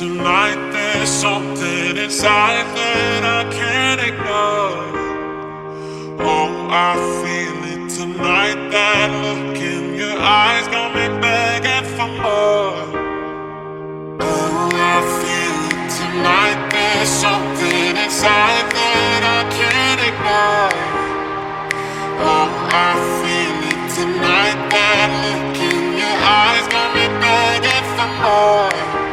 tonight. There's something inside that I can't ignore. Oh, I feel it tonight. That look in your eyes got me begging for more. Oh, I feel it tonight. There's something inside that I can't ignore. Oh, I feel it tonight. That look in your eyes got me begging for more.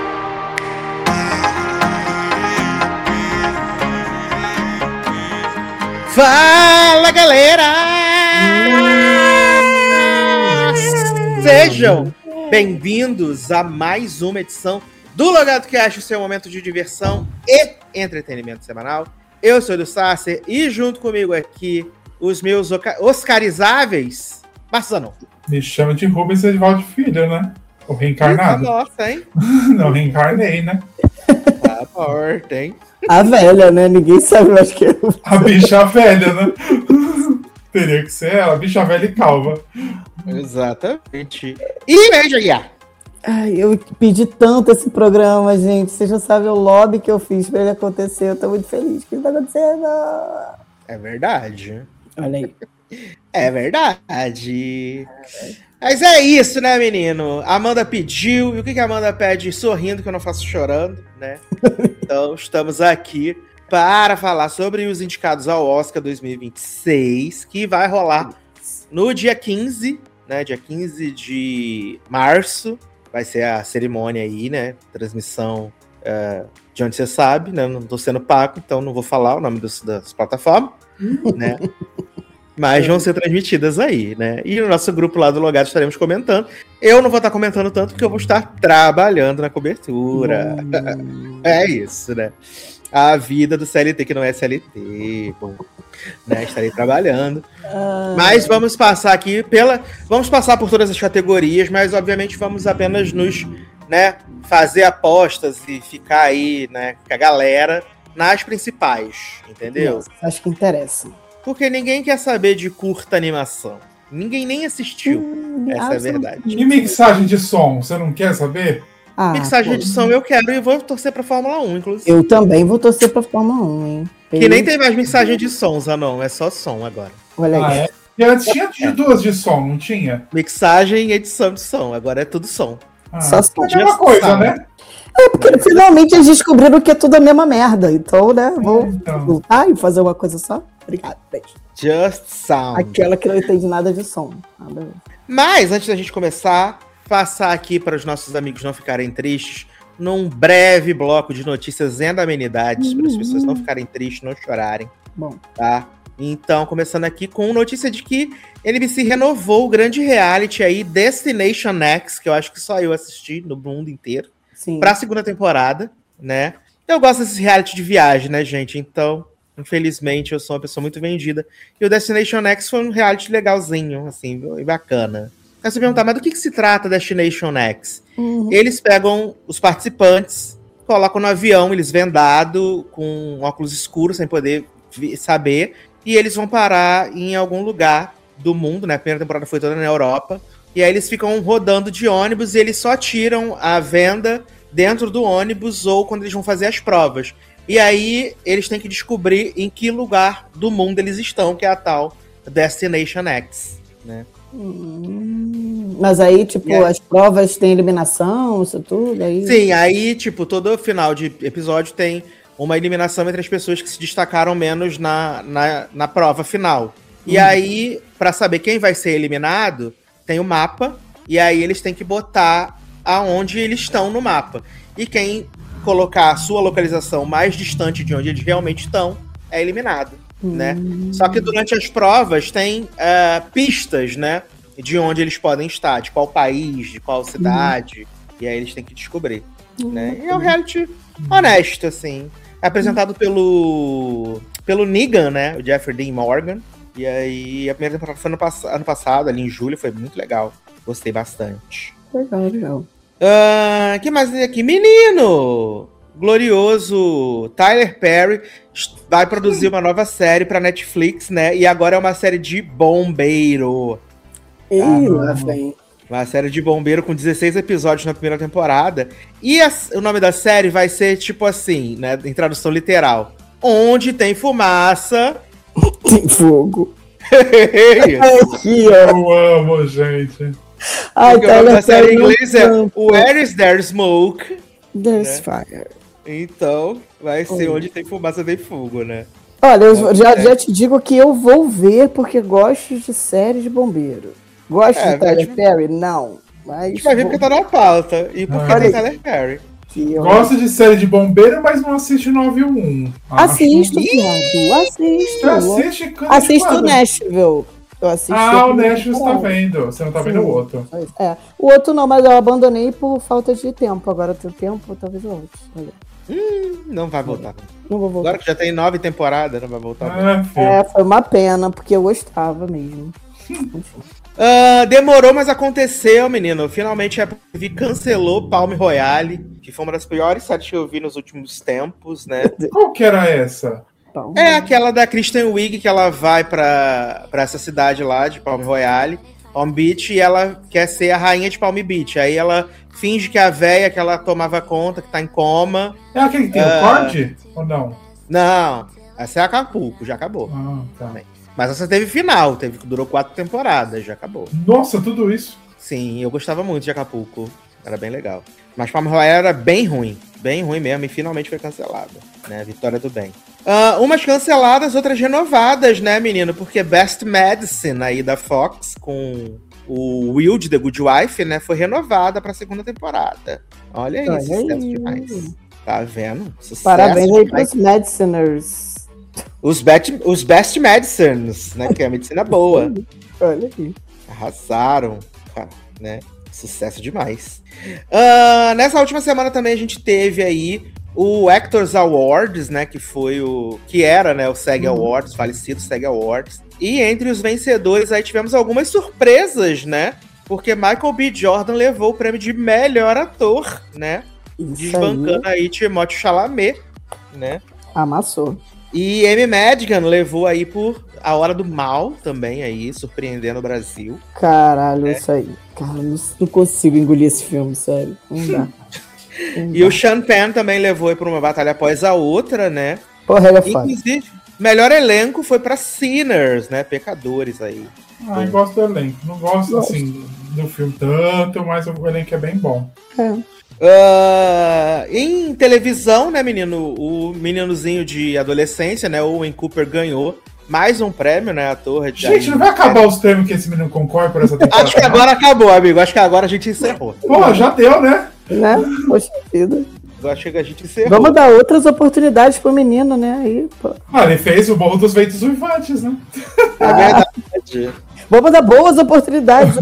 Fala, galera! Sejam bem-vindos a mais uma edição do Logado Cast, o seu momento de diversão e entretenimento semanal. Eu sou o Sasser e junto comigo aqui os meus oscarizáveis Marçano. Me chama de Rubens Edivaldo Filho, né? O reencarnado. Nossa, hein? Não reencarnei, né? Tá morto, hein? A velha, né? Ninguém sabe mais que eu. A bicha velha, né? Teria que ser ela, bicha velha e calva. Exatamente. E beijo, Guiar. Ai, eu pedi tanto esse programa, gente. Vocês já sabem o lobby que eu fiz pra ele acontecer. Eu tô muito feliz que isso tá acontecendo. É verdade. Olha aí. É verdade. Mas é isso, né, menino? A Amanda pediu. E o que a Amanda pede? Sorrindo, que eu não faço chorando, né? Então, estamos aqui para falar sobre os indicados ao Oscar 2026, que vai rolar no dia 15, né? Dia 15 de março. Vai ser a cerimônia aí, né? Transmissão de onde você sabe, né? Não tô sendo pago, então não vou falar o nome das plataformas, né? Mas vão ser transmitidas aí, né? E no nosso grupo lá do Logado estaremos comentando. Eu não vou estar comentando tanto porque eu vou estar trabalhando na cobertura. É isso, né? A vida do CLT que não é CLT. Bom, né? Estarei trabalhando. Mas vamos passar aqui Vamos passar por todas as categorias, mas obviamente vamos apenas nos, né, fazer apostas e ficar aí, né, com a galera nas principais, entendeu? Nossa, acho que interessa. Porque ninguém quer saber de curta animação. Ninguém nem assistiu. Essa é a verdade. E mixagem de som, você não quer saber? Mixagem de som eu quero e vou torcer pra Fórmula 1, inclusive. Eu também vou torcer pra Fórmula 1, hein? Que nem tem mais mixagem de som, Zanon. É só som agora. Olha aí. É? E antes tinha duas de som, não tinha? Mixagem e edição de som. Agora é tudo som. Só som. É a mesma coisa, né? É, porque finalmente eles descobriram que é tudo a mesma merda. Então, né, vou Então. voltar e fazer uma coisa só. Obrigado, beijo. Just sound. Aquela que não entende nada de som. Nada a ver. Mas, antes da gente começar, passar aqui para os nossos amigos não ficarem tristes, num breve bloco de notícias e amenidades, para as pessoas não ficarem tristes, não chorarem, Bom, tá? Então, começando aqui com notícia de que NBC renovou o grande reality aí, Destination X, que eu acho que só eu assisti no mundo inteiro, sim. pra segunda temporada, né? Eu gosto desses reality de viagem, né, gente? Então, infelizmente, eu sou uma pessoa muito vendida. E o Destination X foi um reality legalzinho, assim, e bacana. Quero se perguntar, mas do que se trata Destination X? Eles pegam os participantes, colocam no avião, eles vendados, com óculos escuros, sem poder saber, e eles vão parar em algum lugar do mundo, né? A primeira temporada foi toda na Europa. E aí eles ficam rodando de ônibus e eles só tiram a venda dentro do ônibus ou quando eles vão fazer as provas. E aí eles têm que descobrir em que lugar do mundo eles estão, que é a tal Destination X, né? Mas aí, tipo, as provas têm eliminação, isso tudo? Aí... Sim, aí, tipo, todo final de episódio tem uma eliminação entre as pessoas que se destacaram menos na prova final. E aí, pra saber quem vai ser eliminado, tem o mapa, e aí eles têm que botar aonde eles estão no mapa. E quem colocar a sua localização mais distante de onde eles realmente estão, é eliminado, né? Só que durante as provas tem pistas, né? De onde eles podem estar, de qual país, de qual cidade. E aí eles têm que descobrir, né? E é um reality honesto, assim. É apresentado pelo Negan, né? O Jeffrey Dean Morgan. E aí a primeira temporada foi ano passado, ali em julho, foi muito legal. Gostei bastante. Legal. Que mais tem aqui? Menino! Glorioso Tyler Perry vai produzir uma nova série pra Netflix, né? E agora é uma série de bombeiro. Lá vem. Uma série de bombeiro com 16 episódios na primeira temporada. E o nome da série vai ser tipo assim, né? Em tradução literal. Onde tem fumaça... Tem fogo. Aqui, ó. Eu amo, gente. Ai, o nome da série em inglês é Where is there smoke? There's fire. Então, vai ser onde tem fumaça, tem fogo, né? Olha, eu já te digo que eu vou ver porque gosto de série de bombeiro. Gosto de Tyler Perry? Não. Mas a gente vai ver porque tá na pauta. E porque tem Tyler Perry. Gosto de série de bombeiro, mas não assiste 911. Assisto, viado. Assisto. Assisto Nashville. Eu assisto o Nashville você tá vendo. Você não tá vendo o outro. O outro não, mas eu abandonei por falta de tempo. Agora eu tenho tempo, talvez eu volte. Não vai voltar. Não vou voltar. Agora que já tem 9 temporadas, não vai voltar. Foi uma pena, porque eu gostava mesmo. Demorou, mas aconteceu, menino. Finalmente a TV cancelou Palm Royale, que foi uma das piores séries que eu vi nos últimos tempos, né? Qual que era essa? É aquela da Kristen Wiig, que ela vai pra essa cidade lá de Palm Royale, Palm Beach, e ela quer ser a rainha de Palm Beach. Aí ela finge que é a véia que ela tomava conta, que tá em coma. É aquele que tem o corte? Ou não? Não, essa é Acapulco, já acabou. Tá. Mas essa teve final, durou 4 temporadas, já acabou. Nossa, tudo isso? Sim, eu gostava muito de Acapulco, era bem legal. Mas Palm Royale era bem ruim mesmo, e finalmente foi cancelada, né, Vitória do Bem. Umas canceladas, outras renovadas, né, menino, porque Best Medicine aí da Fox, com o Will de The Good Wife, né, foi renovada pra 2ª temporada. Olha aí, sucesso demais. Tá vendo? Sucesso. Parabéns aí pros Mediciners. Os Best Medicines, né? Que é a medicina boa. Olha aqui. Arrasaram, né? Sucesso demais. Nessa última semana também a gente teve aí o Actors Awards, né? Que era, né? O SAG Awards, falecido SAG Awards. E entre os vencedores aí tivemos algumas surpresas, né? Porque Michael B. Jordan levou o prêmio de melhor ator, né? Desbancando aí Timothée Chalamet, né? Amassou. E Amy Madigan levou aí por A Hora do Mal também aí, surpreendendo o Brasil. Caralho, isso aí. Cara, não consigo engolir esse filme, sério. Não dá. E o Sean Penn também levou aí por Uma Batalha Após a Outra, né? Porra, ele é foda. Inclusive, melhor elenco foi pra Sinners, né? Pecadores aí. Eu gosto do elenco. Não gosto, assim, do filme tanto, mas o elenco é bem bom. Em televisão, né, menino? O meninozinho de adolescência, né? O Owen Cooper ganhou mais um prêmio, né? Ator de. Gente, não vai acabar os prêmios que esse menino concorre por essa temporada? Acho que agora acabou, amigo. Acho que agora a gente encerrou. Pô, já deu, né? Né? Poxa vida. Eu acho que a gente encerrou. Vamos dar outras oportunidades pro menino, né? Aí, pô. Ele fez o Morro dos Ventos Uivantes, né? É verdade. Vamos dar boas oportunidades.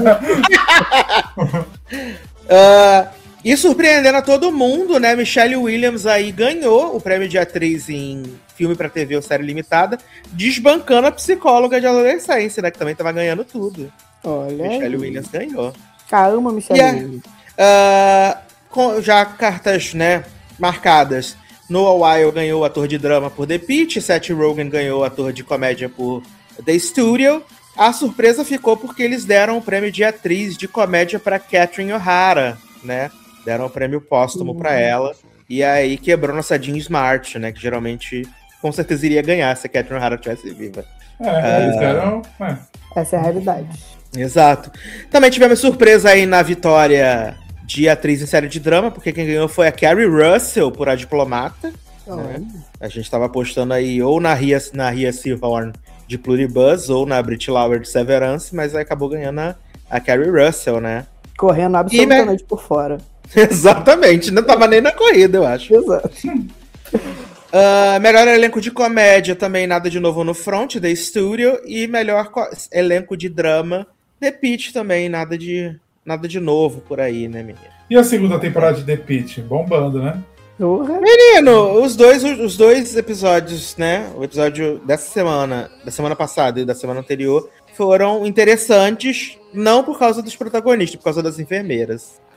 E surpreendendo a todo mundo, né? Michelle Williams aí ganhou o prêmio de atriz em filme pra TV ou série limitada, desbancando a psicóloga de adolescência, né? Que também tava ganhando tudo. Olha. Michelle Williams ganhou. Caramba, Michelle Williams. Com já cartas, né, marcadas. Noah Weil ganhou o ator de drama por The Pitt, Seth Rogen ganhou o ator de comédia por The Studio. A surpresa ficou porque eles deram o prêmio de atriz de comédia para Catherine O'Hara, né? Deram o prêmio póstumo para ela. E aí quebrou nossa Jean Smart, né? Que geralmente, com certeza, iria ganhar se a Catherine O'Hara estivesse viva. Eles deram... Essa é a realidade. Exato. Também tivemos surpresa aí na vitória de atriz em série de drama, porque quem ganhou foi a Kerry Russell por A Diplomata. Né? A gente tava apostando aí ou na Rhea Seehorn de Pluribus ou na Brit Lauer de Severance, mas aí acabou ganhando a Kerry Russell, né? Correndo absolutamente por fora. Exatamente, não tava nem na corrida, eu acho. Exato. Melhor elenco de comédia também, nada de novo no Front, The Studio. E melhor elenco de drama, The Pitt também, nada de novo por aí, né, menino? E a segunda temporada de The Pitt? Bombando, né? Menino, os dois episódios, né? O episódio dessa semana, da semana passada e da semana anterior, foram interessantes, não por causa dos protagonistas, por causa das enfermeiras.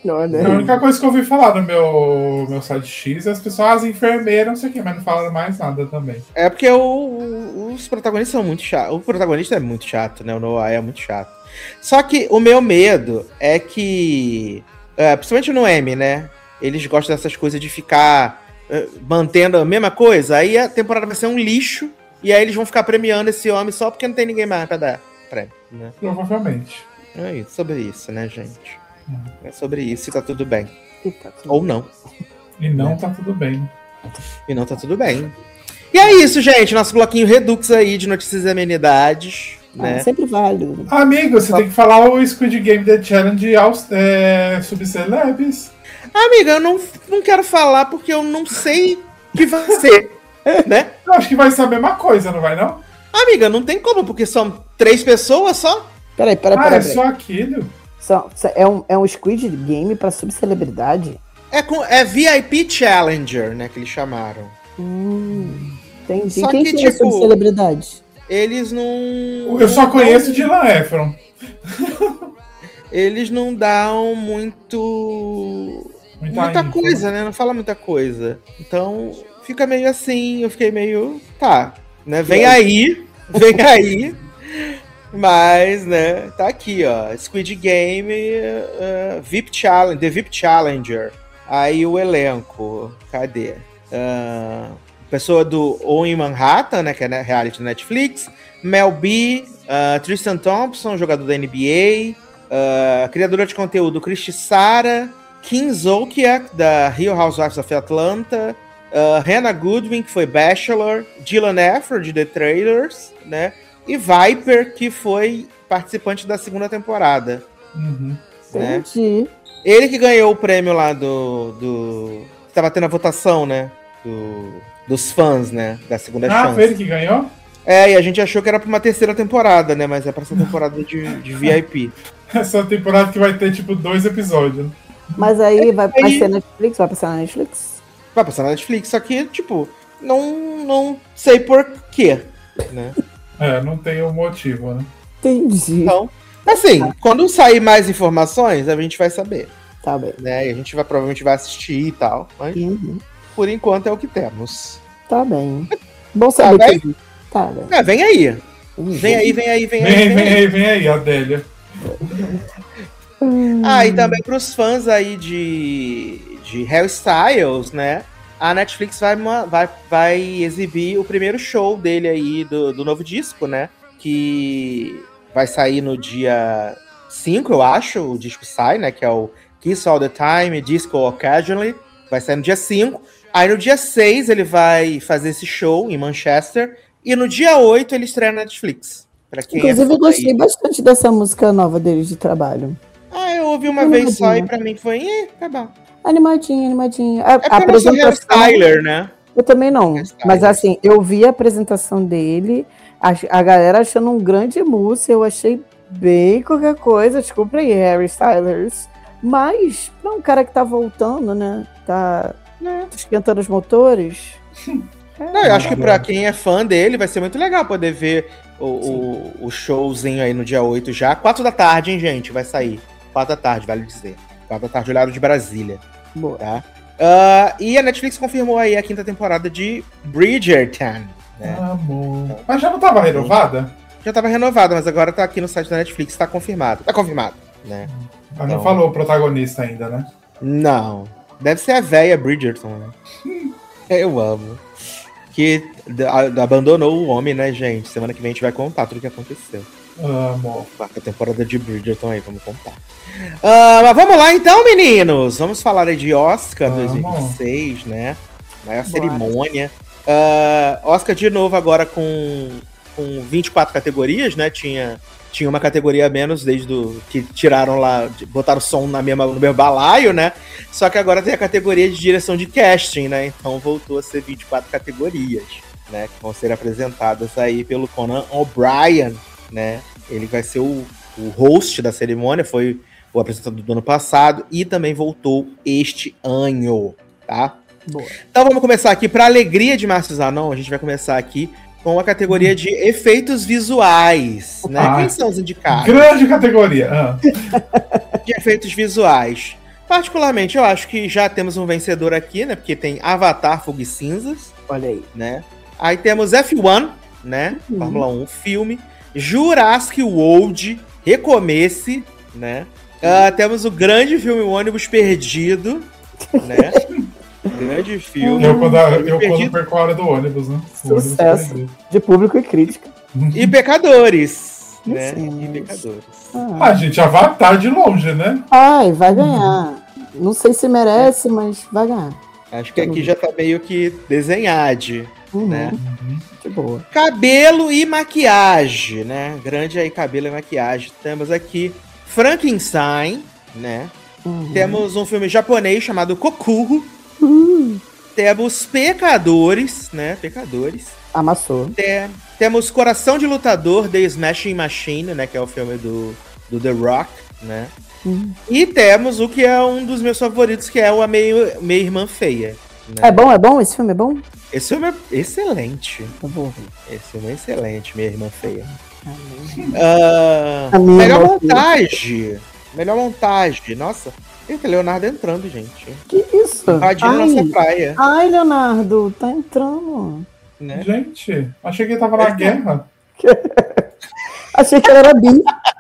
A única coisa que eu ouvi falar no meu site X é as pessoas, enfermeiras, não sei o que, mas não falaram mais nada também. É porque os protagonistas são muito chatos. O protagonista é muito chato, né? O Noah é muito chato. Só que o meu medo é que, principalmente no M, né? Eles gostam dessas coisas de ficar mantendo a mesma coisa. Aí a temporada vai ser um lixo. E aí eles vão ficar premiando esse homem só porque não tem ninguém mais pra dar prêmio, né? Provavelmente. É isso, sobre isso, né, gente? É sobre isso e tá tudo bem. Tá tudo Ou não. E não tá tudo bem. E não tá tudo bem. E é isso, gente. Nosso bloquinho Redux aí de notícias e amenidades, né? Sempre válido. Amigo, você tem que falar o Squid Game The Challenge aos subcelebs. Amiga, eu não quero falar porque eu não sei o que vai ser, né? Eu acho que vai ser a mesma coisa, não vai não? Amiga, não tem como, porque são 3 pessoas só. Peraí. É só aquilo? É um Squid Game pra subcelebridade? É VIP Challenger, né, que eles chamaram. Entendi. Só Quem que, que é tipo, subcelebridade? Eles não... Eu só conheço Dylan Efron. Eles não dão muita info. coisa, né? Não fala muita coisa. Então, fica meio assim, eu fiquei meio... Tá, né? Vem aí. Mas, né, tá aqui, ó. Squid Game, VIP Challenge, The VIP Challenger. Aí o elenco, cadê? Pessoa do Ou em Manhattan, né, que é reality da Netflix. Mel B, Tristan Thompson, jogador da NBA. Criadora de conteúdo, Christy Sara. Kim Zolciak, da Real Housewives of Atlanta. Hannah Goodwin, que foi Bachelor. Dylan Efron, de The Trailers, né? E Viper, que foi participante da 2ª temporada. Uhum. Né? Entendi. Ele que ganhou o prêmio lá tava tendo a votação, né? Dos fãs, né? Da segunda chance. Foi ele que ganhou? E a gente achou que era pra uma 3ª temporada, né? Mas é pra essa temporada de VIP. Essa temporada que vai ter, tipo, 2 episódios. Mas aí vai ser Netflix? Vai passar na Netflix? Vai passar na Netflix, só que, tipo, não sei por quê, né? Não tem um motivo, né? Entendi. Então, assim, quando sair mais informações, a gente vai saber. Tá bem. Né? E a gente provavelmente vai assistir e tal. Mas, por enquanto, é o que temos. Tá bem. Bom saber bem? que... Tá bem. Vem aí. Vem aí, Adélia. E também pros fãs aí de Harry Styles, né? A Netflix vai exibir o primeiro show dele aí do novo disco, né? Que vai sair no dia 5, eu acho, o disco sai, né? Que é o Kiss All The Time, Disco Occasionally. Vai sair no dia 5. Aí no dia 6 ele vai fazer esse show em Manchester. E no dia 8 ele estreia na Netflix. Pra quem Inclusive eu gostei bastante dessa música nova dele de trabalho. Eu ouvi uma vez só e pra mim foi, tá bom. Animadinho. É porque eu não sou hairstyler, né? Eu também não. Mas assim, eu vi a apresentação dele, a galera achando um grande músico, eu achei bem qualquer coisa. Desculpa aí, Harry Stylers. Mas, pra um cara que tá voltando, né? Tá esquentando os motores. Eu acho que pra quem é fã dele vai ser muito legal poder ver o showzinho aí no dia 8 já. 4 da tarde, hein, gente? Vai sair. 4 da tarde, vale dizer. 4 da tarde, horário de Brasília. Boa. Tá? E a Netflix confirmou aí a 5ª temporada de Bridgerton. Né? Amor. Mas já não tava renovada? Já tava renovada, mas agora tá aqui no site da Netflix, tá confirmado. Tá confirmado, né? Mas não falou o protagonista ainda, né? Não. Deve ser a véia Bridgerton, né? Eu amo. Que abandonou o homem, né, gente? Semana que vem a gente vai contar tudo o que aconteceu. Amor. A temporada de Bridgerton aí, vamos contar. Mas vamos lá então, meninos! Vamos falar aí de Oscar 2026, né? Maior cerimônia. Oscar de novo agora com 24 categorias, né? Tinha uma categoria a menos desde que tiraram lá, botaram o som no mesmo balaio, né? Só que agora tem a categoria de direção de casting, né? Então voltou a ser 24 categorias, né? Que vão ser apresentadas aí pelo Conan O'Brien, né? Ele vai ser o host da cerimônia, foi o apresentador do ano passado e também voltou este ano, tá? Boa. Então vamos começar aqui, para alegria de Márcio Zanon, a gente vai começar aqui com a categoria de efeitos visuais, né? Quem são os indicados? Grande categoria! De efeitos visuais. Particularmente, eu acho que já temos um vencedor aqui, né? Porque tem Avatar, Fogo e Cinzas, Olha aí. né? Aí temos F1, né? Fórmula 1, filme. Jurassic World, Recomece, né? Temos o grande filme O Ônibus Perdido, né? Grande filme. Eu quando perco a hora do ônibus, né? Sucesso de público e crítica. E Pecadores, né? Sim, E Pecadores. Gente, Avatar de longe, né? Ai, vai ganhar. Não sei se merece, mas vai ganhar. Acho que aqui já tá meio que desenhado, né? De boa. Cabelo e maquiagem, né? Grande aí cabelo e maquiagem. Temos aqui Frankenstein, né? Temos um filme japonês chamado Kokuro. Temos Pecadores, né? Pecadores. Amassou. Temos Coração de Lutador, The Smashing Machine, né? Que é o filme do The Rock, né? E temos o que é um dos meus favoritos, que é o Minha Irmã Feia. Né? É bom? Esse filme é bom? Esse filme é excelente. Eu vou ver. Esse filme é excelente, Minha Irmã Feia. Melhor montagem. Nossa, eita, Leonardo entrando, gente. Que isso? Invadindo nossa praia. Ai, Leonardo, tá entrando. Né? Gente, achei que ele tava na guerra. Achei que ele era bi.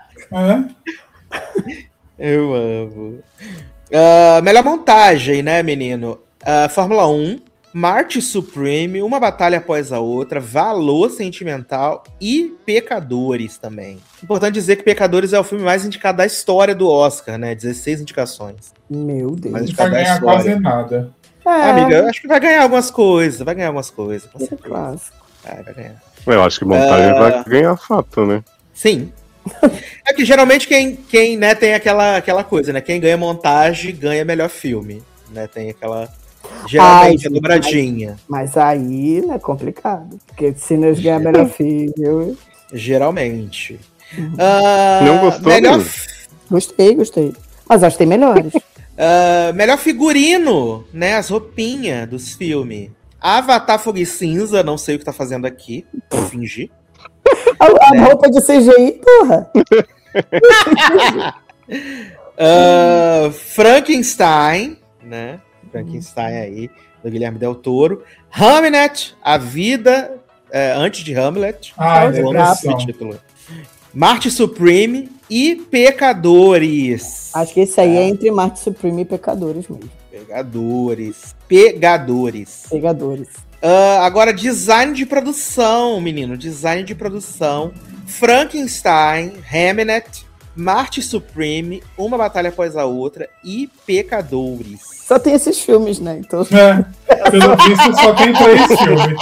Eu amo. Melhor montagem, né, menino? Fórmula 1, Marte Supreme, Uma Batalha Após a Outra, Valor Sentimental e Pecadores também. Importante dizer que Pecadores é o filme mais indicado da história do Oscar, né? 16 indicações. Meu Deus. Não vai ganhar quase nada. Amiga, eu acho que vai ganhar algumas coisas. Com certeza. Clássico. Vai ganhar. Eu acho que montagem vai ganhar fato, né? Sim. É que geralmente quem né, tem aquela coisa, né? Quem ganha montagem ganha melhor filme. Né? Tem aquela. Geralmente é dobradinha. Mas aí é complicado. Porque se nós ganhar melhor filme. Geralmente. Não gostou? Melhor... Gostei. Mas acho que tem melhores. Melhor figurino, né? As roupinhas dos filmes. Avatar Fogo e Cinza, não sei o que tá fazendo aqui. Vou fingir. A roupa de CGI, porra. Frankenstein, né? Frankenstein aí, do Guilherme Del Toro. Hamlet, A Vida Antes de Hamlet. Eu amo esse título. Marte Supreme e Pecadores. Acho que esse aí é entre Marte Supreme e Pecadores mesmo. Pegadores. Agora, design de produção, menino. Design de produção. Frankenstein, Hamlet, Marte Supreme, Uma Batalha Após a Outra e Pecadores. Só tem esses filmes, né? Então... Pelo visto, só tem 3 filmes.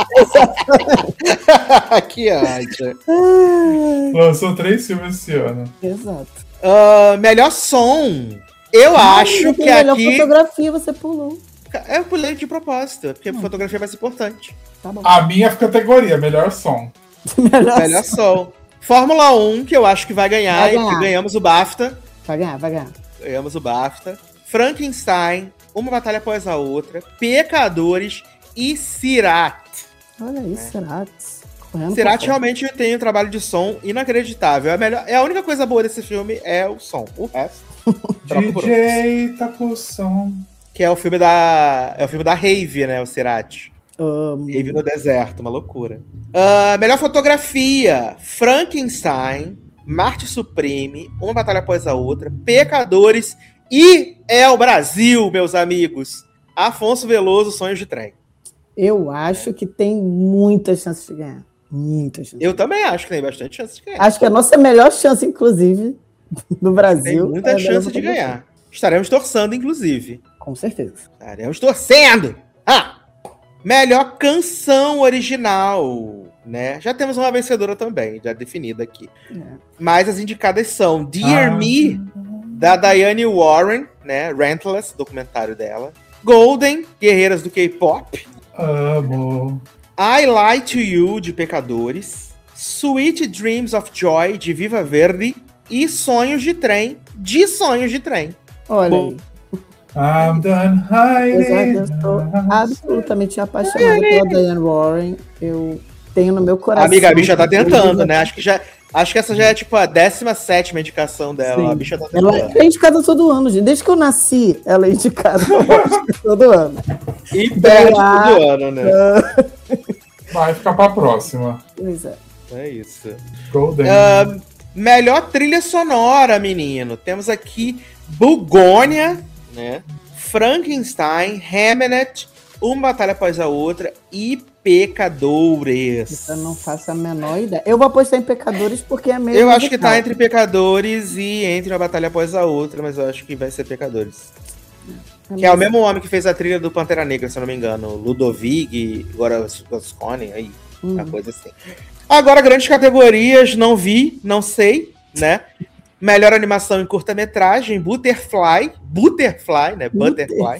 Que ódio. Lançou 3 filmes esse ano. Exato. Melhor som. Eu acho que melhor aqui... fotografia você pulou. Eu pulei de propósito, porque a fotografia é mais importante. Tá bom. A minha categoria, melhor som. Melhor som. Fórmula 1, que eu acho que vai ganhar. E ganhamos o BAFTA. Vai ganhar. Ganhamos o BAFTA. Frankenstein, Uma Batalha Após a Outra, Pecadores e Sirat. Olha aí, Sirat. Sirat realmente tem um trabalho de som inacreditável. É a única coisa boa desse filme é o som. O resto. DJ tá com som. Que é o filme da Rave, né? O Sirat. Rave no deserto, uma loucura. Melhor fotografia: Frankenstein, Marte Supreme, Uma Batalha Após a Outra, Pecadores e é o Brasil, meus amigos. Afonso Veloso, Sonhos de Trem. Eu acho que tem muitas chances de ganhar. Muitas chances. Eu também acho que tem bastante chance de ganhar. Acho que a nossa melhor chance, inclusive, no Brasil. Tem muita chance de ganhar. Estaremos torcendo, inclusive. Com certeza. Estaremos torcendo! Melhor canção original, né? Já temos uma vencedora também, já definida aqui. Mas as indicadas são Dear Me, da Diane Warren, né? Rentless, documentário dela. Golden, Guerreiras do K-Pop. Amo. I Lie to You, de Pecadores. Sweet Dreams of Joy, de Viva Verde. E Sonhos de Trem, de Sonhos de Trem. Olha aí. I'm done hiding. Eu estou absolutamente apaixonada pela Diane Warren. Eu tenho no meu coração. Amiga, a bicha tá tentando, né? Acho que já Acho que essa já é tipo a 17ª indicação dela. Sim. A bicha tá Ela tentando. é indicada todo ano, gente. Desde que eu nasci, ela é indicada todo ano. E perde Ah. todo ano, né? Vai ficar pra próxima. Pois é. É isso. Golden. Melhor trilha sonora, menino. Temos aqui Bugônia, né? Frankenstein, Hamnet, Uma Batalha Após a Outra e Pecadores. Eu não faço a menor ideia. Eu vou apostar em Pecadores porque é meio. Eu acho que tá musical. entre Pecadores e entre Uma Batalha Após a Outra, mas eu acho que vai ser Pecadores. Que é o mesmo homem que fez a trilha do Pantera Negra, se eu não me engano. Ludwig, agora Goscone, aí, uma coisa assim. Agora, grandes categorias, não vi, não sei, né? Melhor animação em curta-metragem, Butterfly, né? Butterfly.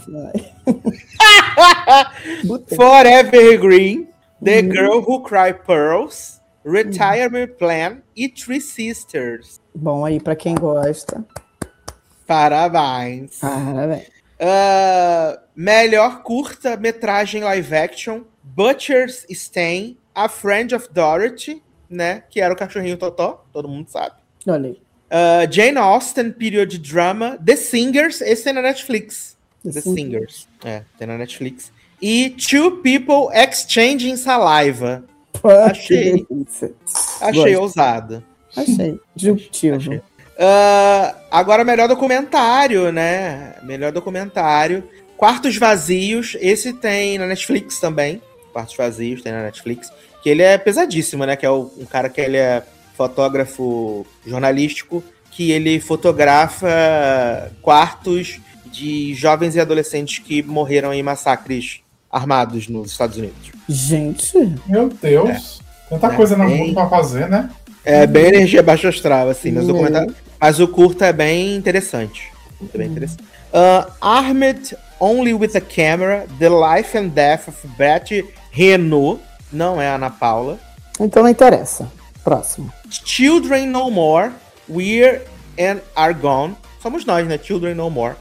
Forever Green, The Girl Who Cried Pearls, Retirement Plan e Three Sisters. Bom, aí pra quem gosta. Parabéns. Parabéns. Melhor curta-metragem live action, Butcher's Stain, A Friend of Dorothy, né? Que era o cachorrinho Totó, todo mundo sabe. Olha aí. Jane Austen, Period Drama, The Singers, esse tem na Netflix. The Singers. Tem na Netflix. E Two People Exchanging Saliva. Achei. Achei ousado. Achei. Disruptivo. Agora, melhor documentário, né? Melhor documentário. Quartos Vazios, esse tem na Netflix também. Quartos Vazios tem na Netflix. Que ele é pesadíssimo, né? Que é um cara que ele é fotógrafo jornalístico, que ele fotografa quartos de jovens e adolescentes que morreram em massacres armados nos Estados Unidos. Gente. Meu Deus. Tanta coisa no mundo pra fazer, né? É bem energia baixo astral, assim, mas o documentário. Mas o curta é bem interessante. É bem interessante. Armed Only with a Camera, The Life and Death of Betty Renault. Não é a Ana Paula. Então não interessa. Próximo. Children No More, We're and Are Gone. Somos nós, né? Children No More.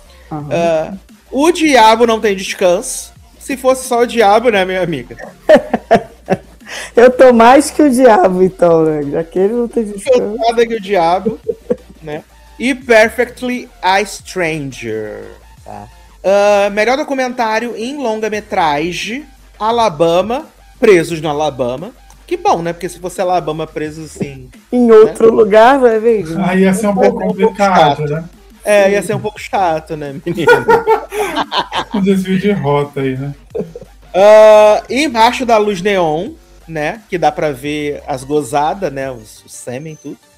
O Diabo Não Tem Descanso. Se fosse só o Diabo, né, minha amiga? Eu tô mais que o diabo, então, né? Já que ele não tem descanso. Nada que o Diabo, né? E Perfectly a Stranger. Tá? Melhor documentário em longa-metragem, Alabama, Presos no Alabama. Que bom, né? Porque se fosse Alabama preso, assim... Em outro lugar, não é mesmo? Aí ia ser um pouco complicado, né? Ia ser um pouco chato, né, menino? Um desvio de rota aí, né? Embaixo da Luz Neon, né? Que dá pra ver as gozadas, né? O sêmen e tudo.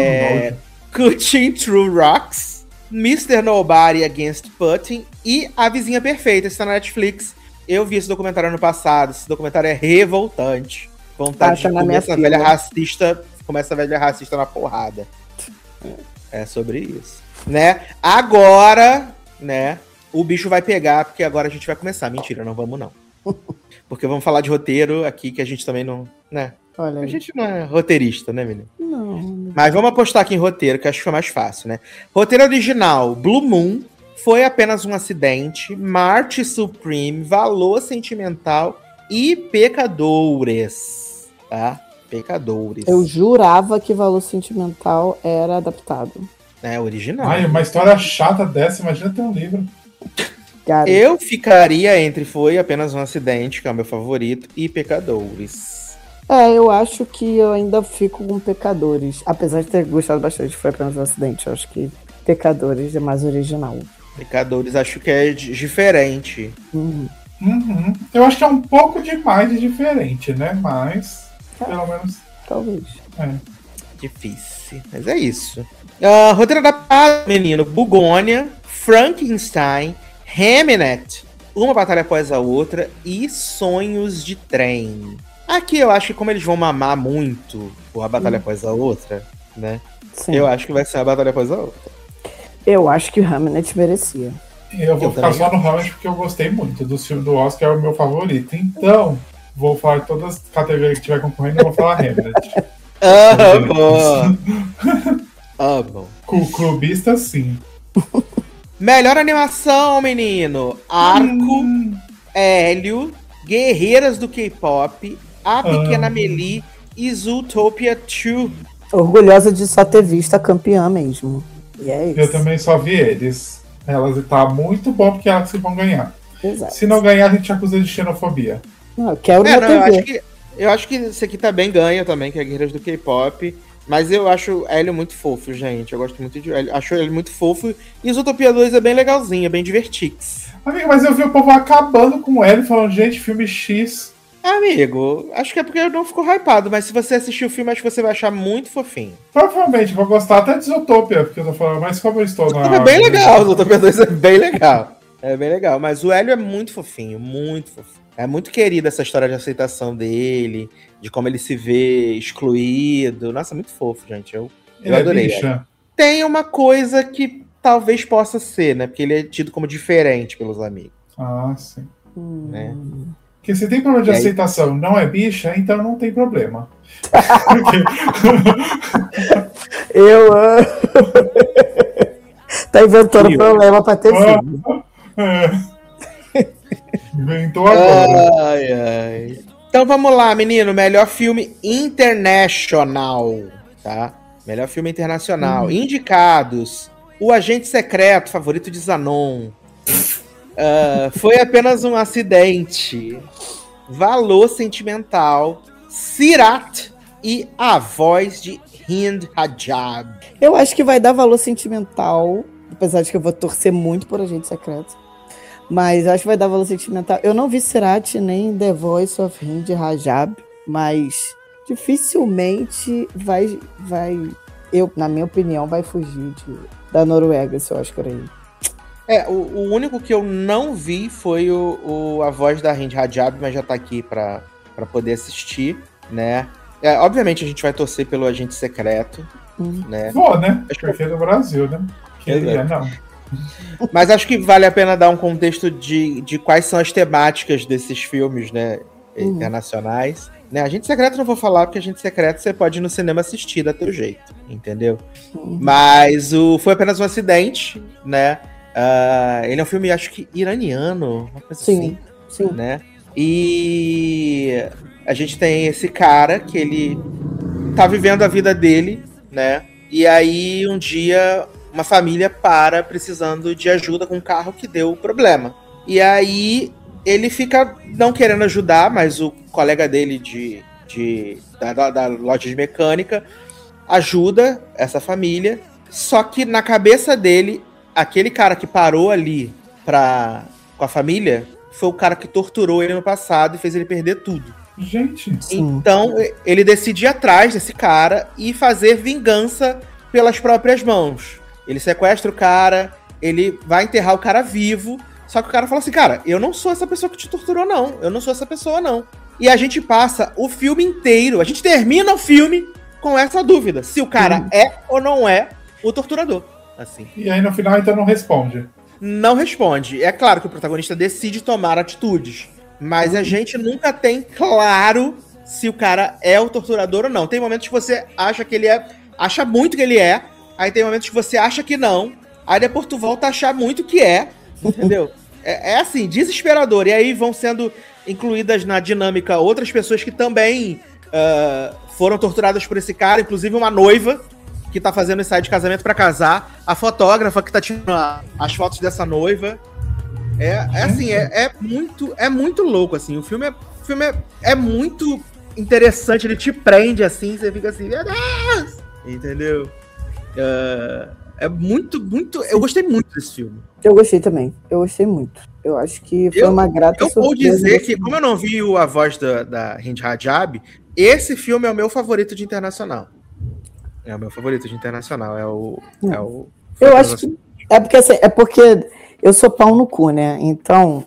Cutting Through Rocks, Mr. Nobody Against Putin e A Vizinha Perfeita. Esse tá na Netflix. Eu vi esse documentário ano passado. Esse documentário é revoltante. Vontade de comer essa velha racista. Começa a velha racista na porrada. É sobre isso. Né? Agora, né? O bicho vai pegar, porque agora a gente vai começar. Mentira, não vamos não. Porque vamos falar de roteiro aqui, que a gente também não... né? Olha aí. A gente não é roteirista, né, menino? Não. Mas vamos apostar aqui em roteiro, que acho que foi mais fácil, né? Roteiro original, Blue Moon, Foi Apenas um Acidente, Marty Supreme, Valor Sentimental e Pecadores. Tá? Pecadores. Eu jurava que Valor Sentimental era adaptado. É original. Ai, uma história chata dessa, imagina ter um livro. Cara, Eu ficaria entre Foi Apenas um Acidente, que é o meu favorito, e Pecadores. eu acho que eu ainda fico com Pecadores. Apesar de ter gostado bastante de Foi Apenas um Acidente, eu acho que Pecadores é mais original. Pecadores acho que é diferente. Uhum. Eu acho que é um pouco demais de diferente, né? Mas, pelo menos... Talvez. Difícil, mas é isso. Roteiro adaptado, menino. Bugônia, Frankenstein, Hamnet, Uma Batalha Após a Outra e Sonhos de Trem. Aqui eu acho que como eles vão mamar muito por A Batalha Após a Outra, né? Sim. Eu acho que vai ser A Batalha Após a Outra. Eu acho que o Hamnet merecia. Eu vou ficar só no Hamlet porque eu gostei muito do filme do Oscar, é o meu favorito. Então, vou falar de todas as categorias que tiver concorrendo, eu vou falar Hamlet. Amo. Clubista, sim. Melhor animação, menino. Arco, Hélio, Guerreiras do K-Pop, A Pequena Melie e Zootopia 2. Orgulhosa de só ter visto a campeã mesmo. E é isso. Eu também só vi eles. Elas tá muito bom porque elas que vão ganhar. Exato. Se não ganhar, a gente acusa de xenofobia. Não, eu quero É, na não, TV. eu acho que esse aqui também ganha também, que é Guerreiras do K-Pop. Mas eu acho Hélio muito fofo, gente. Eu gosto muito de Hélio. Acho ele muito fofo. E Zootopia 2 é bem legalzinho, é bem divertix. Amigo, mas eu vi o povo acabando com ele, falando, gente, filme X. Amigo, acho que é porque eu não ficou hypado, mas se você assistir o filme, acho que você vai achar muito fofinho. Provavelmente vou gostar até de Zootopia, porque eu tô falando, mas como eu estou na. É bem legal, o Zootopia 2 é bem legal. É bem legal, mas o Hélio é muito fofinho, muito fofinho. É muito querida essa história de aceitação dele, de como ele se vê excluído. Nossa, muito fofo, gente. Eu Ele adorei. é bicha. Tem uma coisa que talvez possa ser, né? Porque ele é tido como diferente pelos amigos, Ah, sim. né? Porque se tem problema de E aí? aceitação não é bicha, então não tem problema. Eu amo. Tá inventando problema pra ter filho. Inventou agora. Ai, ai. Então vamos lá, menino. Melhor filme internacional, tá? Melhor filme internacional. Indicados: O Agente Secreto, favorito de Zanon. Foi apenas um acidente. Valor Sentimental. Sirat e A Voz de Hind Rajab. Eu acho que vai dar valor sentimental, apesar de que eu vou torcer muito por Agente Secreto. Mas eu acho que vai dar valor sentimental. Eu não vi Sirat nem The Voice of Hind Rajab, mas dificilmente vai, na minha opinião, vai fugir da Noruega esse Oscar aí. O único que eu não vi foi A Voz da Hind Rajab, mas já tá aqui pra poder assistir, né? Obviamente a gente vai torcer pelo Agente Secreto, né? Vou, né? Porque é do Brasil, né? Queria, Exato. não. Mas acho que vale a pena dar um contexto de quais são as temáticas desses filmes, né, internacionais. Né, Agente Secreto eu não vou falar, porque Agente Secreto você pode ir no cinema assistir, dá teu jeito, entendeu? Mas foi apenas um acidente, né? Ele é um filme, acho que, iraniano, uma coisa assim, Sim. né? E a gente tem esse cara que ele tá vivendo a vida dele, né? E aí um dia uma família precisando de ajuda com um carro que deu problema. E aí ele fica não querendo ajudar, mas o colega dele da loja de mecânica ajuda essa família. Só que na cabeça dele, aquele cara que parou ali com a família foi o cara que torturou ele no passado e fez ele perder tudo. Gente. Então ele decide ir atrás desse cara e fazer vingança pelas próprias mãos. Ele sequestra o cara, ele vai enterrar o cara vivo, só que o cara fala assim, cara, eu não sou essa pessoa que te torturou, não. Eu não sou essa pessoa, não. E a gente passa o filme inteiro, a gente termina o filme com essa dúvida, se o cara é ou não é o torturador. Assim. E aí no final então não responde. Não responde. É claro que o protagonista decide tomar atitudes, mas a gente nunca tem claro se o cara é o torturador ou não. Tem momentos que você acha que ele é, acha muito que ele é, aí tem momentos que você acha que não, aí depois tu volta a achar muito que é, entendeu? É assim, desesperador. E aí vão sendo incluídas na dinâmica outras pessoas que também foram torturadas por esse cara, inclusive uma noiva que tá fazendo ensaio de casamento pra casar, a fotógrafa que tá tirando as fotos dessa noiva. É muito louco, assim. O filme é muito interessante, ele te prende, assim, você fica assim, meu Deus! Entendeu? É muito... Eu gostei muito desse filme. Eu gostei também. Eu gostei muito. Eu acho que foi uma grata surpresa. Eu vou dizer que, como eu não vi A Voz da Hind Rajab, esse filme é o meu favorito de internacional. É o meu favorito de internacional. Eu acho que... É porque eu sou pau no cu, né? Então,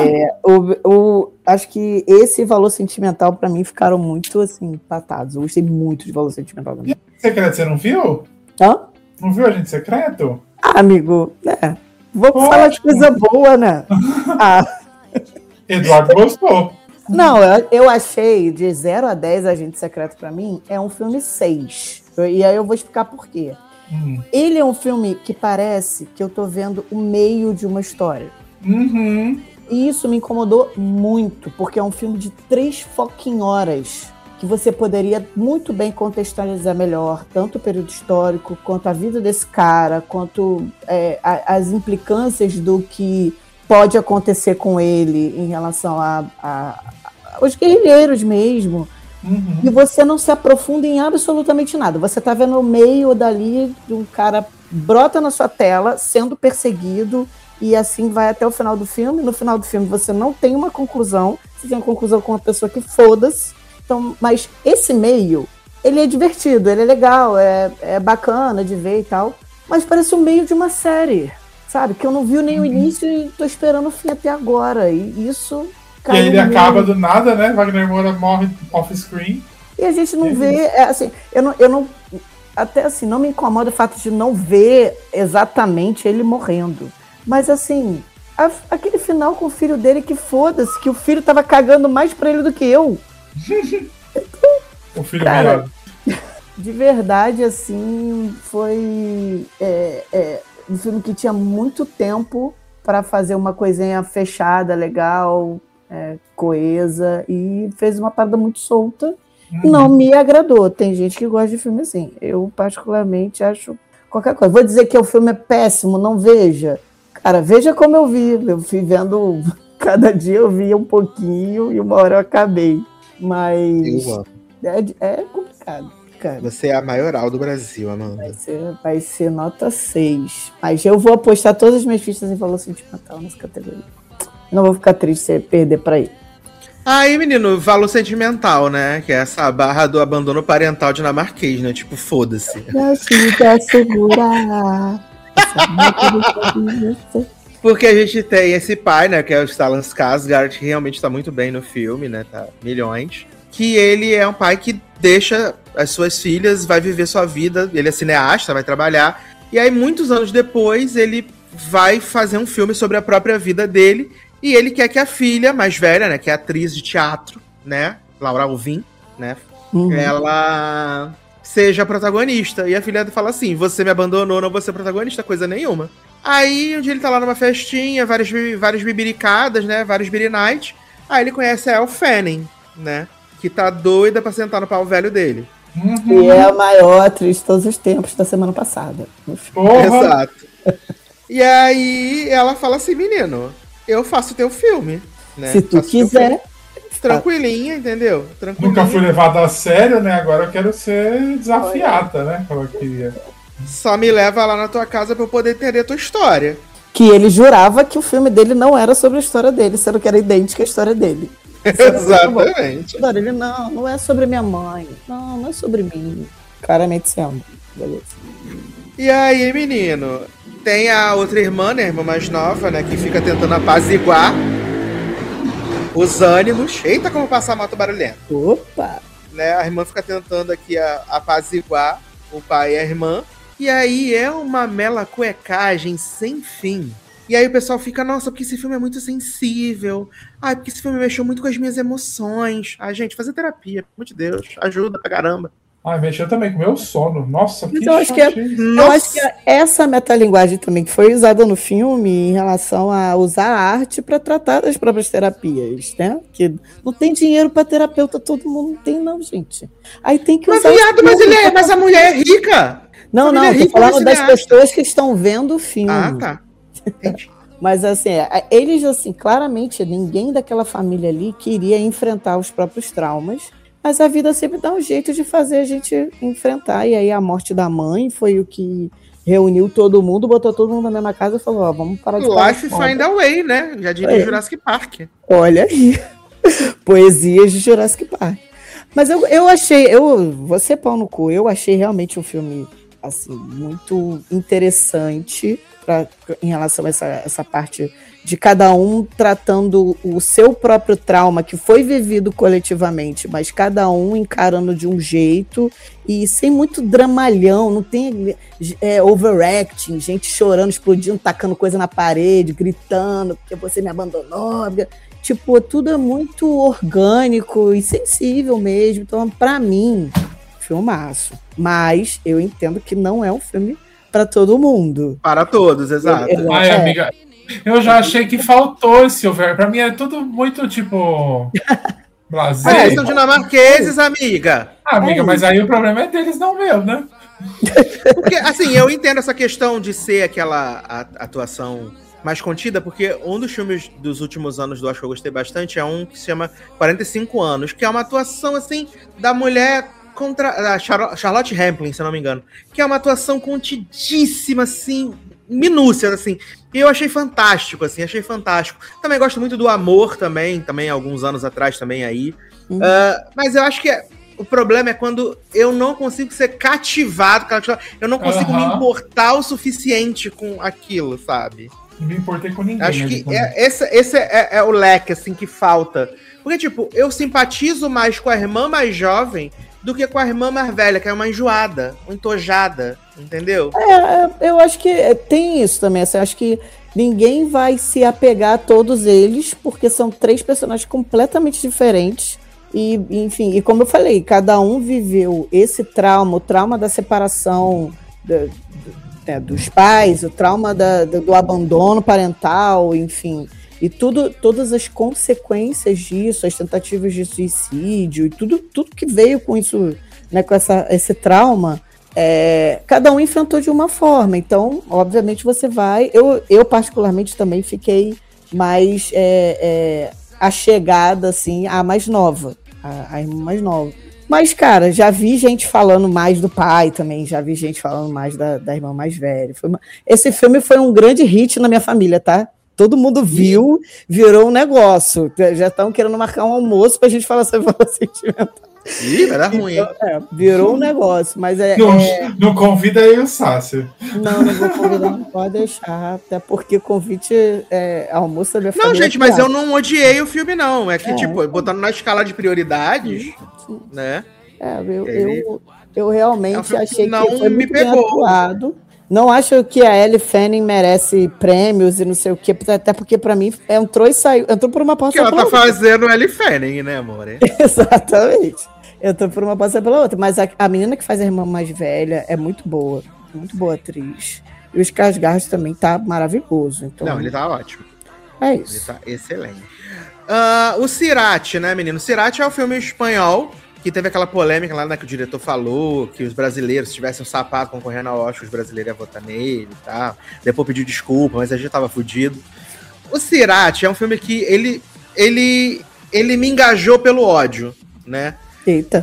acho que esse valor sentimental, pra mim, ficaram muito, assim, empatados. Eu gostei muito de valor sentimental também. Secreto, você não viu? Hã? Não viu Agente Secreto? Ah, amigo, né? Vamos falar de coisa boa, né? Eduardo gostou. Não, eu achei de 0 a 10 Agente Secreto pra mim é um filme 6. E aí eu vou explicar por quê. Ele é um filme que parece que eu tô vendo o meio de uma história. Uhum. E isso me incomodou muito, porque é um filme de 3 fucking horas. que você poderia muito bem contextualizar melhor, tanto o período histórico, quanto a vida desse cara, quanto as implicâncias do que pode acontecer com ele em relação aos guerrilheiros mesmo. Uhum. E você não se aprofunda em absolutamente nada. Você está vendo o meio dali de um cara brota na sua tela, sendo perseguido, e assim vai até o final do filme. No final do filme você não tem uma conclusão, você tem uma conclusão com uma pessoa que foda-se. Então, mas esse meio, ele é divertido, ele é legal, é bacana de ver e tal, mas parece o meio de uma série, sabe? Que eu não vi nem o início e tô esperando o fim até agora. E isso... E aí ele acaba do nada, né? Wagner Moura morre off-screen. E a gente não vê... assim, eu não... Até assim, não me incomoda o fato de não ver exatamente ele morrendo. Mas assim, aquele final com o filho dele, que foda-se, que o filho tava cagando mais pra ele do que eu. Então, o filho melhor. De verdade, assim, foi um filme que tinha muito tempo para fazer uma coisinha fechada, legal, coesa, e fez uma parada muito solta. Não me agradou. Tem gente que gosta de filme assim. Eu, particularmente, acho qualquer coisa. Vou dizer que o filme é péssimo, não veja. Cara, veja como eu vi. Eu fui vendo... Cada dia eu via um pouquinho e uma hora eu acabei. Mas é complicado. Cara. Você é a maioral do Brasil, Amanda. Vai ser nota 6. Mas eu vou apostar todas as minhas fichas em valor sentimental nessa categoria. Não vou ficar triste se perder pra ele. Aí, menino, valor sentimental, né? Que é essa barra do abandono parental dinamarquês, né? Tipo, foda-se. Não se quer segurar. Porque a gente tem esse pai, né? Que é o Stellan Skarsgård, que realmente tá muito bem no filme, né? Tá milhões. Que ele é um pai que deixa as suas filhas, vai viver sua vida. Ele é cineasta, vai trabalhar. E aí, muitos anos depois, ele vai fazer um filme sobre a própria vida dele. E ele quer que a filha mais velha, né, que é atriz de teatro, né, Laura Alvim, né, ela seja a protagonista. E a filha fala assim, você me abandonou, não vou ser protagonista, coisa nenhuma. Aí, um dia ele tá lá numa festinha, várias bibiricadas, né, vários birinites. Aí ele conhece a Elle Fanning, né, que tá doida pra sentar no pau velho dele. E é a maior atriz de todos os tempos da semana passada. Exato. E aí ela fala assim, menino... Eu faço teu filme, né? Se tu quiser. Tranquilinha, entendeu? Tranquilinha. Nunca fui levada a sério, né? Agora eu quero ser desafiada, né? Como eu queria. Só me leva lá na tua casa pra eu poder entender a tua história. Que ele jurava que o filme dele não era sobre a história dele, sendo que era idêntica à história dele. Exatamente. Ele, não é sobre minha mãe. Não é sobre mim. Claramente sendo. Beleza. E aí, menino... Tem a outra irmã, né, a irmã mais nova, né, que fica tentando apaziguar os ânimos. Eita, como passa a moto barulhenta. Opa! Né, a irmã fica tentando aqui apaziguar o pai e a irmã. E aí é uma mela cuecagem sem fim. E aí o pessoal fica, nossa, porque esse filme é muito sensível. Ai, porque esse filme mexeu muito com as minhas emoções. Ai, gente, fazer terapia, pelo amor de Deus, ajuda pra caramba. Mexeu também com o meu sono. Nossa, que eu acho que essa metalinguagem também que foi usada no filme em relação a usar a arte para tratar das próprias terapias, né? Que não tem dinheiro para terapeuta, todo mundo não tem, não, gente. Aí tem que usar. Mas a mulher é rica. Não, tô falando das pessoas que estão vendo o filme. Ah, tá. Entendi. Mas assim, eles assim, claramente ninguém daquela família ali queria enfrentar os próprios traumas. Mas a vida sempre dá um jeito de fazer a gente enfrentar. E aí a morte da mãe foi o que reuniu todo mundo, botou todo mundo na mesma casa e falou, vamos parar de falar. Life find a way, né? Já diria Jurassic Park. Olha aí. Poesias de Jurassic Park. Mas eu achei, vou ser pau no cu, eu achei realmente um filme assim, muito interessante em relação a essa parte de cada um tratando o seu próprio trauma, que foi vivido coletivamente, mas cada um encarando de um jeito e sem muito dramalhão, não tem overacting, gente chorando, explodindo, tacando coisa na parede, gritando, porque você me abandonou. Tipo, tudo é muito orgânico e sensível mesmo. Então, pra mim, filmaço. Mas eu entendo que não é um filme para todo mundo. Para todos, exato. Ai, amiga, eu já achei que faltou esse over. Pra mim é tudo muito, tipo... Brasil. Mas eles são dinamarqueses, amiga. Amiga, mas aí o problema é deles, não meu, né? Porque, assim, eu entendo essa questão de ser aquela atuação mais contida, porque um dos filmes dos últimos anos do Oscar que eu gostei bastante é um que se chama 45 Anos, que é uma atuação, assim, da mulher contra a Charlotte Rampling, se eu não me engano, que é uma atuação contidíssima, assim, minúcia, assim, e eu achei fantástico, assim, achei fantástico. Também gosto muito do Amor, também alguns anos atrás, também aí. Mas eu acho que o problema é quando eu não consigo ser cativado, eu não consigo me importar o suficiente com aquilo, sabe? Não me importei com ninguém. Acho que esse é o leque, assim, que falta. Porque, tipo, eu simpatizo mais com a irmã mais jovem do que com a irmã mais velha, que é uma enjoada, uma entojada, entendeu? Eu acho que tem isso também, assim, eu acho que ninguém vai se apegar a todos eles, porque são 3 personagens completamente diferentes, e, enfim, e como eu falei, cada um viveu esse trauma, o trauma da separação dos pais, o trauma do abandono parental, enfim, e todas as consequências disso, as tentativas de suicídio e tudo que veio com isso, né, com esse trauma, cada um enfrentou de uma forma. Então, obviamente, você vai... Eu particularmente, também fiquei mais achegada, assim, à mais nova, a irmã mais nova. Mas, cara, já vi gente falando mais do pai também, já vi gente falando mais da irmã mais velha. Esse filme foi um grande hit na minha família, tá? Todo mundo viu, virou um negócio. Já estão querendo marcar um almoço pra gente falar sobre valor sentimental. Ih, vai dar ruim, hein? Virou um negócio, mas Não convida aí o Sácio. Não vou convidar, não pode deixar. Até porque o convite almoço da minha família. Não, gente, mas eu não odiei o filme, não. É que, tipo, botando na escala de prioridades, né? Eu realmente achei que não foi muito bem atuado. Não acho que a Elle Fanning merece prêmios e não sei o quê, até porque pra mim entrou e saiu. Entrou por uma porta pela outra. Que ela tá fazendo Elle Fanning, né, amor? Exatamente. Entrou por uma porta pela outra. Mas a menina que faz a irmã mais velha é muito boa atriz. E o Skarsgård também tá maravilhoso. Então... Não, ele tá ótimo. É isso. Ele tá excelente. O Cerati, né, menino? Cerati é um filme espanhol que teve aquela polêmica lá, né, que o diretor falou que os brasileiros, se tivessem um sapato concorrendo ao Oscar, os brasileiros iam votar nele e tal. Depois pediu desculpa, mas a gente tava fudido. O Cerati é um filme que ele me engajou pelo ódio, né? Eita.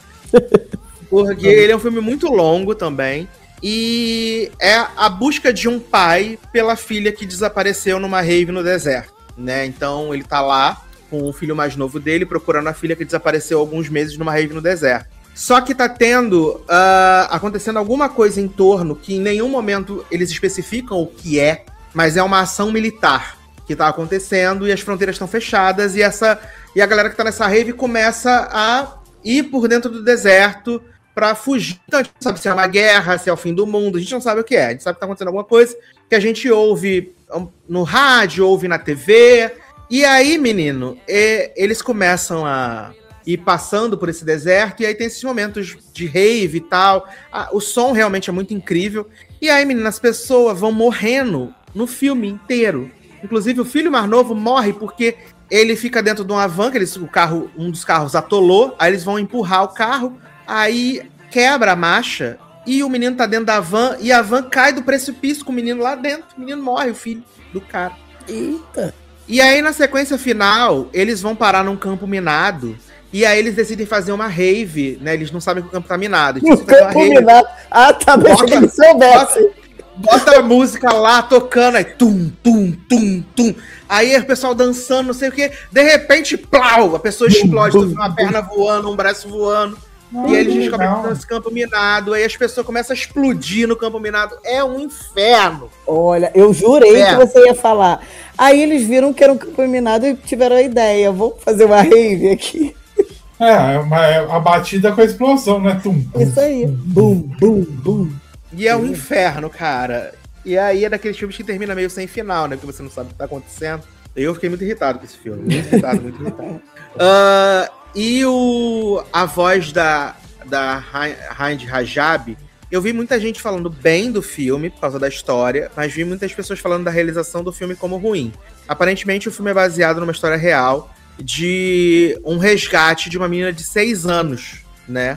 Porque ele é um filme muito longo também. E é a busca de um pai pela filha que desapareceu numa rave no deserto, né? Então ele tá lá com o filho mais novo dele, procurando a filha que desapareceu há alguns meses numa rave no deserto. Só que tá acontecendo alguma coisa em torno que em nenhum momento eles especificam o que é, mas é uma ação militar que tá acontecendo e as fronteiras estão fechadas e a galera que tá nessa rave começa a ir por dentro do deserto pra fugir. Então a gente não sabe se é uma guerra, se é o fim do mundo, a gente não sabe o que é. A gente sabe que tá acontecendo alguma coisa que a gente ouve no rádio, ouve na TV. E aí, menino, eles começam a ir passando por esse deserto, e aí tem esses momentos de rave e tal. O som realmente é muito incrível. E aí, menino, as pessoas vão morrendo no filme inteiro. Inclusive, o filho mais novo morre porque ele fica dentro de uma van, um dos carros atolou, aí eles vão empurrar o carro, aí quebra a marcha, e o menino tá dentro da van, e a van cai do precipício com o menino lá dentro. O menino morre, o filho do cara. Eita! E aí, na sequência final, eles vão parar num campo minado. E aí eles decidem fazer uma rave, né? Eles não sabem que o campo tá minado. O campo minado? Ah, tá bem, que eles soubessem. Bota a música lá, tocando, aí tum, tum, tum, tum. Aí o pessoal dançando, não sei o quê. De repente, plau, a pessoa explode. Uma perna voando, um braço voando. E aí eles descobrem que tá nesse campo minado. Aí as pessoas começam a explodir no campo minado. É um inferno. Olha, eu jurei que você ia falar. Aí eles viram que era um campo minado e tiveram a ideia. Vamos fazer uma rave aqui. A batida com a explosão, né? Tum, isso aí. Bum, bum, bum. E é um inferno, cara. E aí é daqueles filmes que termina meio sem final, né? Porque você não sabe o que tá acontecendo. Eu fiquei muito irritado com esse filme. Muito irritado, muito irritado. E a voz da Hind Rajab, eu vi muita gente falando bem do filme por causa da história, mas vi muitas pessoas falando da realização do filme como ruim. Aparentemente o filme é baseado numa história real, de um resgate de uma menina de 6 anos, né?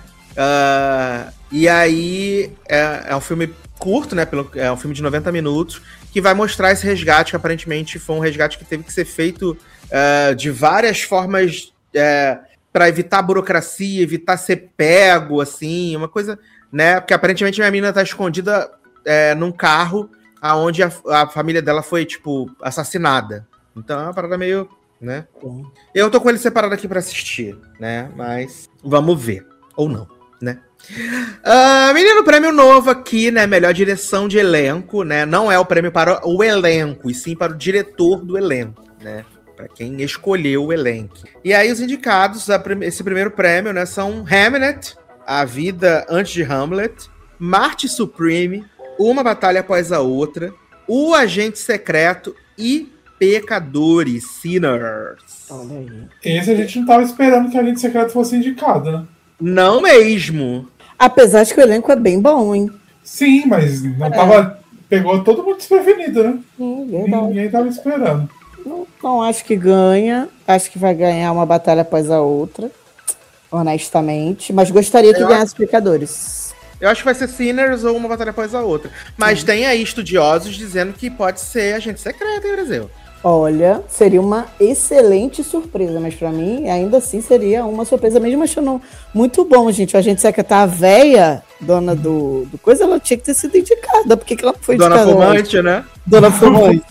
E aí é um filme curto, né? É um filme de 90 minutos, que vai mostrar esse resgate, que aparentemente foi um resgate que teve que ser feito de várias formas para evitar burocracia, evitar ser pego, assim, uma coisa, né? Porque aparentemente a menina tá escondida num carro onde a família dela foi, tipo, assassinada. Então é uma parada meio, né? Eu tô com ele separado aqui pra assistir, né? Mas vamos ver. Ou não, né? Menino, prêmio novo aqui, né? Melhor direção de elenco, né? Não é o prêmio para o elenco, e sim para o diretor do elenco, né? Para quem escolheu o elenco. E aí os indicados a esse primeiro prêmio, né? São Hamnet, A Vida Antes de Hamlet, Marte Supreme, Uma Batalha Após a Outra, O Agente Secreto e Pecadores, Sinners. Esse a gente não tava esperando que o Agente Secreto fosse indicado, né? Não mesmo. Apesar de que o elenco é bem bom, hein? Sim, mas não tava... Pegou todo mundo desprevenido, né? Verdade. Ninguém tava esperando. Não acho que ganha. Acho que vai ganhar Uma Batalha Após a Outra. Honestamente. Mas gostaria que ganhasse Pecadores. Eu acho que vai ser Sinners ou Uma Batalha Após a Outra. Mas tem aí estudiosos dizendo que pode ser Agente Secreto, hein, Brasil? Olha, seria uma excelente surpresa, mas pra mim, ainda assim, seria uma surpresa, mesmo achando muito bom, gente. A Agente Secreto, a véia, dona do coisa, ela tinha que ter sido indicada. Por que ela não foi indicada? Dona Fumante, né? Dona Fumante.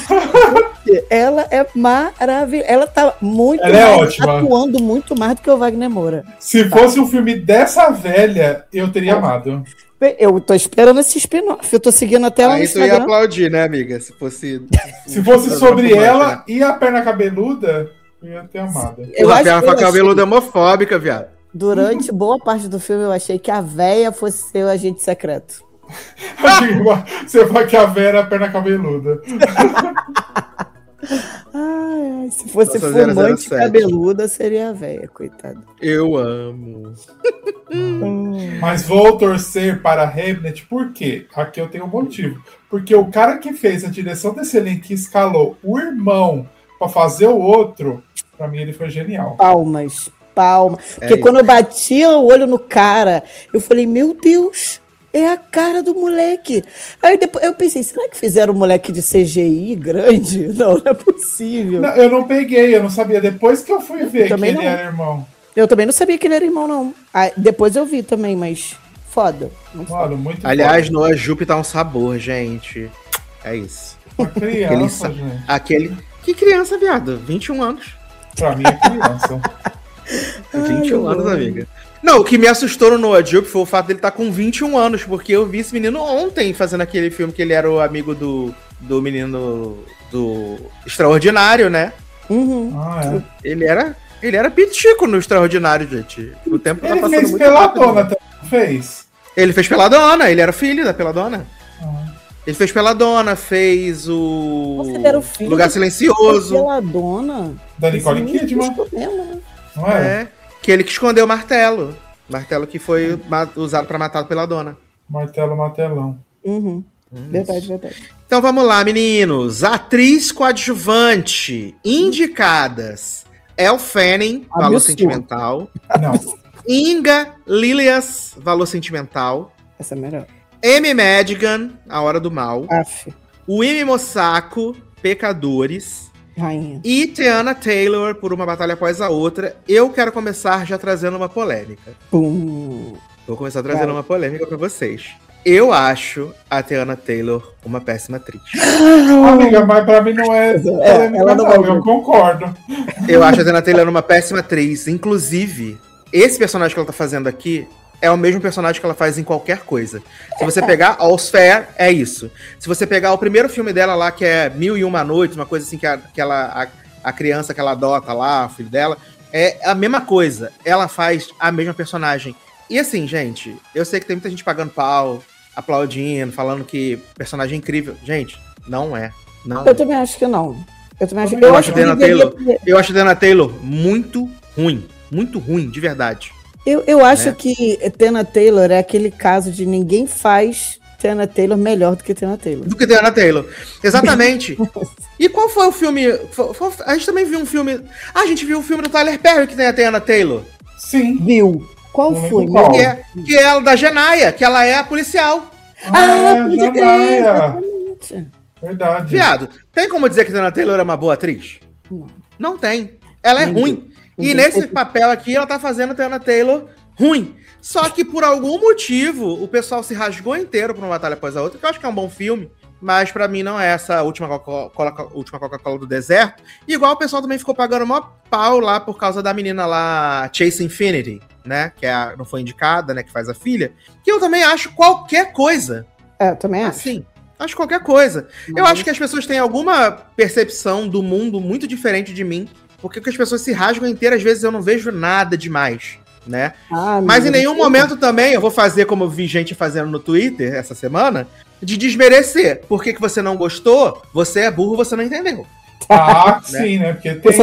Ela é maravilhosa. Ela tá muito ótima. Atuando muito mais do que o Wagner Moura. Se fosse um filme dessa velha, eu teria amado. Eu tô esperando esse spin-off. Eu tô seguindo até ela no Instagram. Aí tu ia aplaudir, né, amiga? Se fosse sobre ela e a perna cabeluda, eu ia ter amado. A perna cabeluda é homofóbica, viado. Durante boa parte do filme, eu achei que a véia fosse ser o Agente Secreto. Você fala que a véia era a perna cabeluda. Ai, se fosse fumante cabeluda, seria a véia, coitada. Eu amo. Mas vou torcer para Hamnet, por quê? Aqui eu tenho um motivo. Porque o cara que fez a direção desse elenco, que escalou o irmão para fazer o outro, para mim ele foi genial. Palmas. Porque quando eu batia o olho no cara, eu falei, meu Deus, é a cara do moleque. Aí depois eu pensei, será que fizeram o moleque de CGI grande? Não é possível. Não, eu não peguei, eu não sabia. Depois que eu fui ver que ele era irmão. Eu também não sabia que ele era irmão, não. Depois eu vi também, mas foda. Claro, muito Aliás, foda. Noah Jupe tá um sabor, gente. É isso. Uma criança, gente. Que criança, viado? 21 anos. Pra mim é criança. 21 anos, amiga. Não, o que me assustou no Noah Jupe foi o fato dele estar com 21 anos, porque eu vi esse menino ontem fazendo aquele filme que ele era o amigo do menino do Extraordinário, né? Uhum. Ele era pitico no Extraordinário, gente. O tempo tá passando fez muito Peladona, rápido. fez? Ele fez Peladona, ele era filho da Peladona. Ele fez Peladona, fez o Lugar Silencioso. Peladona? Da Nicole Kidman. Não é? Que ele que escondeu o martelo. Martelo que foi usado pra matar a Peladona. Martelão. Uhum. Verdade. Então vamos lá, meninos. Atriz coadjuvante. Indicadas. Elle Fanning, Valor Sentimental. Não. Inga Lilias, Valor Sentimental. Essa é melhor. Amy Madigan, A Hora do Mal. Wimi Mosaku, Pecadores. Rainha. E Teyana Taylor, Por Uma Batalha Após a Outra. Eu quero começar já trazendo uma polêmica. Vou começar trazendo uma polêmica pra vocês. Eu acho a Teyana Taylor uma péssima atriz. Amiga, mas pra mim não é polêmica, não, eu concordo. Eu acho a Teyana Taylor uma péssima atriz. Inclusive, esse personagem que ela tá fazendo aqui é o mesmo personagem que ela faz em qualquer coisa. Se você pegar All's Fair, é isso. Se você pegar o primeiro filme dela lá, que é 1001 Noites, uma coisa assim que a criança que ela adota lá, o filho dela, é a mesma coisa. Ela faz a mesma personagem. E assim, gente, eu sei que tem muita gente pagando pau, aplaudindo, falando que personagem é incrível. Gente, não é. Eu também acho que não. Eu acho a Teyana Taylor muito ruim. Muito ruim, de verdade. Eu acho que Teyana Taylor é aquele caso de ninguém faz Tiana Taylor melhor do que Tiana Taylor. Do que Tiana Taylor. Exatamente. E qual foi o filme? A gente também viu um filme. A gente viu um filme do Tyler Perry que tem a Tiana Taylor. Sim. Viu? Qual foi? Qual? Que é ela da Janaya, que ela é a policial. Janaya. Verdade. Viado, tem como dizer que Tiana Taylor é uma boa atriz? Não tem. Ela é ruim. E nesse papel aqui, ela tá fazendo a Tiana Taylor ruim. Só que por algum motivo, o pessoal se rasgou inteiro pra uma batalha após a outra, que eu acho que é um bom filme, mas pra mim não é essa última Coca-Cola do deserto. E igual o pessoal também ficou pagando mó pau lá por causa da menina lá, Chase Infinity, né? Que não foi indicada, né? Que faz a filha. Que eu também acho qualquer coisa. Eu também acho. Assim, acho qualquer coisa. Eu acho que as pessoas têm alguma percepção do mundo muito diferente de mim, porque as pessoas se rasgam inteiras, às vezes eu não vejo nada demais. Né? Mas em nenhum momento também eu vou fazer como eu vi gente fazendo no Twitter essa semana, de desmerecer. Por que você não gostou? Você é burro, você não entendeu. Sim, né? Porque tem...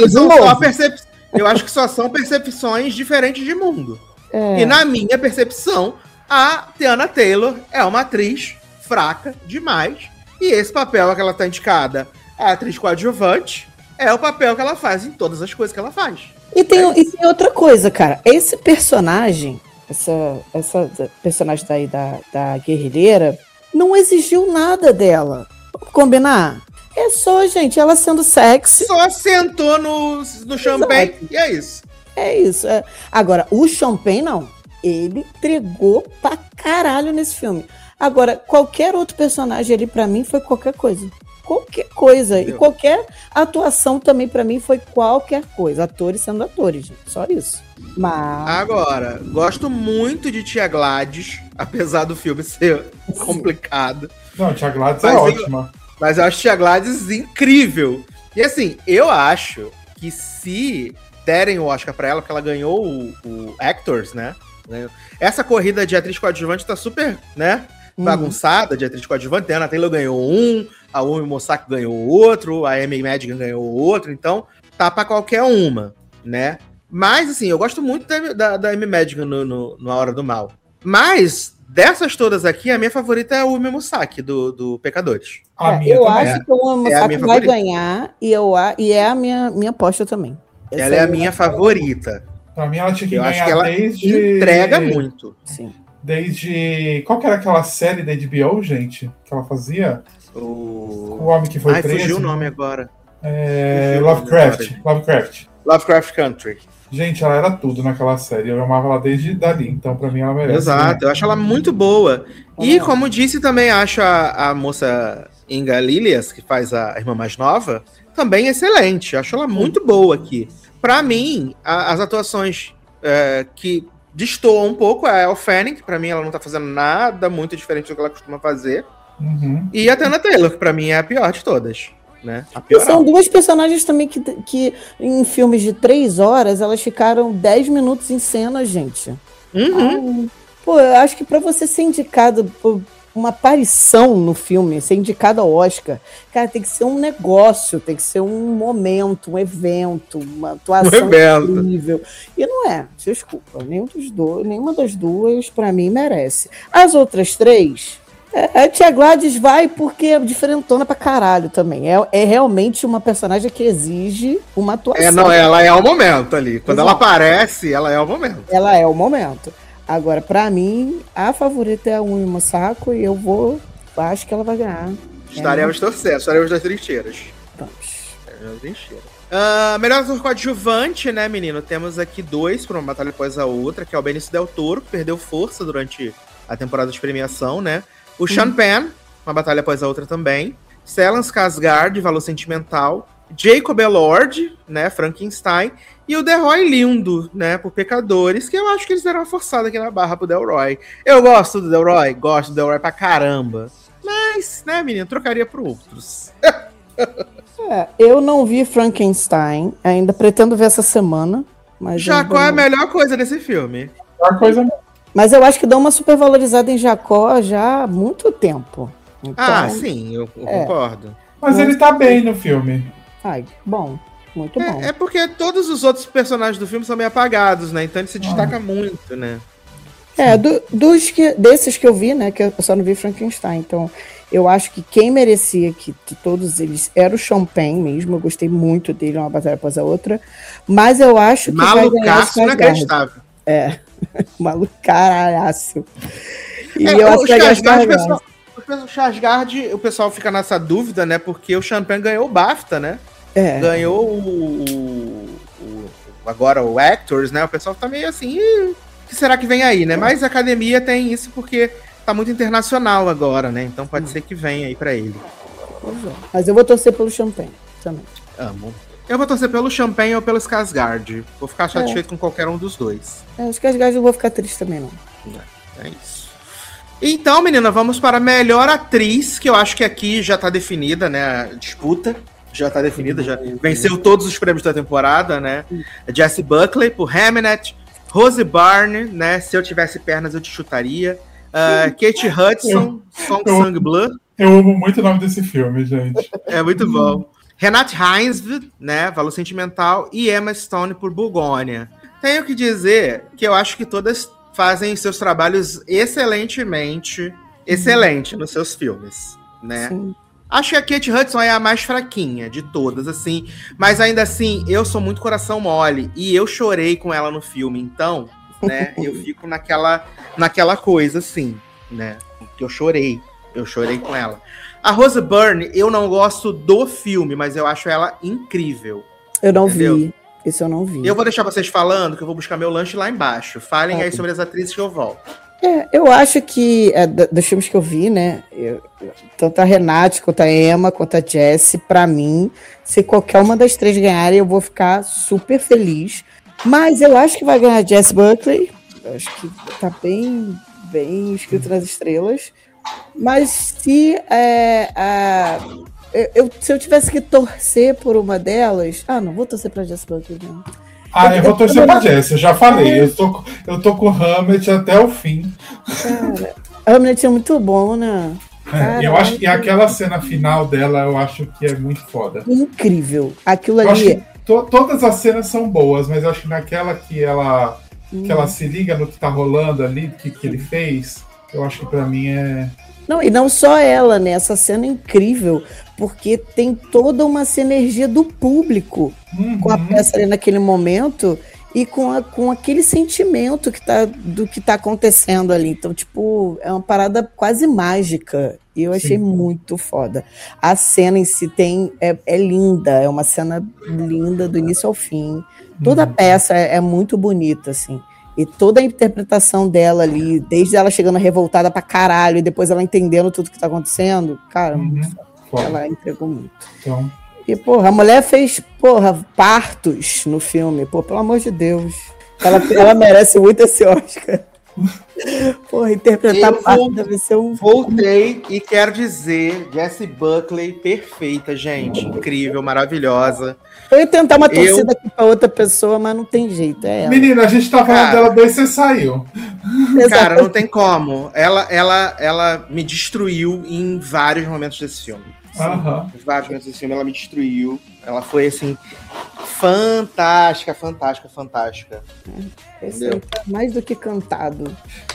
eu acho que só são percepções diferentes de mundo. E na minha percepção, a Tiana Taylor é uma atriz fraca demais. E esse papel que ela tá indicada, a atriz coadjuvante, é o papel que ela faz em todas as coisas que ela faz. E tem outra coisa, cara. Esse personagem, essa personagem daí da guerrilheira, não exigiu nada dela. Vamos combinar? É só, gente, ela sendo sexy. Só sentou no champanhe e é isso. É isso. Agora, o Champagne, não. Ele entregou pra caralho nesse filme. Agora, qualquer outro personagem ali, pra mim, foi qualquer coisa. Qualquer coisa. E qualquer atuação também, pra mim, foi qualquer coisa. Atores sendo atores, gente. Só isso. Mas... Agora, gosto muito de Tia Gladys, apesar do filme ser complicado. Não, Tia Gladys é ótima. Mas eu acho Tia Gladys incrível. E assim, eu acho que se derem o Oscar pra ela, porque ela ganhou o Actors, né? Essa corrida de atriz coadjuvante tá super, né? Bagunçada de atriz coadjuvante. A Ana Taylor ganhou um, a Umi Mossack ganhou outro, a Amy Madigan ganhou outro, então tá pra qualquer uma, né? Mas, assim, eu gosto muito da Amy Madigan no A Hora do Mal. Mas, dessas todas aqui, a minha favorita é a Umi Mossack, do Pecadores. Eu acho que a Umi Mossack vai ganhar, e é a minha aposta também. Ela é a minha favorita. Pra mim, ela tinha que ganhar acho que ela desde... entrega muito. Sim. Desde... Qual que era aquela série da HBO, gente? Que ela fazia? O homem que foi preso. Fugiu o nome agora. Lovecraft Country. Gente, ela era tudo naquela série. Eu amava ela desde dali. Então, pra mim, ela merece. Exato. Eu acho ela muito boa. E, como disse, também acho a moça Inga Lilias, que faz a irmã mais nova, também excelente. Eu acho ela muito boa aqui. Pra mim, as atuações que destoam um pouco é a Elle Fanning, que pra mim ela não tá fazendo nada muito diferente do que ela costuma fazer. E a Tiana Taylor, que pra mim é a pior de todas. Né? São duas personagens também que em filmes de 3 horas, elas ficaram 10 minutos em cena, gente. Pô, eu acho que pra você ser indicado por uma aparição no filme, ser indicado ao Oscar, cara, tem que ser um negócio, tem que ser um momento, um evento, uma atuação incrível. E não é, desculpa, nenhuma das duas, pra mim, merece. As outras 3, a Tia Gladys vai porque é diferentona pra caralho também. É realmente uma personagem que exige uma atuação. Ela é o momento ali. Quando ela aparece, ela é o momento. Ela é o momento. Agora, pra mim, a favorita é a Umi Mossack e acho que ela vai ganhar. Estaremos torcendo, estaremos nas trincheiras. Melhor ator coadjuvante, né, menino? Temos aqui 2 para uma batalha após a outra, que é o Benício Del Toro, que perdeu força durante a temporada de premiação, né? O Sean Penn, uma batalha após a outra também. Stellan Skarsgård, Valor Sentimental. Jacob Elord, né, Frankenstein, e o Delroy Lindo, né, por Pecadores, que eu acho que eles deram uma forçada aqui na barra pro Delroy. Eu gosto do Delroy, gosto do Delroy pra caramba, mas, né, menino, trocaria por outros. Eu não vi Frankenstein, ainda pretendo ver essa semana. Mas Jacó é a melhor coisa desse filme. Mas eu acho que dá uma supervalorizada em Jacó já há muito tempo. Então, sim, eu concordo. Mas ele tá bem no filme. Ai, bom. Muito bom. É porque todos os outros personagens do filme são meio apagados, né? Então ele se destaca muito, né? Desses que eu vi, né, que eu só não vi Frankenstein, então eu acho que quem merecia que de todos eles era o Sean Penn mesmo, eu gostei muito dele, uma batalha após a outra, mas eu acho que vai ganhar o Skarsgård. Malucaralhaço. E eu acho que vai ganhar o Skarsgård, o pessoal fica nessa dúvida, né, porque o Sean Penn ganhou o BAFTA, né, ganhou agora o Actors, né, o pessoal tá meio assim, o que será que vem aí, né, mas a academia tem isso porque tá muito internacional agora, né, então pode ser que venha aí pra ele. Mas eu vou torcer pelo Sean Penn também. Amo. Eu vou torcer pelo Sean Penn ou pelo Skarsgård. Vou ficar satisfeito com qualquer um dos dois. O Skarsgård eu vou ficar triste também, não. É isso. Então, menina, vamos para a melhor atriz, que eu acho que aqui já tá definida, né? A disputa já tá definida, já venceu todos os prêmios da temporada, né? Jessie Buckley por Hamnet, Rose Byrne, né? Se eu tivesse pernas, eu te chutaria. Kate Hudson, Song Sang Bleu. Eu amo muito o nome desse filme, gente. É muito bom. Renate Reinsve, né? Valor Sentimental. E Emma Stone por Burgônia. Tenho que dizer que eu acho que todas fazem seus trabalhos excelente nos seus filmes, né? Sim. Acho que a Kate Hudson é a mais fraquinha de todas, assim. Mas ainda assim, eu sou muito coração mole. E eu chorei com ela no filme. Então, né? Eu fico naquela coisa, assim, né? Que eu chorei com ela. A Rose Byrne, eu não gosto do filme, mas eu acho ela incrível. Eu não vi. Isso eu não vi. Eu vou deixar vocês falando, que eu vou buscar meu lanche lá embaixo. Falem aí sobre as atrizes que eu volto. Eu acho que, dos filmes que eu vi, né, tanto a Renate, quanto a Emma, quanto a Jessie, pra mim, se qualquer uma das três ganharem, eu vou ficar super feliz. Mas eu acho que vai ganhar a Jessie Buckley. Eu acho que tá bem escrito nas estrelas. Mas se eu tivesse que torcer por uma delas... não vou torcer pra Jessie Buckley, não. Eu vou torcer pra Jessie, eu já falei. Eu tô com o Hamlet até o fim. Cara, Hamlet é muito bom, né? Eu acho que aquela cena final dela, eu acho que é muito foda. Incrível. Aquilo ali... Todas as cenas são boas, mas eu acho que naquela que ela se liga no que tá rolando ali, que ele fez... Eu acho que pra mim é... Não, e não só ela, né? Essa cena é incrível, porque tem toda uma sinergia do público com a peça ali naquele momento e com aquele sentimento do que tá acontecendo ali. Então, tipo, é uma parada quase mágica. E eu achei muito foda. A cena em si é linda, é uma cena linda do início ao fim. Toda a peça é muito bonita, assim. E toda a interpretação dela ali, desde ela chegando revoltada pra caralho, e depois ela entendendo tudo que tá acontecendo, cara, ela entregou muito. Então... E, a mulher fez, partos no filme. Pelo amor de Deus. Ela merece muito esse Oscar. Interpretar parto deve ser um... Voltei e quero dizer, Jessie Buckley, perfeita, gente. Incrível, maravilhosa. Eu ia tentar uma torcida aqui pra outra pessoa, mas não tem jeito, é ela. Menina, a gente tá falando dela bem, você saiu. Cara, não tem como. Ela me destruiu em vários momentos desse filme. Em vários momentos desse filme ela me destruiu. Ela foi, assim, fantástica. Entendeu? Mais do que cantado.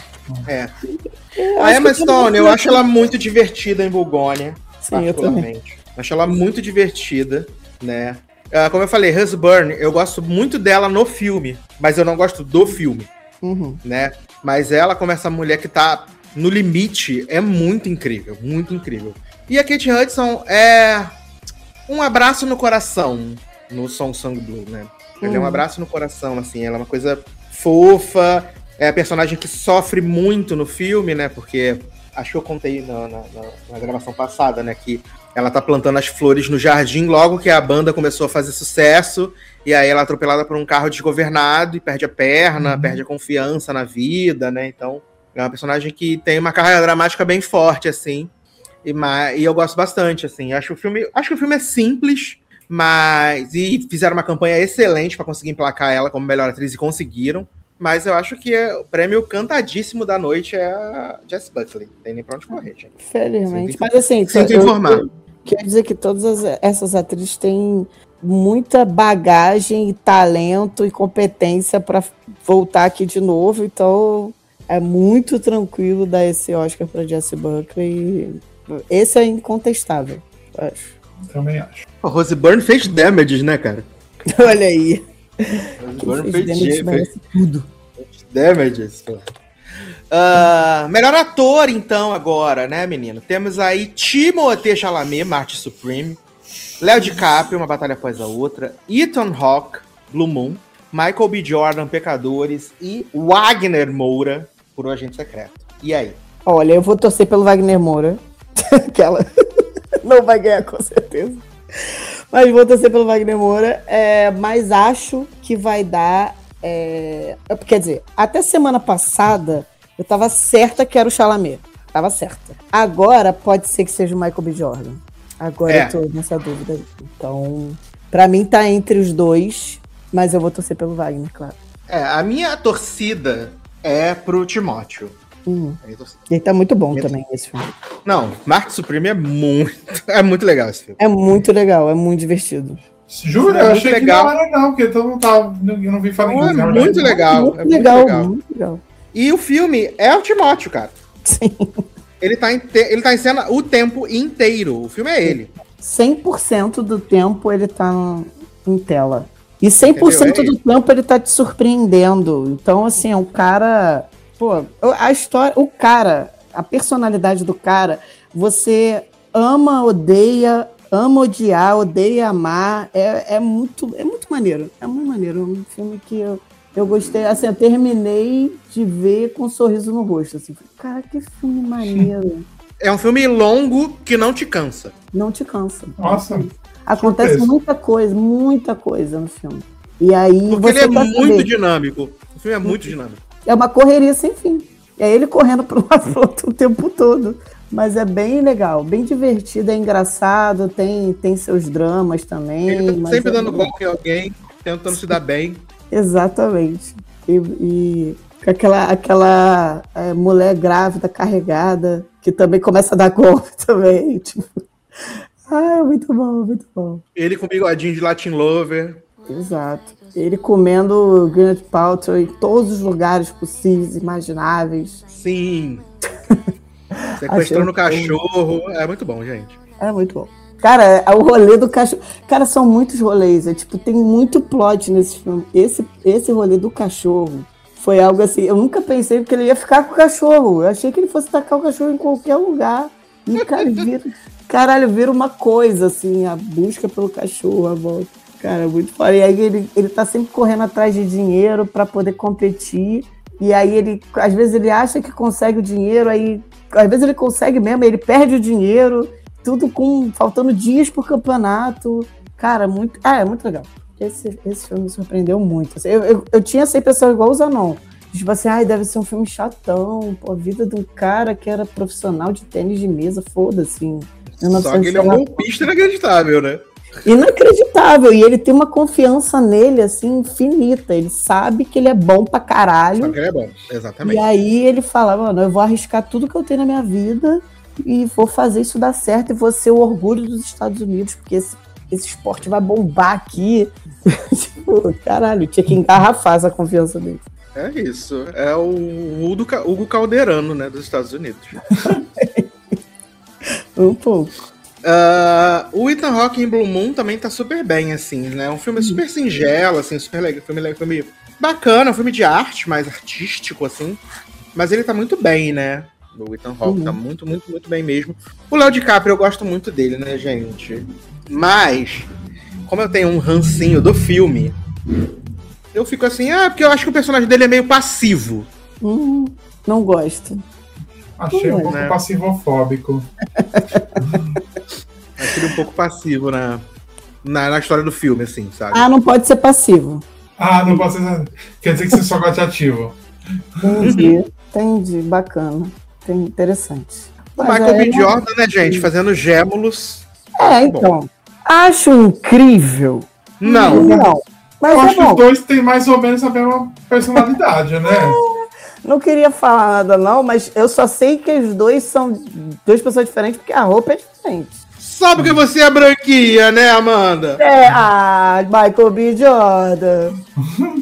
A Emma Stone, eu acho ela muito divertida em Burgônia. Sim, eu também. Acho ela muito divertida, né? Como eu falei, Rose Byrne, eu gosto muito dela no filme, mas eu não gosto do filme, né? Mas ela, como essa mulher que tá no limite, é muito incrível, muito incrível. E a Kate Hudson é um abraço no coração no Song Sang Bleu, né? Ela é um abraço no coração, assim, ela é uma coisa fofa, é a personagem que sofre muito no filme, né? Porque acho que eu contei na gravação passada, né? Que ela tá plantando as flores no jardim logo que a banda começou a fazer sucesso, e aí ela é atropelada por um carro desgovernado e perde a perna, perde a confiança na vida, né? Então, é uma personagem que tem uma carreira dramática bem forte, assim, e eu gosto bastante, assim. Acho que o filme é simples, e fizeram uma campanha excelente para conseguir emplacar ela como melhor atriz, e conseguiram. Mas eu acho que o prêmio cantadíssimo da noite é a Jessie Buckley. Não tem nem pra onde correr, gente. Felizmente. Mas assim, sinto informar. Quer dizer que todas essas atrizes têm muita bagagem e talento e competência para voltar aqui de novo. Então, É muito tranquilo dar esse Oscar pra Jessie Buckley. Esse é incontestável, eu acho. Também acho. O Rose Byrne fez Damages, né, cara? Olha aí. Rose Byrne Damages merece tudo. Damages, pô. Melhor ator, então, agora, né, menino? Temos aí Timothée Chalamet, Marty Supreme, Léo DiCaprio, Uma Batalha Após a Outra, Ethan Hawke, Blue Moon, Michael B. Jordan, Pecadores e Wagner Moura, por O Agente Secreto. E aí? Olha, eu vou torcer pelo Wagner Moura, que ela não vai ganhar com certeza. Mas vou torcer pelo Wagner Moura, mas acho que vai dar... Quer dizer, até semana passada eu tava certa que era o Chalamet. Tava certa. Agora pode ser que seja o Michael B. Jordan. Agora eu tô nessa dúvida aí. Então, pra mim tá entre os dois, mas eu vou torcer pelo Wagner, claro. A minha torcida é pro Timóteo. Ele tá muito bom também, esse filme. Não, Marty Supreme é muito legal esse filme. É muito legal, é muito divertido. Jura? Eu achei legal. Que não era não, porque todo mundo tava... Eu não vi falar inglês. É muito legal. Muito legal. E o filme é o Timóteo, cara. Sim. Ele tá em cena o tempo inteiro. O filme é ele. 100% do tempo ele tá em tela. E 100% do tempo ele tá te surpreendendo. Então, assim, é um cara... Pô, a história... O cara, a personalidade do cara, você ama, odeia, ama odiar, odeia amar. É muito maneiro. É muito maneiro. É um filme que eu gostei. Assim, eu terminei de ver com um sorriso no rosto. Assim, cara, que filme maneiro. É um filme longo que não te cansa. Não te cansa. Nossa. Acontece muita coisa no filme. E aí porque ele é muito dinâmico. O filme é muito dinâmico. É uma correria sem fim. É ele correndo para um lado e pro outro o tempo todo. Mas é bem legal, bem divertido, é engraçado, tem seus dramas também. Ele tá sempre dando golpe em alguém, tentando se dar bem. Exatamente. E aquela mulher grávida, carregada, que também começa a dar golpe também. Tipo... muito bom, muito bom. Ele com bigodinho de Latin Lover. Exato. Ele comendo Gwyneth Paltrow em todos os lugares possíveis, imagináveis. Sim. Sequestrando o cachorro. É muito bom, gente. É muito bom. Cara, o rolê do cachorro... Cara, são muitos rolês. Tem muito plot nesse filme. Esse rolê do cachorro foi algo assim... Eu nunca pensei que ele ia ficar com o cachorro. Eu achei que ele fosse tacar o cachorro em qualquer lugar. E, cara, vira uma coisa, assim, a busca pelo cachorro, a volta. Cara, muito foda. E aí ele tá sempre correndo atrás de dinheiro pra poder competir. E aí às vezes ele acha que consegue o dinheiro, aí às vezes ele consegue mesmo, ele perde o dinheiro, tudo faltando dias pro campeonato. Cara, é muito legal. Esse filme me surpreendeu muito. Assim, eu tinha essa impressão igual o Zanon. Tipo assim, deve ser um filme chatão, pô, a vida de um cara que era profissional de tênis de mesa, foda-se. Só que ele é um golpista inacreditável, né? Inacreditável, e ele tem uma confiança nele, assim, infinita. Ele sabe que ele é bom pra caralho. Sabe que ele é bom, exatamente. E aí ele fala, mano, eu vou arriscar tudo que eu tenho na minha vida e vou fazer isso dar certo e vou ser o orgulho dos Estados Unidos, porque esse esporte vai bombar aqui. Tipo, caralho, tinha que engarrafar essa confiança dele. É isso, é o Hugo Calderano, né, dos Estados Unidos. Um pouco. O Ethan Hawke em Blue Moon também tá super bem, assim, né? Um filme super singelo, assim, super legal. Filme bacana, um filme de arte, mais artístico, assim. Mas ele tá muito bem, né? O Ethan Hawke tá muito, muito, muito bem mesmo. O Léo DiCaprio, eu gosto muito dele, né, gente? Mas, como eu tenho um rancinho do filme, eu fico assim, porque eu acho que o personagem dele é meio passivo. Não gosto. Achei um pouco passivofóbico. Achei ele um pouu passivo na história do filme, assim, sabe? Não pode ser passivo. Não pode ser. Quer dizer que você só gosta de ativo. Entendi, bacana. Interessante. O Michael B. Jordan, né, gente? Fazendo Gémulos. Então. Bom. Acho incrível. Não. Mas eu acho que os dois têm mais ou menos a mesma personalidade, né? Não queria falar nada, não, mas eu só sei que os dois são duas pessoas diferentes porque a roupa é diferente. Só porque você é branquinha, né, Amanda? Michael B. Jordan.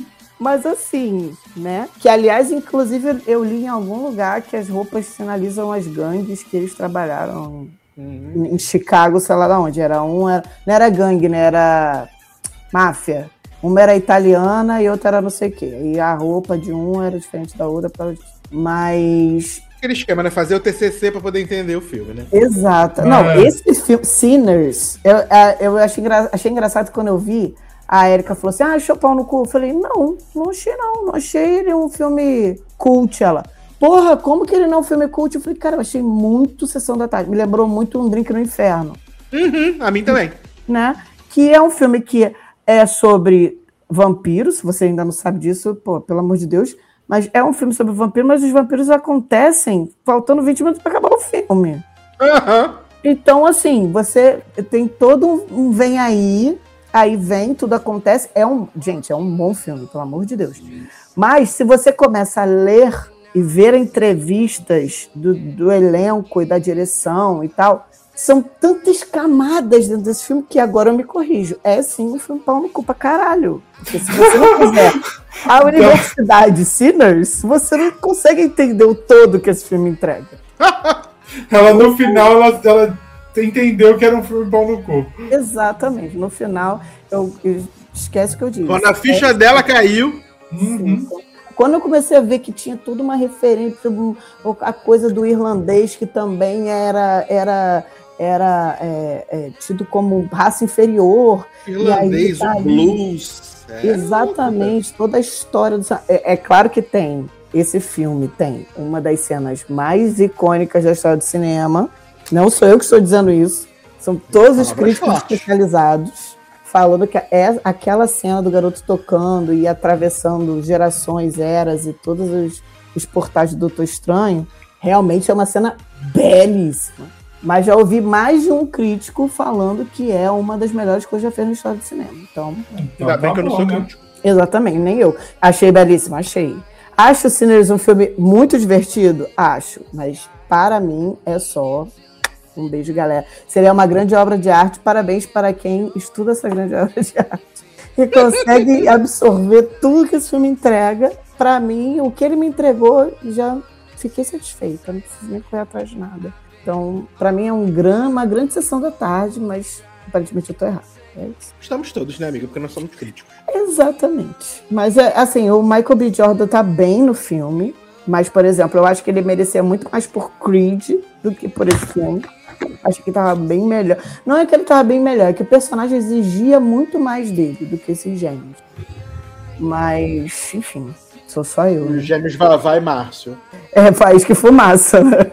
Mas assim, né? Que, aliás, inclusive, eu li em algum lugar que as roupas sinalizam as gangues que eles trabalharam em Chicago, sei lá de onde. Não era gangue, né? Era máfia. Uma era italiana e outra era não sei o quê. E a roupa de um era diferente da outra. Mas... Aquele esquema, né? Fazer o TCC pra poder entender o filme, né? Exato. Não, esse filme, Sinners, eu achei engraçado quando eu vi. A Erika falou assim, achou pau no cu? Eu falei, não achei não. Não achei ele um filme cult. Ela, porra, como que ele não é um filme cult? Eu falei, cara, eu achei muito Sessão da Tarde. Me lembrou muito Um Drink no Inferno. A mim também. Né? Que é um filme que é sobre vampiros. Se você ainda não sabe disso, pô, pelo amor de Deus. Mas é um filme sobre vampiros, mas os vampiros acontecem faltando 20 minutos para acabar o filme. Então, assim, você tem todo um vem aí vem, tudo acontece. Gente, é um bom filme, pelo amor de Deus. Mas se você começa a ler e ver entrevistas do elenco e da direção e tal, são tantas camadas dentro desse filme que agora eu me corrijo. É sim um filme pau no cu pra caralho. Porque se você não fizer a Universidade Sinners, você não consegue entender o todo que esse filme entrega. Ela, no final, ela entendeu que era um filme pau no cu. Exatamente. No final, esquece o que eu disse. Quando a ficha dela caiu... Sim. Quando eu comecei a ver que tinha toda uma referência, a coisa do irlandês, que também era tido como raça inferior. Irlandês, e aí, o blues. Exatamente, toda a história do... É claro que tem. Esse filme tem uma das cenas mais icônicas da história do cinema. Não sou eu que estou dizendo isso. São todos os críticos especializados falando que é aquela cena do garoto tocando e atravessando gerações, eras e todos os portais do Doutor Estranho. Realmente é uma cena belíssima. Mas já ouvi mais de um crítico falando que é uma das melhores coisas já feitas na história do cinema. Então ainda bem que eu não sou crítico. Exatamente, nem eu. Achei belíssimo, achei. Acho o Sinners um filme muito divertido? Acho. Mas para mim é só... Um beijo, galera. Seria uma grande obra de arte. Parabéns para quem estuda essa grande obra de arte e consegue absorver tudo que esse filme entrega. Para mim, o que ele me entregou, já fiquei satisfeita. Não preciso nem correr atrás de nada. Então, para mim, é uma grande sessão da tarde, mas aparentemente eu tô errado. É isso. Estamos todos, né, amiga? Porque nós somos críticos. Exatamente. Mas, assim, o Michael B. Jordan tá bem no filme. Mas, por exemplo, eu acho que ele merecia muito mais por Creed do que por esse filme. Acho que tava bem melhor. Não é que ele tava bem melhor, é que o personagem exigia muito mais dele do que esses gêmeos. Mas, enfim, sou só eu. Os gêmeos Vavá e Márcio. Faísca e Fumaça, né?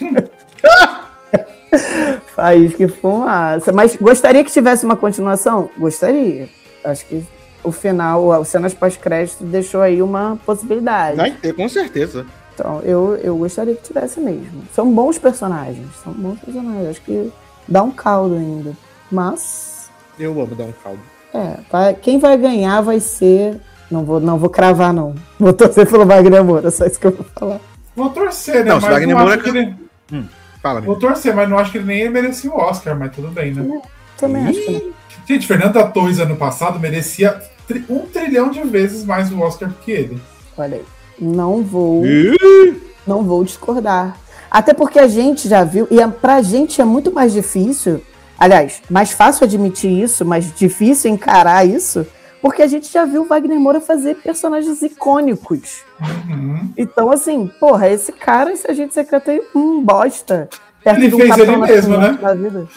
Faísca e Fumaça. Mas gostaria que tivesse uma continuação? Gostaria. Acho que o final, as cenas pós-crédito, deixou aí uma possibilidade. Vai ter, com certeza. Então, eu gostaria que tivesse mesmo. São bons personagens. Acho que dá um caldo ainda. Mas... Eu amo dar um caldo. Quem vai ganhar vai ser... Não vou cravar, não. Vou torcer pelo Wagner Moura, só isso que eu vou falar. Vou torcer, né? Não, se Wagner Moura... Fala, vou torcer, mas não acho que ele nem merecia o Oscar, mas tudo bem, né? Também acho que não. Gente, Fernanda Torres, ano passado, merecia 1 trilhão de vezes mais o Oscar que ele. Olha aí. Não vou discordar. Até porque a gente já viu, e pra gente é muito mais difícil, aliás, mais fácil admitir isso, mas difícil encarar isso, porque a gente já viu o Wagner Moura fazer personagens icônicos. Então, assim, porra, esse cara, esse agente secreto aí, bosta. Ele fez ele mesmo, né? Da vida.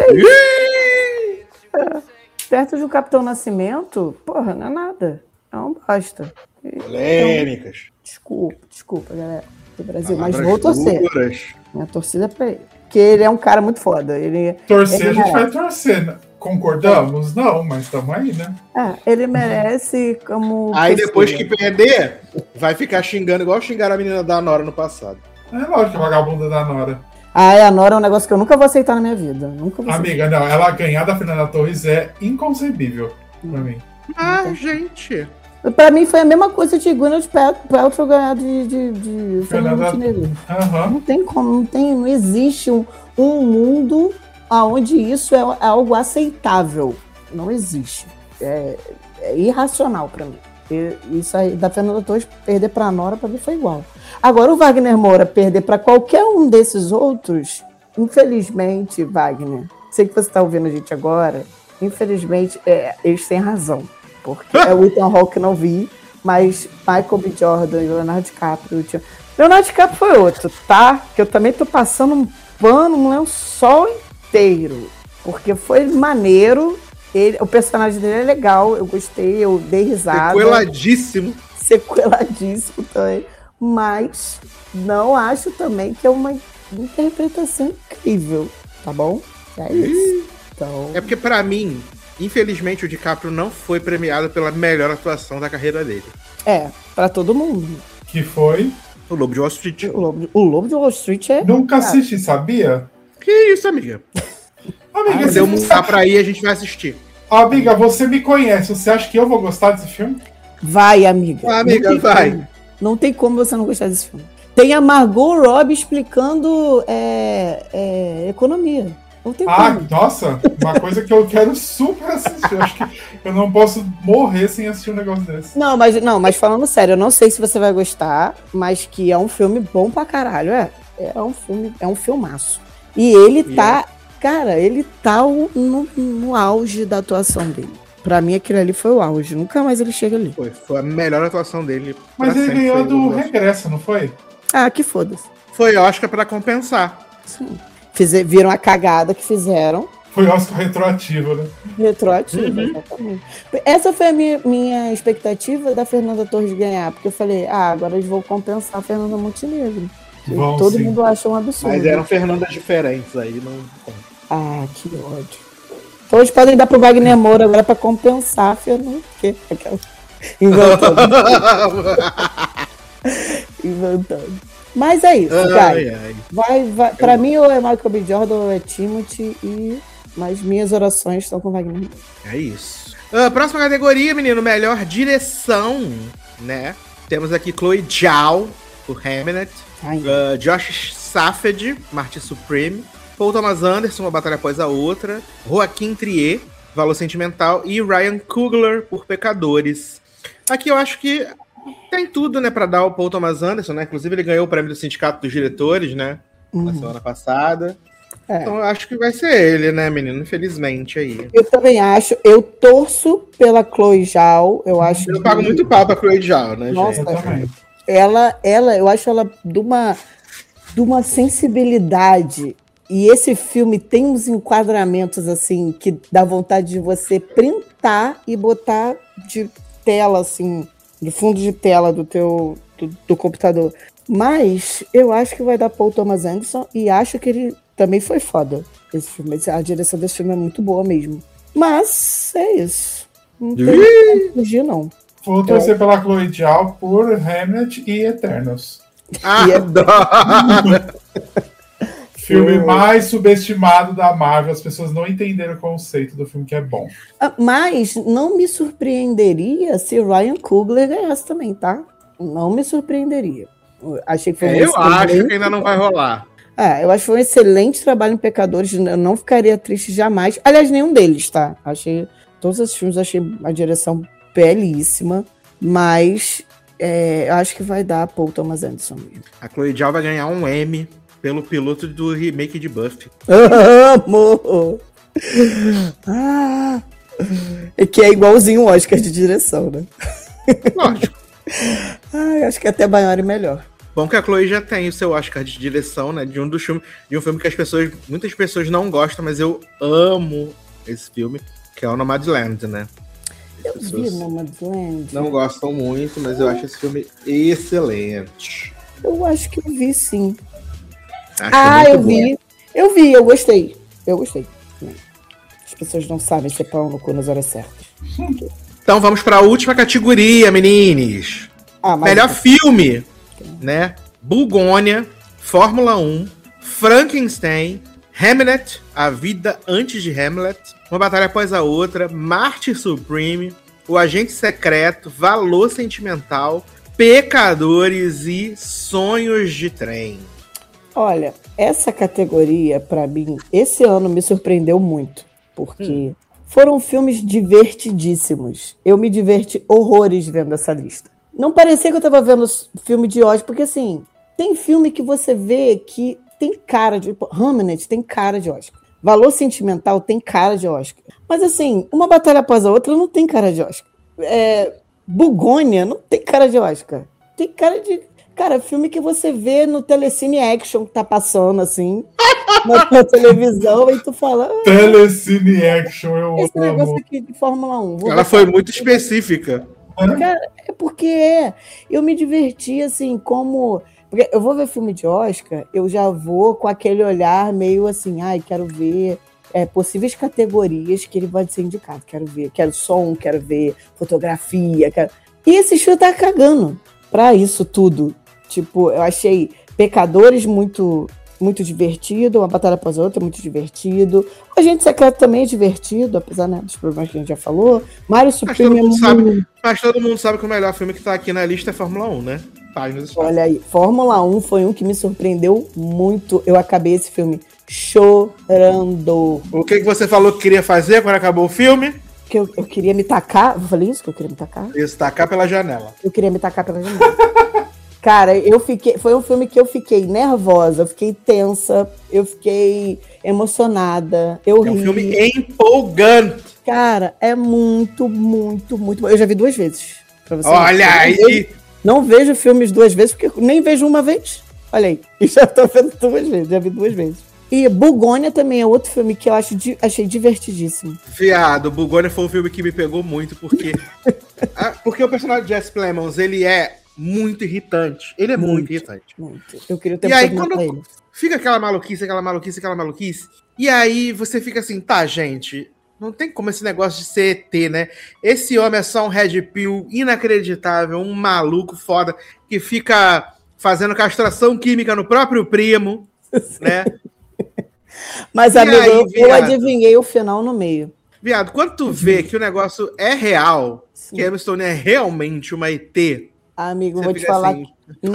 Perto de um Capitão Nascimento, porra, não é nada. É um bosta. Polêmicas. Então, desculpa, galera do Brasil, mas vou torcer. Minha torcida é pra ele. Porque ele é um cara muito foda. Torcer, a gente vai torcer, né? Concordamos? Não, mas estamos aí, né? Ele merece como... Aí depois que perder, vai ficar xingando igual xingaram a menina da Nora no passado. É lógico que é vagabunda da Nora. A Nora é um negócio que eu nunca vou aceitar na minha vida. Amiga, não, ela ganhar da Fernanda Torres é inconcebível pra mim. Gente... Pra mim foi a mesma coisa de Gwyneth Paltrow ganhar de Fernanda Montenegro. Não tem como, não existe um mundo onde isso é algo aceitável. Não existe. É irracional pra mim. Isso aí, da Fernanda Torres perder pra Nora, pra mim foi igual. Agora, o Wagner Moura perder pra qualquer um desses outros, infelizmente, Wagner, sei que você tá ouvindo a gente agora, infelizmente, eles têm razão. Porque é o Ethan Hawke que não vi, mas Michael B. Jordan e Leonardo DiCaprio. Leonardo DiCaprio foi outro, tá? Que eu também tô passando um pano, um lençol inteiro. Porque foi maneiro, o personagem dele é legal, eu gostei, eu dei risada. Sequeladíssimo também. Mas não acho também que é uma interpretação incrível, tá bom? É isso. Então... É porque, pra mim, infelizmente, o DiCaprio não foi premiado pela melhor atuação da carreira dele. Pra todo mundo. Que foi? O Lobo de Wall Street. O Lobo de Wall Street é... Nunca assisti, sabia? Que isso, amiga? Amiga, se eu mudar pra aí, a gente vai assistir. Amiga, você me conhece. Você acha que eu vou gostar desse filme? Vai, amiga. Amiga, vai. Não tem como você não gostar desse filme. Tem a Margot Robbie explicando economia. Não tem como. Nossa, uma coisa que eu quero super assistir. Eu acho que eu não posso morrer sem assistir um negócio desse. Mas falando sério, eu não sei se você vai gostar, mas que é um filme bom pra caralho. É um filmaço. E ele tá... Cara, ele tá no auge da atuação dele. Pra mim, aquilo ali foi o auge. Nunca mais ele chega ali. Foi a melhor atuação dele. Mas ele ganhou do Regresso, não foi? Que foda-se. Foi Oscar pra compensar. Sim. Viram a cagada que fizeram. Foi Oscar retroativo, né? Retroativo, exatamente. Essa foi a minha expectativa da Fernanda Torres ganhar. Porque eu falei, agora eles vão compensar a Fernanda Montenegro. Todo mundo acha um absurdo. Mas eram Fernandas diferentes aí, não conta. Que ódio. Então eles podem dar pro Wagner Moura agora pra compensar a Fernanda. Inventando. Mas é isso, cara. Vai. Pra mim, ou é Michael B. Jordan ou é Timothy, mas minhas orações estão com o Wagner Moura. É isso. Próxima categoria, menino, melhor direção, né? Temos aqui Chloe Zhao, por Hamnet. Josh Safdie, Marty Supreme. Paul Thomas Anderson, Uma Batalha Após a Outra. Joaquim Trier, Valor Sentimental. E Ryan Coogler, por Pecadores. Aqui eu acho que tem tudo, né, pra dar ao Paul Thomas Anderson, né? Inclusive ele ganhou o prêmio do Sindicato dos Diretores, né? Na semana passada. Então eu acho que vai ser ele, né, menino? Infelizmente aí. Eu também acho. Eu torço pela Chloe Zhao. Eu acho. Eu pago muito pau pra Chloe Zhao, né, Nossa, gente? Eu acho ela de uma sensibilidade. E esse filme tem uns enquadramentos, assim, que dá vontade de você printar e botar de tela, assim, de fundo de tela do computador. Mas eu acho que vai dar Paul Thomas Anderson e acho que ele também foi foda, esse filme. A direção desse filme é muito boa mesmo. Mas é isso. Não tem como fugir, não. Vou torcer pela Chloe Zhao por Hamlet e Eternos. Adoro! Filme mais subestimado da Marvel. As pessoas não entenderam o conceito do filme, que é bom. Mas não me surpreenderia se Ryan Coogler ganhasse também, tá? Não me surpreenderia. Achei que foi eu acho que ainda não vai rolar. Eu acho que foi um excelente trabalho em Pecadores. Eu não ficaria triste jamais. Aliás, nenhum deles, tá? Todos esses filmes, achei a direção belíssima. Mas eu acho que vai dar Paul Thomas Anderson mesmo. A Chloe Zhao vai ganhar um M pelo piloto do remake de Buffy. Amor! Que é igualzinho o Oscar de direção, né? Lógico. Acho que é até maior e melhor. Bom que a Chloe já tem o seu Oscar de direção, né? De um filme que muitas pessoas não gostam, mas eu amo esse filme, que é o Nomadland, né? Eu vi Nomadland. Não gostam muito, mas eu acho esse filme excelente. Eu acho que eu vi, sim. Eu vi. Eu gostei. As pessoas não sabem ser pau no cu nas horas certas. Então vamos para a última categoria, menines. Melhor filme, né? Bugônia, Fórmula 1, Frankenstein, Hamlet, A Vida Antes de Hamlet, Uma Batalha Após a Outra, Marty Supreme, O Agente Secreto, Valor Sentimental, Pecadores e Sonhos de Trem. Olha, essa categoria, pra mim, esse ano me surpreendeu muito. Porque foram filmes divertidíssimos. Eu me diverti horrores vendo essa lista. Não parecia que eu tava vendo filme de Oscar, porque assim, tem filme que você vê que tem cara de... Hamnet tem cara de Oscar. Valor Sentimental tem cara de Oscar. Mas assim, Uma Batalha Após a Outra não tem cara de Oscar. Bugônia não tem cara de Oscar. Tem cara de... Cara, filme que você vê no Telecine Action que tá passando, assim, na televisão, e tu fala... Telecine Action, eu esse amo. negócio aqui de Fórmula 1. Ela foi muito específica. Cara, é porque eu me diverti, assim, como... Porque eu vou ver filme de Oscar, eu já vou com aquele olhar meio assim, ai, quero ver possíveis categorias que ele pode ser indicado. Quero ver, quero som, quero ver fotografia, quero... E esse show tá cagando pra isso tudo. Tipo, eu achei Pecadores muito, muito divertido, Uma Batalha Após a Outra muito divertido. O Agente Secreto também é divertido, apesar, né, dos problemas que a gente já falou. Mário Supreme Mas todo mundo sabe que o melhor filme que tá aqui na lista é Fórmula 1, né? Olha aí, Fórmula 1 foi um que me surpreendeu muito. Eu acabei esse filme chorando. O que você falou que queria fazer quando acabou o filme? Que eu queria me tacar. Eu falei isso? Que eu queria me tacar? Isso, tacar pela janela. Eu queria me tacar pela janela. Cara, foi um filme que eu fiquei nervosa, eu fiquei tensa, eu fiquei emocionada. Eu ri. Um filme empolgante. Cara, é muito, muito, muito bom. Eu já vi 2 vezes. Pra você Olha aí! Não vejo filmes 2 vezes, porque nem vejo uma vez. Olha aí, e já tô vendo 2 vezes, já vi 2 vezes. E Bugônia também é outro filme que eu achei divertidíssimo. Viado, Bugônia foi um filme que me pegou muito, porque porque o personagem de Jesse Plemons, ele é muito irritante. Ele é muito irritante. Muito. Eu queria ter e aí, quando fica aquela maluquice, e aí você fica assim, tá, gente... Não tem como esse negócio de ser ET, né? Esse homem é só um red pill inacreditável, um maluco foda, que fica fazendo castração química no próprio primo, né? Mas, amigo, aí, eu adivinhei o final no meio. Viado, quando tu vê que o negócio é real, sim, que a Emma Stone é realmente uma ET... Amigo, vou te falar... Assim,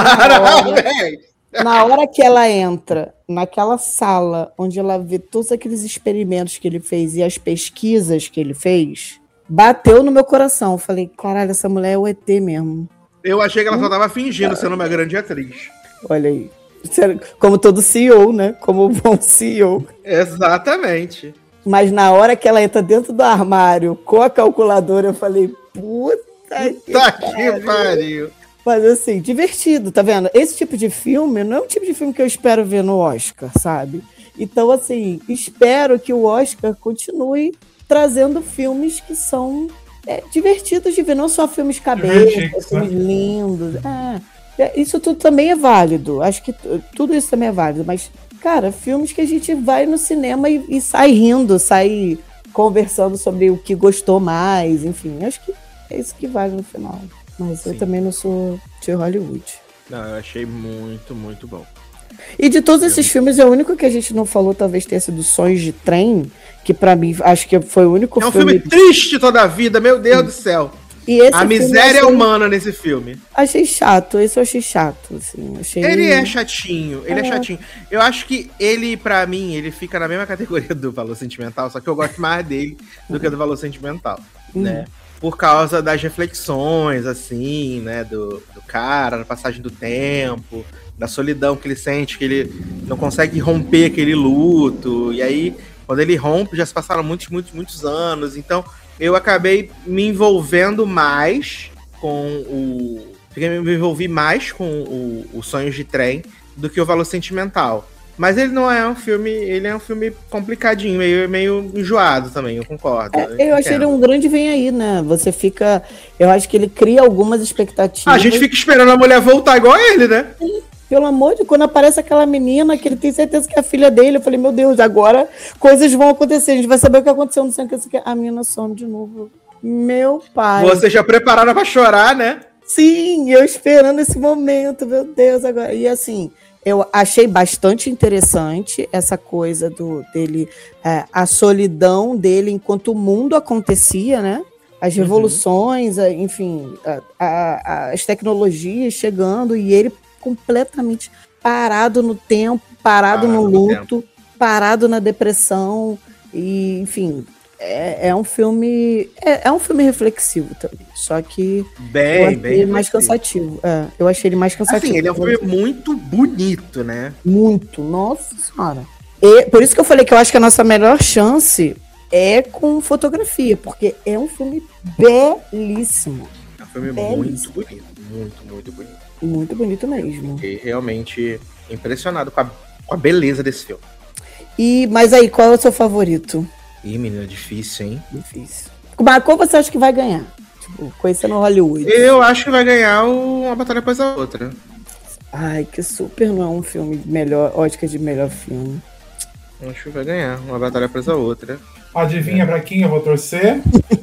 na hora que ela entra naquela sala onde ela vê todos aqueles experimentos que ele fez e as pesquisas que ele fez, bateu no meu coração. Eu falei, caralho, essa mulher é o ET mesmo. Eu achei que ela só tava fingindo sendo uma grande atriz. Olha aí. Como todo CEO, né? Como bom CEO. Exatamente. Mas na hora que ela entra dentro do armário com a calculadora, eu falei, puta que pariu. Mas assim, divertido, tá vendo? Esse tipo de filme não é um tipo de filme que eu espero ver no Oscar, sabe? Então, assim, espero que o Oscar continue trazendo filmes que são divertidos de ver, não só filmes cabelos, filmes lindos. Isso tudo também é válido. Acho que tudo isso também é válido, mas, cara, filmes que a gente vai no cinema e sai rindo, sai conversando sobre o que gostou mais, enfim, acho que é isso que vale no final. Mas sim, eu também não sou de Hollywood. Não, eu achei muito, muito bom. E de todos esses filmes, o único que a gente não falou talvez tenha sido Sonhos de Trem, que pra mim, acho que foi o único filme... É um filme triste toda a vida, meu Deus do céu. E esse a miséria humana nesse filme. Achei chato, esse eu achei chato. Assim, Ele é chatinho, ele é chatinho. Eu acho que ele, pra mim, ele fica na mesma categoria do Valor Sentimental, só que eu gosto mais dele do que do Valor Sentimental, né? Por causa das reflexões, assim, né, do cara, da passagem do tempo, da solidão que ele sente, que ele não consegue romper aquele luto, e aí, quando ele rompe, já se passaram muitos anos, então eu acabei me envolvendo mais me envolvi mais com o Sonhos de Trem do que o Valor Sentimental. Mas ele não é um filme, ele é um filme complicadinho, meio enjoado também, eu concordo. Eu achei ele um grande vem aí, né? Você fica... Eu acho que ele cria algumas expectativas. A gente fica esperando a mulher voltar igual a ele, né? Pelo amor de Deus, quando aparece aquela menina que ele tem certeza que é a filha dele, eu falei, meu Deus, agora coisas vão acontecer, a gente vai saber o que aconteceu, não sei o que, a menina some de novo. Meu pai. Você já preparada pra chorar, né? Sim, eu esperando esse momento, meu Deus, agora. E assim... Eu achei bastante interessante essa coisa dele, a solidão dele enquanto o mundo acontecia, né? As revoluções, enfim, as tecnologias chegando e ele completamente parado no tempo, parado no luto, parado na depressão, e, enfim, é um filme. É um filme reflexivo também. Só que Bem mais cansativo. Eu achei ele mais cansativo. Assim, ele é um filme muito bonito, né? Muito, nossa senhora. E por isso que eu falei que eu acho que a nossa melhor chance é com fotografia, porque é um filme belíssimo. É um filme muito bonito. Muito bonito. Muito bonito mesmo. Fiquei realmente impressionado com a beleza desse filme. Mas aí, qual é o seu favorito? Ih, menina, difícil, hein? Difícil. Mas qual você acha que vai ganhar? Tipo, conhecendo Hollywood. Eu acho que vai ganhar Uma Batalha Após a Outra. Ai, que super não é um filme melhor, Oscar de melhor filme. Acho que vai ganhar Uma Batalha Após a Outra. Adivinha pra quem eu vou torcer?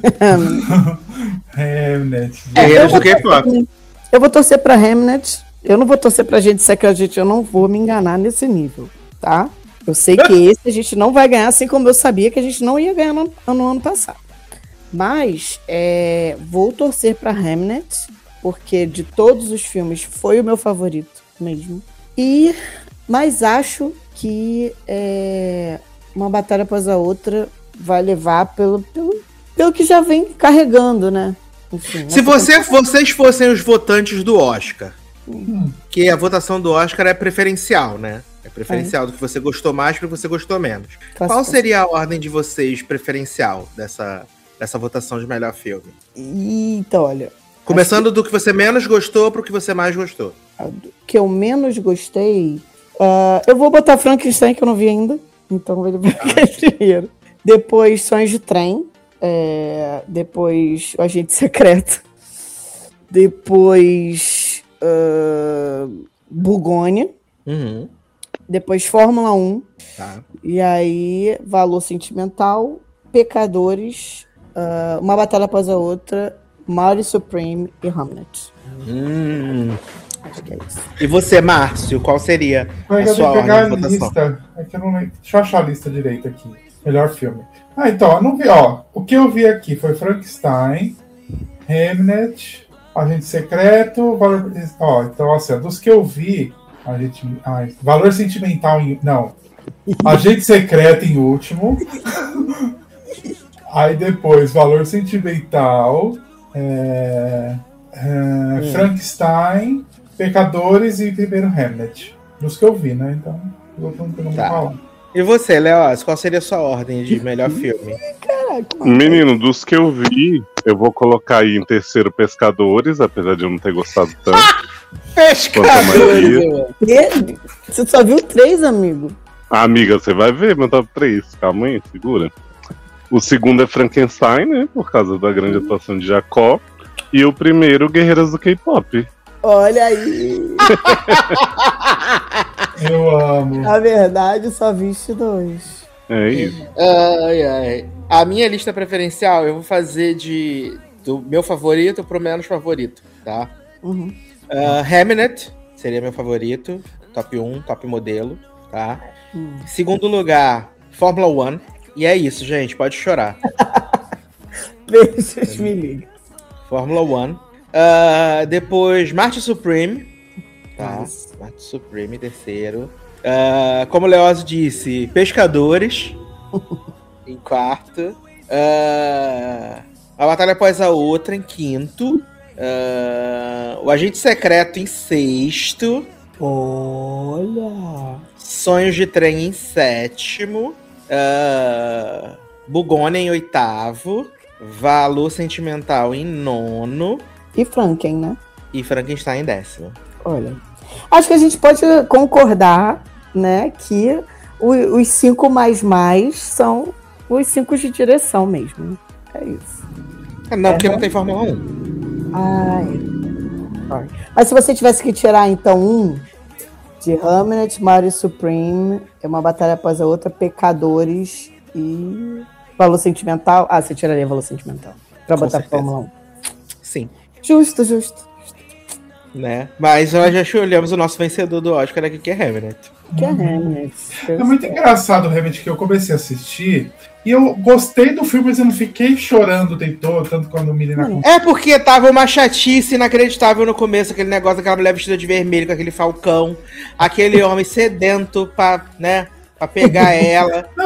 Hamnet. Guerreiros do K-pop. Eu vou torcer pra Hamnet. Eu não vou torcer pra Gente Secreta, eu não vou me enganar nesse nível, tá? Eu sei que esse a gente não vai ganhar, assim como eu sabia que a gente não ia ganhar no ano passado. Mas vou torcer pra Hamnet, porque de todos os filmes foi o meu favorito mesmo. Mas acho que Uma Batalha Após a Outra vai levar pelo que já vem carregando, né? Enfim, se vocês fossem os votantes do Oscar, que a votação do Oscar é preferencial, né? É preferencial do que você gostou mais para que você gostou menos. Qual seria a ordem de vocês preferencial dessa votação de melhor filme? Então, olha... Começando do que você menos gostou pro que você mais gostou. Do que eu menos gostei... eu vou botar Frankenstein, que eu não vi ainda. Então ele vai ficar primeiro. Depois Sonhos de Trem. Depois O Agente Secreto. Depois Burgônia. Uhum. Depois Fórmula 1. Tá. E aí Valor Sentimental, Pecadores, Uma Batalha Após a Outra, Marty Supreme e Hamlet. Acho que é isso. E você, Márcio, qual seria a sua ordem de votação? Que eu não lembro. Deixa eu achar a lista direita aqui. Melhor filme. Então, eu não vi, o que eu vi aqui foi Frankenstein, Hamnet, Agente Secreto, Valor... então, assim, dos que eu vi, Valor Sentimental não. Agente Secreto em último. Aí depois, Valor Sentimental, Frankenstein, Pecadores e primeiro Hamlet. Dos que eu vi, né? Então, eu não vou falar. E você, Leoz, qual seria a sua ordem de melhor filme? Caraca, Menino, dos que eu vi, eu vou colocar aí em terceiro Pescadores, apesar de eu não ter gostado tanto. Pescadores! Você só viu 3, amigo? Amiga, você vai ver meu top 3. Calma aí, segura. O segundo é Frankenstein, né? Por causa da grande atuação de Jacó. E o primeiro, Guerreiras do K-pop. Olha aí! Eu amo. Na verdade, só viste 2. É isso. A minha lista preferencial, eu vou fazer do meu favorito pro menos favorito, tá? Uhum. Hamnet seria meu favorito. Top 1, top modelo, tá? Segundo lugar, Fórmula 1. E é isso, gente, pode chorar. Beijos, me liga. Fórmula 1. Depois, Marty Supreme. Tá? Marty Supreme, terceiro. Como o Leoz disse, Pescadores. Em quarto. A Batalha Após a Outra, em quinto. O Agente Secreto, em sexto. Olha! Sonhos de Trem, em sétimo. Burgônia, em oitavo. Valor Sentimental, em nono. E Franken, né? E Frankenstein em décimo. Olha, acho que a gente pode concordar, né, que os 5 mais são os 5 de direção mesmo. É isso. Não, porque não tem Fórmula 1. Mas se você tivesse que tirar, então, de Hamlet, Marty Supreme, Uma Batalha Após a Outra, Pecadores e Valor Sentimental. Você tiraria Valor Sentimental pra botar Fórmula 1. Sim. Justo. Né? Mas nós já olhamos o nosso vencedor do Oscar aqui, que é Hamlet. É muito engraçado, realmente, que eu comecei a assistir e eu gostei do filme, mas eu não fiquei chorando o tempo todo, tanto quando o menino... É porque tava uma chatice inacreditável no começo, aquele negócio daquela mulher vestida de vermelho com aquele falcão, aquele homem sedento pra pegar ela. Não,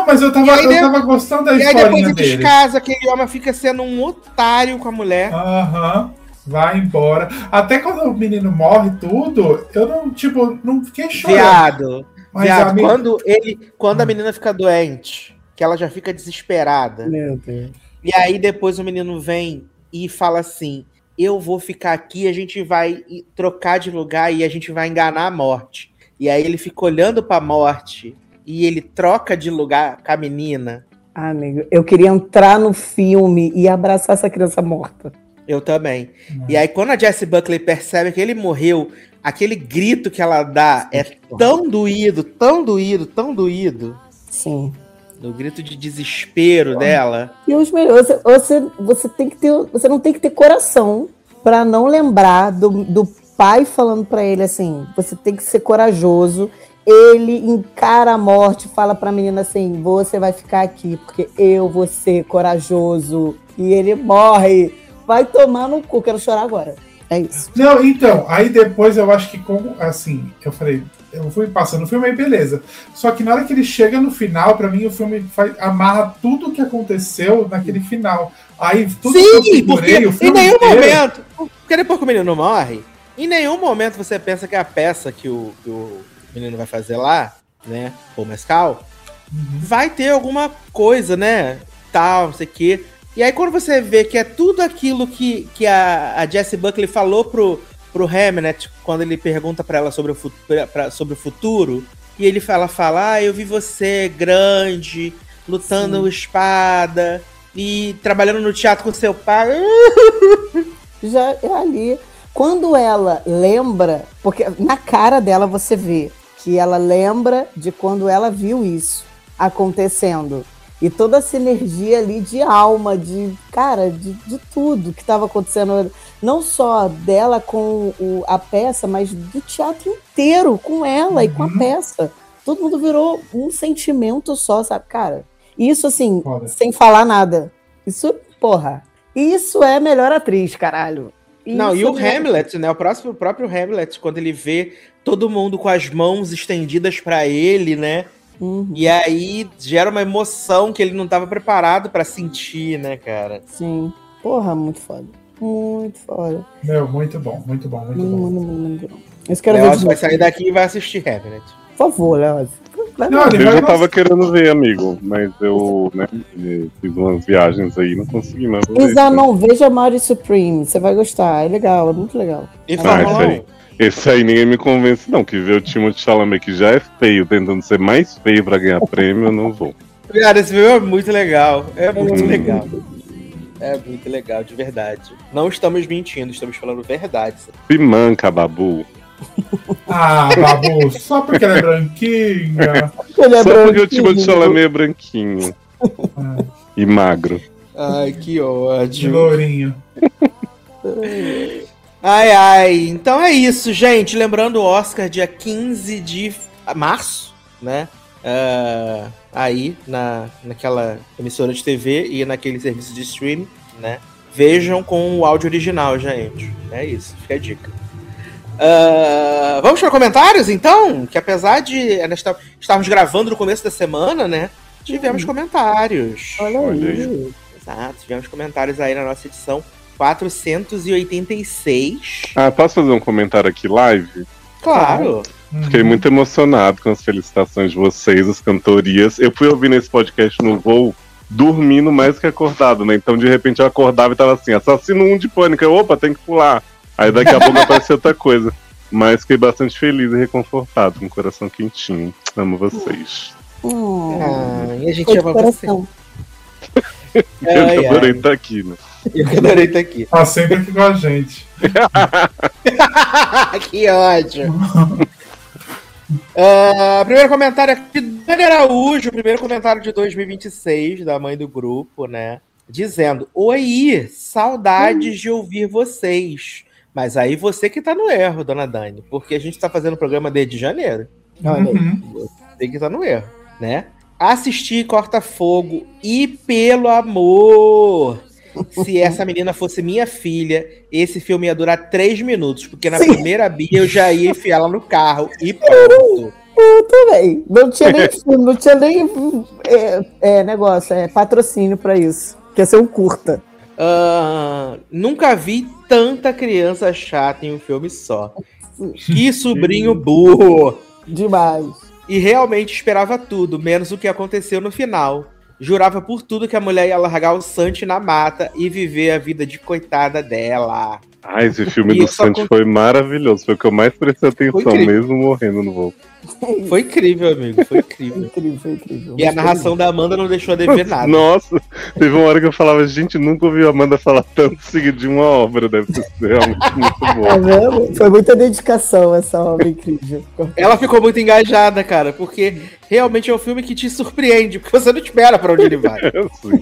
Não, mas eu tava gostando da historinha dele. E aí depois eles casam, aquele homem fica sendo um otário com a mulher. Aham. Vai embora. Até quando o menino morre tudo, eu não fiquei chorando. Viado, quando a menina fica doente, que ela já fica desesperada. Meu Deus. E aí depois o menino vem e fala assim: eu vou ficar aqui, a gente vai trocar de lugar e a gente vai enganar a morte. E aí ele fica olhando pra morte e ele troca de lugar com a menina. Amigo, eu queria entrar no filme e abraçar essa criança morta. Eu também. E aí, quando a Jessie Buckley percebe que ele morreu, aquele grito que ela dá é tão doído, tão doído, tão doído. Sim. O grito de desespero dela. E os melhores, você não tem que ter coração pra não lembrar do pai falando pra ele assim, você tem que ser corajoso. Ele encara a morte, fala pra menina assim, você vai ficar aqui, porque eu vou ser corajoso. E ele morre. Vai tomar no cu, quero chorar agora. É isso. Não, então, aí depois eu acho que eu falei, eu fui passando o filme aí, beleza. Só que na hora que ele chega no final, pra mim o filme amarra tudo o que aconteceu naquele final. Aí tudo que eu segurei, o filme em nenhum momento, porque depois que o menino morre, em nenhum momento você pensa que a peça que o menino vai fazer lá, né, o Mescal, vai ter alguma coisa, né, tal, não sei o quê. E aí quando você vê que é tudo aquilo que a Jessie Buckley falou pro Hamnet, quando ele pergunta pra ela sobre o futuro, e ela fala, eu vi você grande, lutando espada, e trabalhando no teatro com seu pai. Já é ali. Quando ela lembra, porque na cara dela você vê que ela lembra de quando ela viu isso acontecendo. E toda essa energia ali de alma, de tudo que estava acontecendo, não só dela com a peça, mas do teatro inteiro, com ela e com a peça. Todo mundo virou um sentimento só, sabe? Cara, isso assim, sem falar nada. Isso é melhor atriz, caralho. Não, e o Hamlet, né? O próprio Hamlet, quando ele vê todo mundo com as mãos estendidas pra ele, né? E aí gera uma emoção que ele não estava preparado pra sentir, né, cara? Sim. Porra, muito foda. Muito foda. Meu, muito bom, muito bom, muito bom. Muito bom. Leoz vai sair daqui e vai assistir Hamlet. Por favor, Leoz. Eu já tava querendo ver, amigo, mas eu, né, fiz umas viagens aí, não consegui mais ver. Isa, não veja Mario Supreme, você vai gostar, é legal, é muito legal. Esse aí ninguém me convence, não. Que ver o Timothée Chalamet, que já é feio, tentando ser mais feio pra ganhar prêmio, eu não vou. Cara, esse filme é muito legal. É muito legal. É muito legal, de verdade. Não estamos mentindo, estamos falando verdade. Se manca, Babu. Ah, Babu, só porque ela é branquinha. Só porque o Timothée Chalamet é branquinho. E magro. Ai, que ódio. De lourinho. Ai, então é isso, gente. Lembrando o Oscar, dia 15 de março, né? Aí, naquela emissora de TV e naquele serviço de streaming, né? Vejam com o áudio original, gente. É isso, fica a dica. Vamos para comentários, então? Que apesar de estarmos gravando no começo da semana, né? Tivemos comentários. Olha aí. Exato, tivemos comentários aí na nossa edição 486. Posso fazer um comentário aqui live? Claro. Fiquei muito emocionado com as felicitações de vocês, as cantorias. Eu fui ouvir esse podcast no voo, dormindo mais que acordado, né? Então, de repente, eu acordava e tava assim, assassino 1 de Pânico. Opa, tem que pular. Aí daqui a pouco apareceu outra coisa. Mas fiquei bastante feliz e reconfortado, com o coração quentinho. Amo vocês. E a gente ama você. Eu adorei estar aqui, né? Eu adorei estar aqui. Tá sempre aqui com a gente. Que ódio. Primeiro comentário aqui do Dani Araújo, primeiro comentário de 2026, da mãe do grupo, né? Dizendo: oi, saudades de ouvir vocês. Mas aí você que tá no erro, dona Dani, porque a gente tá fazendo o programa desde janeiro. Olha aí, você que tá no erro, né? Assisti Corta Fogo e, pelo amor, se essa menina fosse minha filha, esse filme ia durar 3 minutos, porque na primeira Bia eu já ia enfiar ela no carro e pronto. também. Não tinha nem filme, não tinha nem patrocínio pra isso. Quer ser um curta. Nunca vi tanta criança chata em um filme só. Que sobrinho burro! Demais. E realmente esperava tudo, menos o que aconteceu no final. Jurava por tudo que a mulher ia largar o Santi na mata e viver a vida de coitada dela. Esse filme do Santi foi maravilhoso. Foi o que eu mais prestei atenção, mesmo morrendo no voo. Foi incrível, amigo. Foi incrível. Foi incrível. E a narração da Amanda não deixou a dever nada. Nossa, teve uma hora que eu falava, gente, nunca ouvi a Amanda falar tanto seguido de uma obra. Deve ser realmente muito boa. Tá vendo? Foi muita dedicação essa obra incrível. Ela ficou muito engajada, cara, porque realmente é um filme que te surpreende, porque você não espera pra onde ele vai. Sim.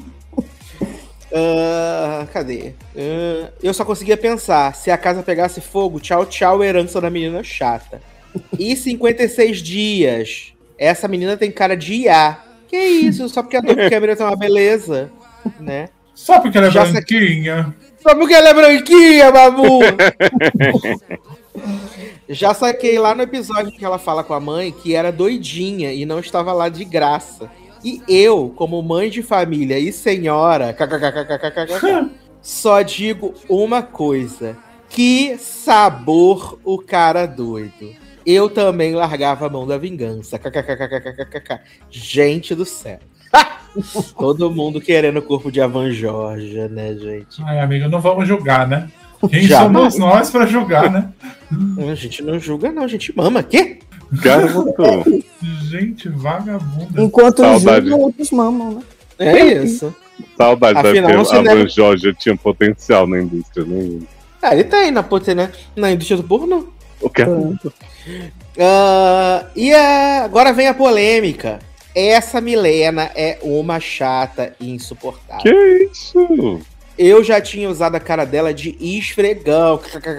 Cadê? Eu só conseguia pensar, se a casa pegasse fogo, tchau, tchau, herança da menina chata. E 56 dias. Essa menina tem cara de IA. Que isso? Só porque a Dove Cameron tem uma beleza, né? Só porque ela é branquinha. Só porque ela é branquinha, babu! Já saquei lá no episódio que ela fala com a mãe que era doidinha e não estava lá de graça. E eu, como mãe de família e senhora, só digo uma coisa. Que sabor o cara doido. Eu também largava a mão da vingança. Gente do céu. Todo mundo querendo o corpo de Avan Georgia, né, gente? Ai, amigo, não vamos julgar, né? Quem somos nós pra julgar, né? A gente não julga, não. A gente mama. Quê? Garoto. Gente vagabunda. Enquanto julgam, outros mamam, né? É isso. Saudade da época. Avan Georgia tinha potencial na indústria, né? Ele tem na indústria do pornô. O que agora vem a polêmica. Essa Milena é uma chata e insuportável. Que isso? Eu já tinha usado a cara dela de esfregão.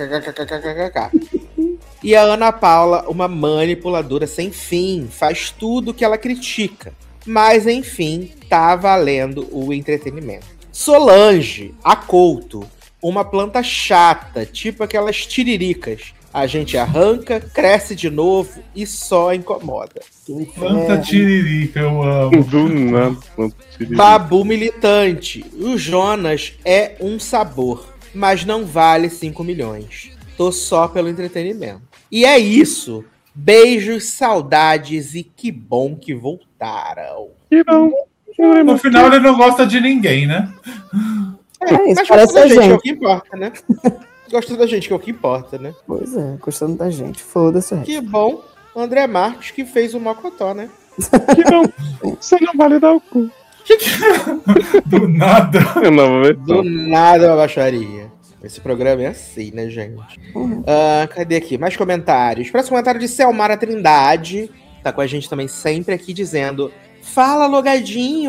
E a Ana Paula, uma manipuladora sem fim, faz tudo que ela critica. Mas, enfim, tá valendo o entretenimento. Solange, a Couto, uma planta chata, tipo aquelas tiriricas. A gente arranca, cresce de novo e só incomoda. Planta tiririca, eu amo. Do nada, planta tiririca. Babu militante. O Jonas é um sabor, mas não vale 5 milhões. Tô só pelo entretenimento. E é isso. Beijos, saudades e que bom que voltaram. Que bom. No final ele não gosta de ninguém, né? Isso mas parece a gente. É o que importa, né? Gosta da gente, que é o que importa, né? Pois é, gostando da gente. Foda-se. Que bom, André Marques, que fez o Mocotó, né? Que bom. Você não vale dar o cu. Do nada. Do nada uma baixaria. Esse programa é assim, né, gente? Cadê aqui? Mais comentários. Próximo comentário de Selmara Trindade. Tá com a gente também sempre aqui dizendo: fala, logadinho!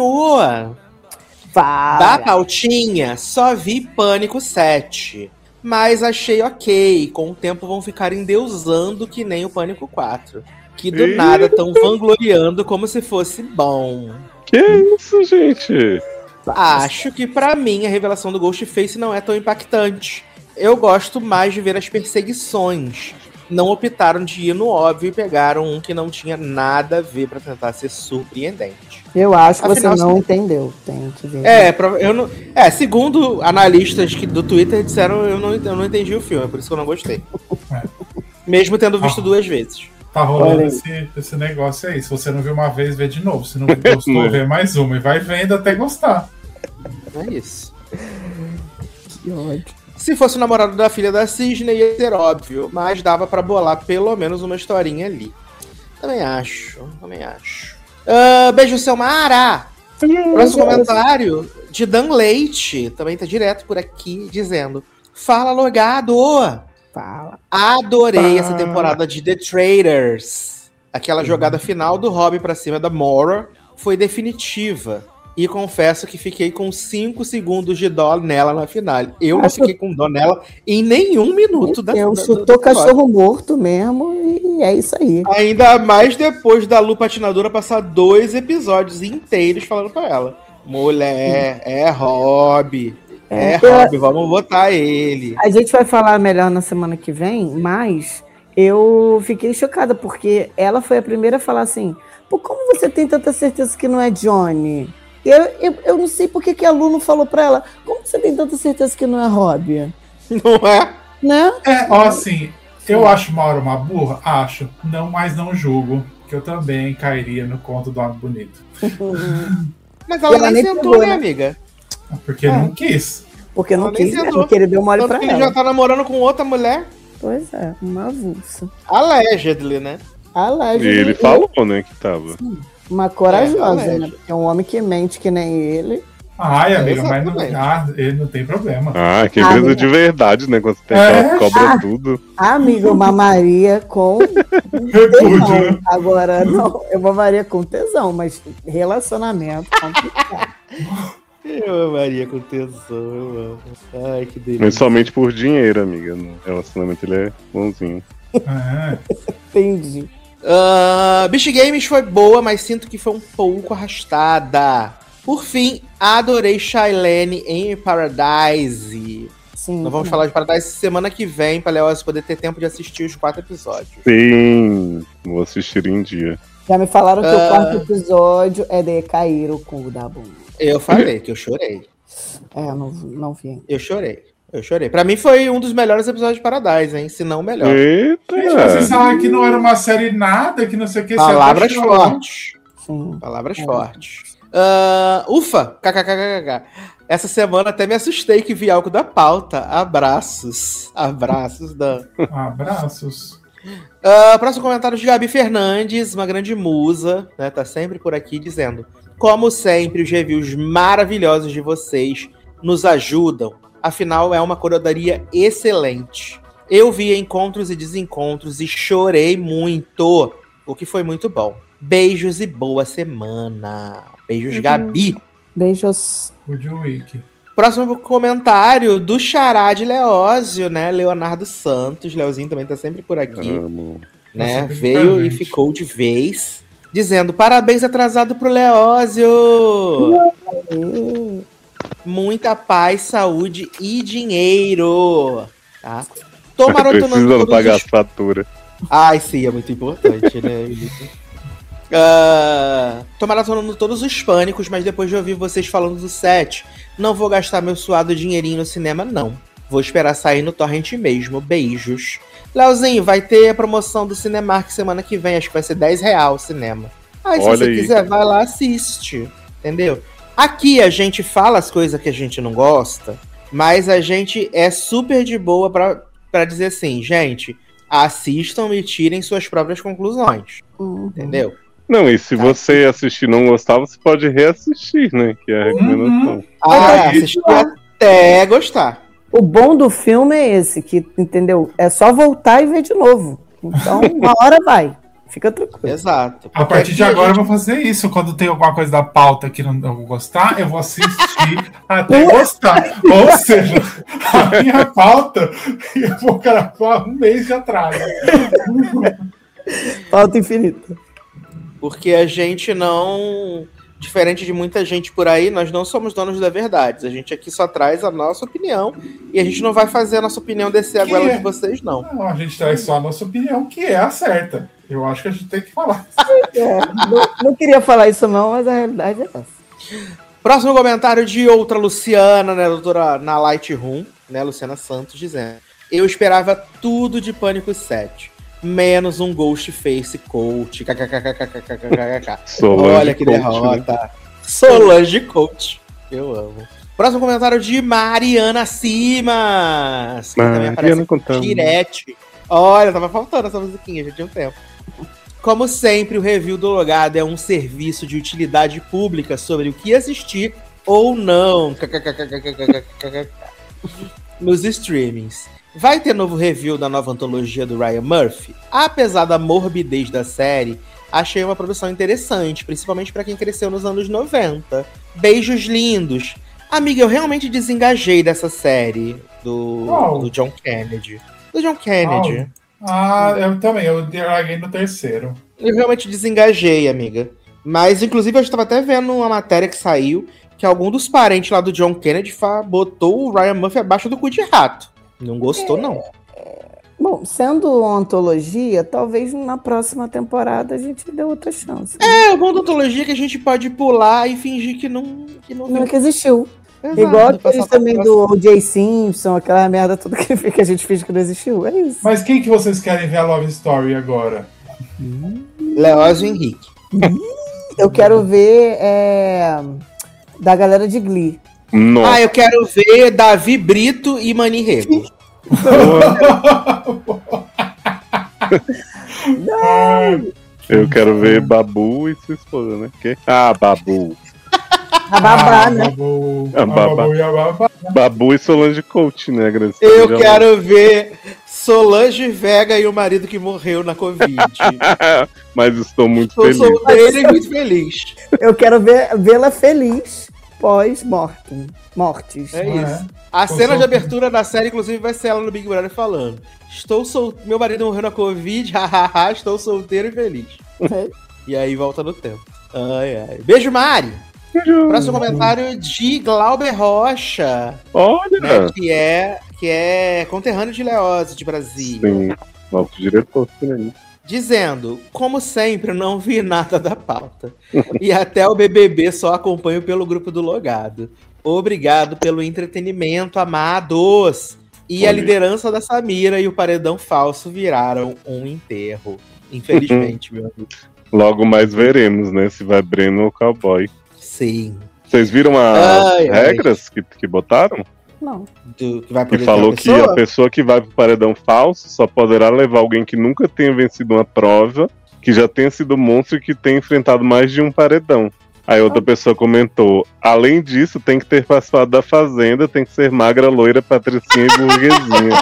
Fala. Da pautinha, só vi Pânico 7. Mas achei ok. Com o tempo vão ficar endeusando que nem o Pânico 4. Que do nada estão vangloriando como se fosse bom. Que isso, gente? Acho que pra mim a revelação do Ghostface não é tão impactante. Eu gosto mais de ver as perseguições. Não optaram de ir no óbvio e pegaram um que não tinha nada a ver pra tentar ser surpreendente. Eu acho que Afinal, você não entendeu. Tem que ver. Segundo analistas do Twitter disseram, eu não entendi o filme, por isso que eu não gostei. Mesmo tendo visto 2 vezes. Tá rolando esse negócio aí. Se você não viu uma vez, vê de novo. Se não gostou, vê mais uma. E vai vendo até gostar. É isso. Que ódio. Se fosse o namorado da filha da Cisne, ia ser óbvio. Mas dava pra bolar pelo menos uma historinha ali. Também acho. Beijo, Selmara! Próximo comentário de Dan Leite. Também tá direto por aqui, dizendo: fala, logado! Fala. Adorei essa temporada de The Traitors. Aquela jogada final do Robin pra cima da Maura foi definitiva. E confesso que fiquei com 5 segundos de dó nela na final. Eu não fiquei com dó nela em nenhum minuto da Eu chutou cachorro morto mesmo e é isso aí. Ainda mais depois da Lu Patinadora passar 2 episódios inteiros falando pra ela: mulher, é Rob. Rob, vamos votar ele. A gente vai falar melhor na semana que vem, mas eu fiquei chocada, porque ela foi a primeira a falar assim, pô, como você tem tanta certeza que não é Johnny? Eu não sei por que a Lu não falou pra ela, como você tem tanta certeza que não é Robbie? Não é? Né? Assim, eu acho Mauro uma burra? Acho. Não, mas não julgo. Que eu também cairia no conto do Homem Bonito. Mas ela nem sentou, né, amiga? Porque não quis. Porque não quis, porque ele deu mole pra ela. Ele já tá namorando com outra mulher. Pois é, uma avulsa. Allegedly, né? Allegedly. E ele falou, né, que tava. Sim, uma corajosa, né? Porque é um homem que mente que nem ele. Ai, amiga, mas não, ele não tem problema. Ah, que empresa de verdade, né? Quando você tem que cobra tudo. Amiga, uma Maria com repúdio, né? Agora, não, é uma Maria com tesão, mas relacionamento complicado. Eu amaria com tesão, eu amo. Ai, que delícia. Mas somente por dinheiro, amiga. No relacionamento ele é bonzinho. Entendi. Beach Games foi boa, mas sinto que foi um pouco arrastada. Por fim, adorei Shailene em Paradise. Sim. Nós vamos falar de Paradise semana que vem, pra Leoz poder ter tempo de assistir os 4 episódios. Sim, vou assistir em dia. Já me falaram que o 4º episódio é de cair o cu da bunda. Eu falei que eu chorei. Não vi. Eu chorei. Pra mim foi um dos melhores episódios de Paradise, hein? Se não o melhor. Eita! Gente, vocês falaram que não era uma série nada, que não sei o que. Palavras fortes. Sim. Palavras fortes. Ufa! KKKKK. Essa semana até me assustei que vi algo da pauta. Abraços. Abraços, Dan. Abraços. Próximo comentário de Gabi Fernandes, uma grande musa, né? Tá sempre por aqui dizendo: como sempre, os reviews maravilhosos de vocês nos ajudam. Afinal, é uma curadoria excelente. Eu vi encontros e desencontros e chorei muito, o que foi muito bom. Beijos e boa semana. Beijos, Gabi. Beijos. Good week. Próximo comentário do Xará de Leózio, né? Leonardo Santos. Leozinho também tá sempre por aqui. Amo. Né? Veio e ficou de vez, dizendo: parabéns atrasado pro Leózio. Muita paz, saúde e dinheiro. Tá? Tô maratonando Precisando pagar as faturas. Ai, sim, é muito importante, né? Tô maratonando todos os pânicos, mas depois de ouvir vocês falando do 7, não vou gastar meu suado dinheirinho no cinema, não. Vou esperar sair no torrent mesmo. Beijos. Leozinho, vai ter a promoção do Cinemark semana que vem. Acho que vai ser R$10 o cinema. Aí, se você quiser, vai lá, assiste. Entendeu? Aqui a gente fala as coisas que a gente não gosta, mas a gente é super de boa pra dizer assim, gente, assistam e tirem suas próprias conclusões. Entendeu? Não, e se você assistir e não gostar, você pode reassistir, né? Que é a recomendação. Assistir até gostar. O bom do filme é esse, que, entendeu? É só voltar e ver de novo. Então, uma hora vai. Fica tranquilo. Exato. A partir de agora eu vou fazer isso. Quando tem alguma coisa da pauta que eu vou gostar, eu vou assistir até gostar. Ou seja, a minha pauta eu vou gravar um mês de atraso. Pauta infinita. Porque a gente não... Diferente de muita gente por aí, nós não somos donos da verdade. A gente aqui só traz a nossa opinião e a gente não vai fazer a nossa opinião descer a goela de vocês, não. Não, a gente traz só a nossa opinião, que é a certa. Eu acho que a gente tem que falar. Não queria falar isso não, mas a realidade é essa. Próximo comentário de outra Luciana, né, doutora na Lightroom, né, Luciana Santos, dizendo: eu esperava tudo de Pânico 7. Menos um Ghostface Coach. Olha que Coach, derrota. Né? Solange Coach. Eu amo. Próximo comentário de Mariana Simas. Que também aparece Tirete. Olha, tava faltando essa musiquinha, já tinha um tempo. Como sempre, o review do Logado é um serviço de utilidade pública sobre o que assistir ou não. Nos streamings. Vai ter novo review da nova antologia do Ryan Murphy? Apesar da morbidez da série, achei uma produção interessante, principalmente para quem cresceu nos anos 90. Beijos lindos. Amiga, eu realmente desengajei dessa série do John Kennedy. Do John Kennedy. Eu também, eu larguei no 3º. Eu realmente desengajei, amiga. Mas, inclusive, eu estava até vendo uma matéria que saiu que algum dos parentes lá do John Kennedy botou o Ryan Murphy abaixo do cu de rato. Não gostou, não. Bom, sendo uma antologia, talvez na próxima temporada a gente dê outra chance. É, o bom da antologia é que a gente pode pular e fingir que não Não é que existiu. Exato, Igual aqueles passar pra também próxima. do O.J. Simpson, aquela merda toda que a gente finge que não existiu. É isso. Mas quem que vocês querem ver a Love Story agora? Leózio Henrique. Eu quero ver da galera de Glee. Nossa, Ah, eu quero ver Davi Brito e Mani Rego. eu quero ver Babu e sua esposa, né? Babu. A babá, né? Babu, A babá. Babu e a babá. Babu e Solange Coach, né, Graça? Eu quero ver Solange Vega e o marido que morreu na Covid. Mas estou muito Estou feliz. solteiro e muito feliz. Eu quero vê-la feliz pós-mortes. É Não isso. é? A Tô cena de solteiro. abertura da série, inclusive, vai ser ela no Big Brother falando: meu marido morreu na Covid, hahaha, estou solteiro e feliz. É. E aí volta no tempo. Ai, ai. Beijo, Mari! Próximo comentário de Glauber Rocha, Olha! né, que é conterrâneo de Leózio, de Brasília. Sim, nosso diretor por aí. Dizendo, como sempre, não vi nada da pauta. E até o BBB só acompanho pelo grupo do Logado. Obrigado pelo entretenimento, amados. E a Olha. liderança da Samira e o paredão falso viraram um enterro. Infelizmente, meu amigo. Logo mais veremos, né? Se vai Breno ou Cowboy. Sim. Vocês viram as Ai, regras que botaram? Não. Que vai Que poder falou ter que uma a pessoa que vai pro paredão falso só poderá levar alguém que nunca tenha vencido uma prova, que já tenha sido monstro e que tenha enfrentado mais de um paredão. Aí outra pessoa comentou: além disso, tem que ter participado da Fazenda, tem que ser magra, loira, patricinha e burguesinha.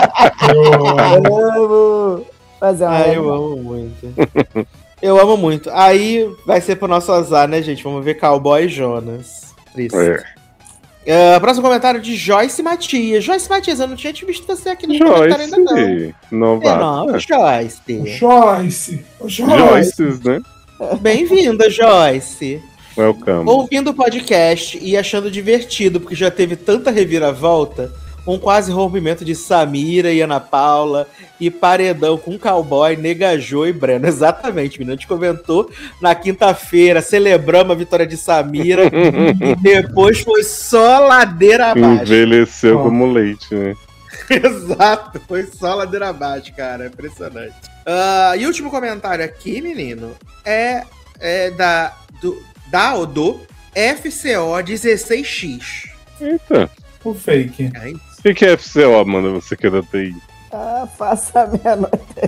Eu- Amo fazer uma Ah, eu amo muito. Eu amo muito. Aí vai ser pro nosso azar, né, gente? Vamos ver Cowboy e Jonas. Triste. Próximo comentário de Joyce Matias. Joyce Matias, eu não tinha te visto você aqui no comentário ainda, não. Joyce, novata. Não, Joyce. Joyce. Joyce. Joyce, né? Bem-vinda, Joyce. Welcome. Ouvindo o podcast e achando divertido, porque já teve tanta reviravolta, um quase rompimento de Samira e Ana Paula, e paredão com Cowboy, Negajô e Breno. Exatamente, menino. A gente comentou na quinta-feira, celebramos a vitória de Samira, e depois foi só ladeira abaixo. Envelheceu Ó. como leite, né? Exato, foi só ladeira abaixo, cara. Impressionante. E o último comentário aqui, menino, é do FCO 16X. Eita. O fake. É isso. O que é FCO, Amanda? Você que é da TI? Faça a menor.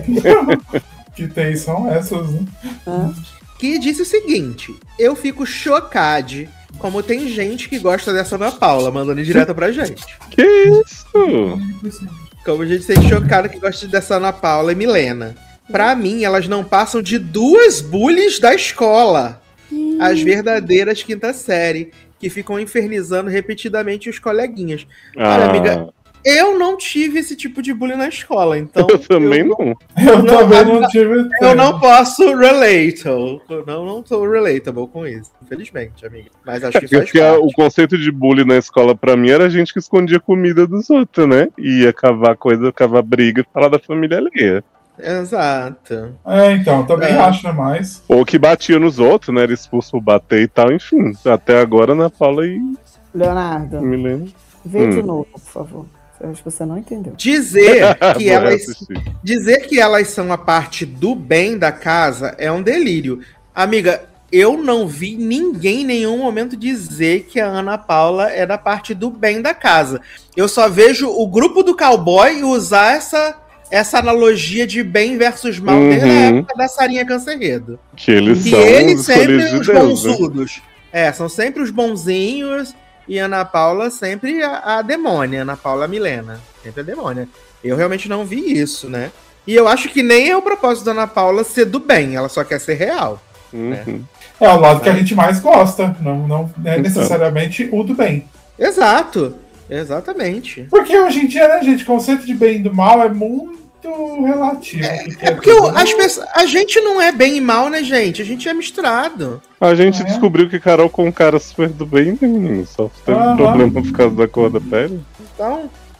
Que tem são essas, né? Que disse o seguinte: eu fico chocado como tem gente que gosta dessa Ana Paula, mandando direto pra gente. Que isso? Como a gente tem chocado que gosta dessa Ana Paula e Milena. Pra mim, elas não passam de duas bullies da escola. As verdadeiras quinta série, que ficam infernizando repetidamente os coleguinhas. Olha, amiga, eu não tive esse tipo de bullying na escola, então... eu também não. Eu Não, também não tive. Eu não posso relatable. Eu não tô relatable com isso, infelizmente, amiga. Mas acho que faz Porque parte. o conceito de bullying na escola pra mim era gente que escondia comida dos outros, né? Ia cavar coisa, cavar briga e falar da família alheia. Exato. Então, também acho, né? Mas. Ou que batia nos outros, né? Era expulso por bater e tal, enfim. Até agora, Ana Paula e Leonardo, Milena. vê de novo, por favor. Eu acho que você não entendeu. Dizer que Vou elas reassistir. Dizer que elas são a parte do bem da casa é um delírio. Amiga, eu não vi ninguém em nenhum momento dizer que a Ana Paula é da parte do bem da casa. Eu só vejo o grupo do cowboy usar essa analogia de bem versus mal desde a época da Sarinha Cancerredo. Que eles E são eles os sempre escolhidos os de Deus, né? bonzudos. São sempre os bonzinhos. E Ana Paula sempre a demônia. Ana Paula Milena. Sempre a demônia. Eu realmente não vi isso, né? E eu acho que nem é o propósito da Ana Paula ser do bem. Ela só quer ser real. Uhum. É o lado que a gente mais gosta. Não é necessariamente o do bem. Exato. Exatamente. Porque hoje em dia, né, gente, o conceito de bem e do mal é muito relativo. Porque a gente não é bem e mal, né, gente? A gente é misturado. A gente descobriu que Carol com um cara super do bem, né, menino? Só teve problema por causa da cor da pele. Então,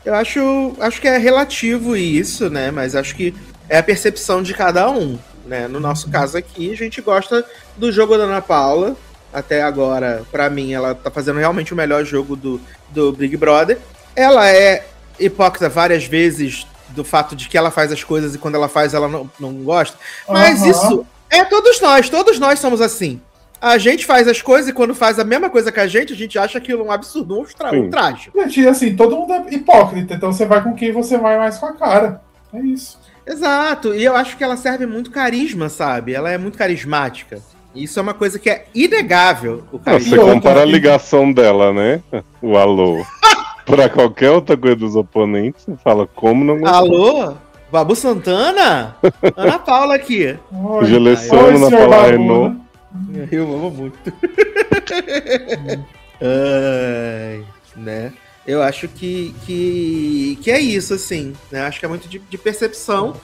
Eu acho que é relativo isso, né? Mas acho que é a percepção de cada um, né? No nosso caso aqui, a gente gosta do jogo da Ana Paula. Até agora, pra mim, ela tá fazendo realmente o melhor jogo do Big Brother. Ela é hipócrita várias vezes do fato de que ela faz as coisas e quando ela faz, ela não gosta. Mas isso é todos nós somos assim. A gente faz as coisas e quando faz a mesma coisa que a gente acha aquilo um absurdo, um traje. Gente, assim, todo mundo é hipócrita, então você vai com quem você vai mais com a cara. É isso. Exato, e eu acho que ela serve muito carisma, sabe? Ela é muito carismática. Isso é uma coisa que é inegável. Você compara a ligação dela, né? O alô. Pra qualquer outra coisa dos oponentes, você fala como não gostar. Alô? Babu Santana? Ana Paula aqui. Gelessano, Ana Paula Renault. Eu amo muito. Né? Eu acho que é isso, assim. Né? Acho que é muito de percepção.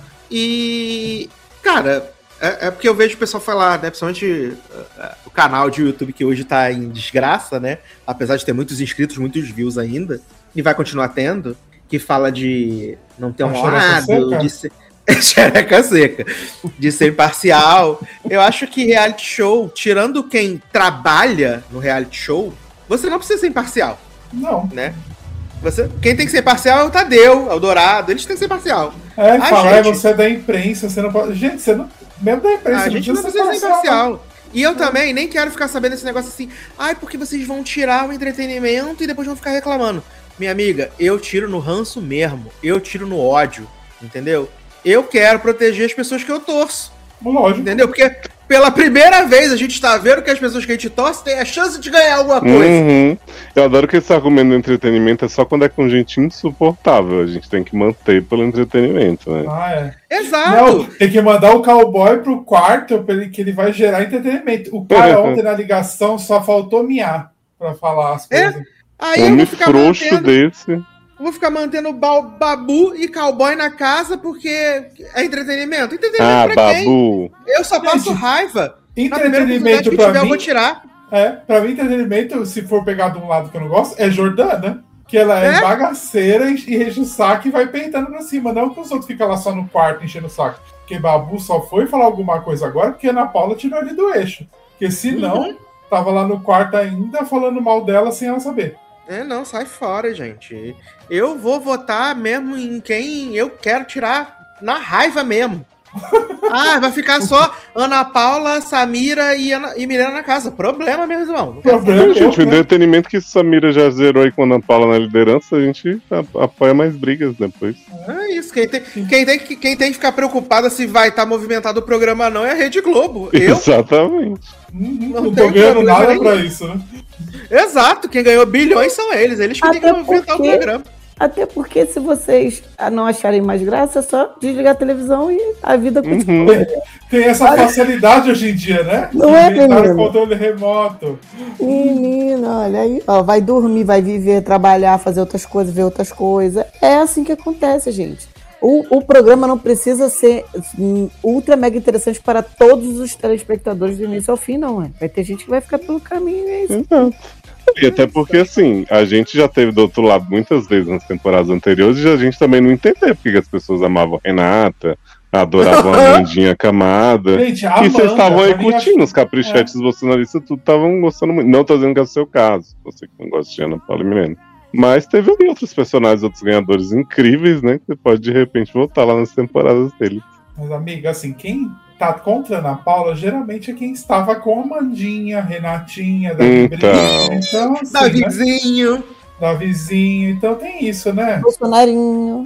E, cara, é porque eu vejo o pessoal falar, né? Principalmente o canal de YouTube que hoje tá em desgraça, né? Apesar de ter muitos inscritos, muitos views ainda. E vai continuar tendo. Que fala de não ter um lado, de ser... xereca seca, de ser imparcial. Eu acho que reality show, tirando quem trabalha no reality show, você não precisa ser imparcial. Não. Né? Quem tem que ser imparcial é o Tadeu, é o Dourado, eles têm que ser imparcial. Você é da imprensa, você não pode... Gente, você não... Mesmo da imprensa, a gente não precisa ser imparcial. E eu também nem quero ficar sabendo desse negócio assim, porque vocês vão tirar o entretenimento e depois vão ficar reclamando. Minha amiga, eu tiro no ranço mesmo, eu tiro no ódio, entendeu? Eu quero proteger as pessoas que eu torço. Lógico. Entendeu? Porque pela primeira vez a gente tá vendo que as pessoas que a gente torce têm a chance de ganhar alguma coisa. Uhum. Eu adoro que esse argumento do entretenimento é só quando é com gente insuportável. A gente tem que manter pelo entretenimento, né? Exato. Não, tem que mandar o cowboy pro quarto que ele vai gerar entretenimento. O cara ontem na ligação só faltou miar pra falar as coisas. Aí eu vou ficar frouxo desse. Eu vou ficar mantendo babu e cowboy na casa porque é entretenimento. Entretenimento pra babu. Quem? Eu só passo raiva. Entretenimento pra mim, eu vou tirar. Pra mim, entretenimento, se for pegar de um lado que eu não gosto, é Jordana. Que ela é bagaceira e enche o saco e vai peitando pra cima. Não que os outros ficam lá só no quarto enchendo o saco. Porque babu só foi falar alguma coisa agora porque a Ana Paula tirou ele do eixo. Porque senão, tava lá no quarto ainda falando mal dela sem ela saber. Não, sai fora, gente. Eu vou votar mesmo em quem eu quero tirar na raiva mesmo. Vai ficar só Ana Paula, Samira e Milena na casa. Problema, meu irmão. Problema, gente. O entretenimento que Samira já zerou aí com a Ana Paula na liderança, a gente apoia mais brigas depois. É isso. Quem tem que ficar preocupada se vai estar movimentado o programa ou não é a Rede Globo. Exatamente. Não tô ganhando nada pra isso, né? Exato. Quem ganhou bilhões são eles. Eles que têm que movimentar o programa. Até porque se vocês não acharem mais graça, é só desligar a televisão e a vida continua. Tem essa facilidade hoje em dia, né? Não é, menino? Controle remoto. Menina, olha aí. Vai dormir, vai viver, trabalhar, fazer outras coisas, ver outras coisas. É assim que acontece, gente. O programa não precisa ser ultra mega interessante para todos os telespectadores do início ao fim, não. Vai ter gente que vai ficar pelo caminho. É isso. E até porque, assim, a gente já teve do outro lado muitas vezes nas temporadas anteriores e a gente também não entendeu porque as pessoas amavam a Renata, adoravam a Amandinha Camada. Gente, e vocês estavam aí curtindo, os caprichetes bolsonaristas, tudo estavam gostando muito. Não tô dizendo que é o seu caso, você que não gosta de Ana Paula e Milena. Mas teve outros personagens, outros ganhadores incríveis, né? Que você pode, de repente, voltar lá nas temporadas deles. Mas, amiga, assim, quem tá contra a Ana Paula, geralmente é quem estava com a Amandinha, Renatinha, então assim, Davizinho. Né? Davizinho, então tem isso, né? Bolsonarinho.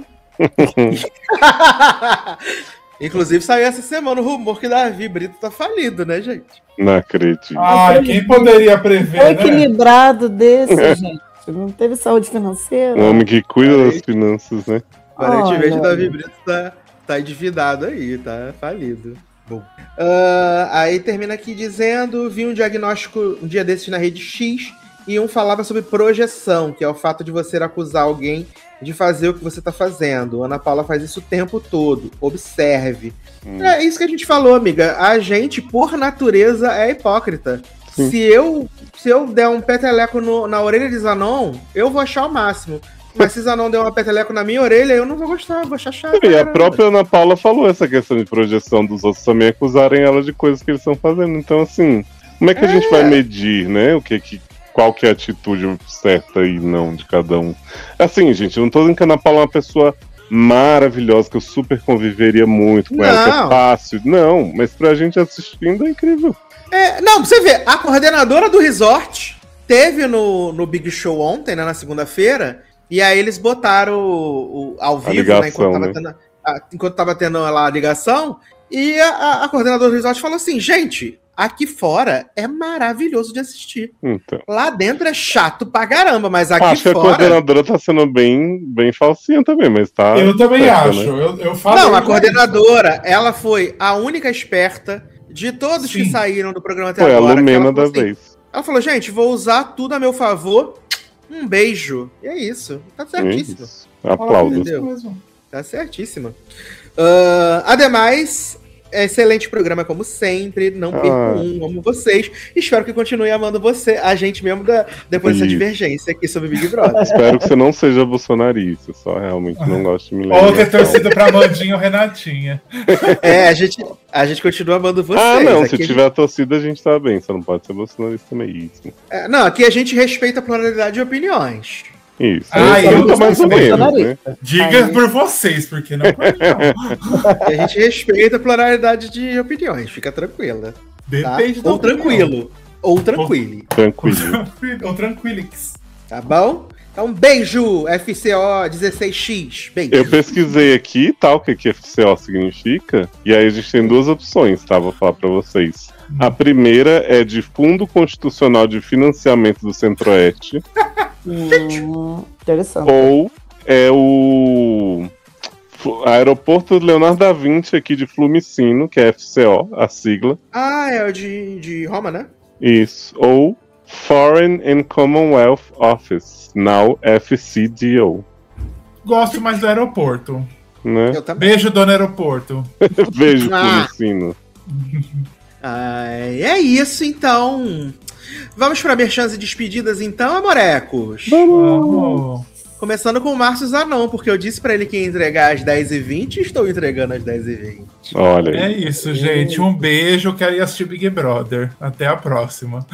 Inclusive saiu essa semana o rumor que Davi Brito tá falido, né, gente? Não acredito. Quem poderia prever, né? Equilibrado desse, gente. Não teve saúde financeira. Um homem que cuida das finanças, né? Aparentemente o Davi Brito tá endividado aí, tá falido. Bom. Aí termina aqui dizendo: vi um diagnóstico um dia desses na Rede X e um falava sobre projeção, que é o fato de você acusar alguém de fazer o que você tá fazendo. Ana Paula faz isso o tempo todo. Observe. É isso que a gente falou, amiga. A gente, por natureza, é hipócrita. Se eu der um peteleco na orelha de Zanon, eu vou achar o máximo. Mas se Zanon der uma peteleco na minha orelha, eu não vou gostar, vou achar chato. E a própria Ana Paula falou essa questão de projeção dos outros também, acusarem ela de coisas que eles estão fazendo. Então, assim, como é que a gente vai medir, né? Qual que é a atitude certa e não de cada um? Assim, gente, eu não tô dizendo que a Ana Paula é uma pessoa maravilhosa, que eu super conviveria muito com ela, que é fácil. Não, mas pra gente assistindo é incrível. Não, pra você ver, a coordenadora do resort teve no Big Show ontem, né, na segunda-feira, e aí eles botaram ao vivo, ligação, né, enquanto tava tendo lá a ligação, e a coordenadora do resort falou assim, gente, aqui fora é maravilhoso de assistir. Então. Lá dentro é chato pra caramba, mas aqui acho fora... que a coordenadora tá sendo bem falsinha também, mas tá... Eu também certa, acho, né? eu falo... Não, a coordenadora, ela foi a única esperta de todos que saíram do programa até agora. Foi a Lumena da vez. Ela falou, gente, vou usar tudo a meu favor. Um beijo. E é isso. Tá certíssimo. Isso. Aplaudo. Tá certíssimo. Ademais, excelente programa como sempre. Não perco amo vocês. Espero que continue amando a gente mesmo depois dessa divergência aqui sobre Big Brother. Espero que você não seja bolsonarista, só realmente não gosto de me lembrar. Ou ter torcido pra Mandinho ou Renatinha. A gente continua amando vocês. Não, aqui se tiver torcida a gente tá bem, só não pode ser bolsonarista mesmo. Não, aqui a gente respeita a pluralidade de opiniões. Isso. Eu tô mais ou menos, né? Diga por vocês, porque não pode não. A gente respeita a pluralidade de opiniões, fica tranquila. Depende tá? Ou tranquilo. Ou tranquilo. Tranquilo. Ou tranquilix. Tá bom? Então, beijo, FCO 16X. Beijo. Eu pesquisei aqui, o que FCO significa, e aí a gente tem duas opções, tá? Vou falar pra vocês. A primeira é de Fundo Constitucional de Financiamento do Centro-Oeste. Interessante. Ou é o Aeroporto Leonardo da Vinci aqui de Flumicino, que é FCO, a sigla. É o de Roma, né? Isso. Ou Foreign and Commonwealth Office, now FCDO. Gosto mais do aeroporto. Né? Eu também. Beijo, dona aeroporto. Beijo, Flumicino. É isso, então. Vamos para merchans e despedidas, então, amorecos? Vamos. Começando com o Márcio Zanon, porque eu disse pra ele que ia entregar às 10h20 e estou entregando às 10h20. Olha aí. É isso, gente. Um beijo. Quero ir assistir Big Brother. Até a próxima.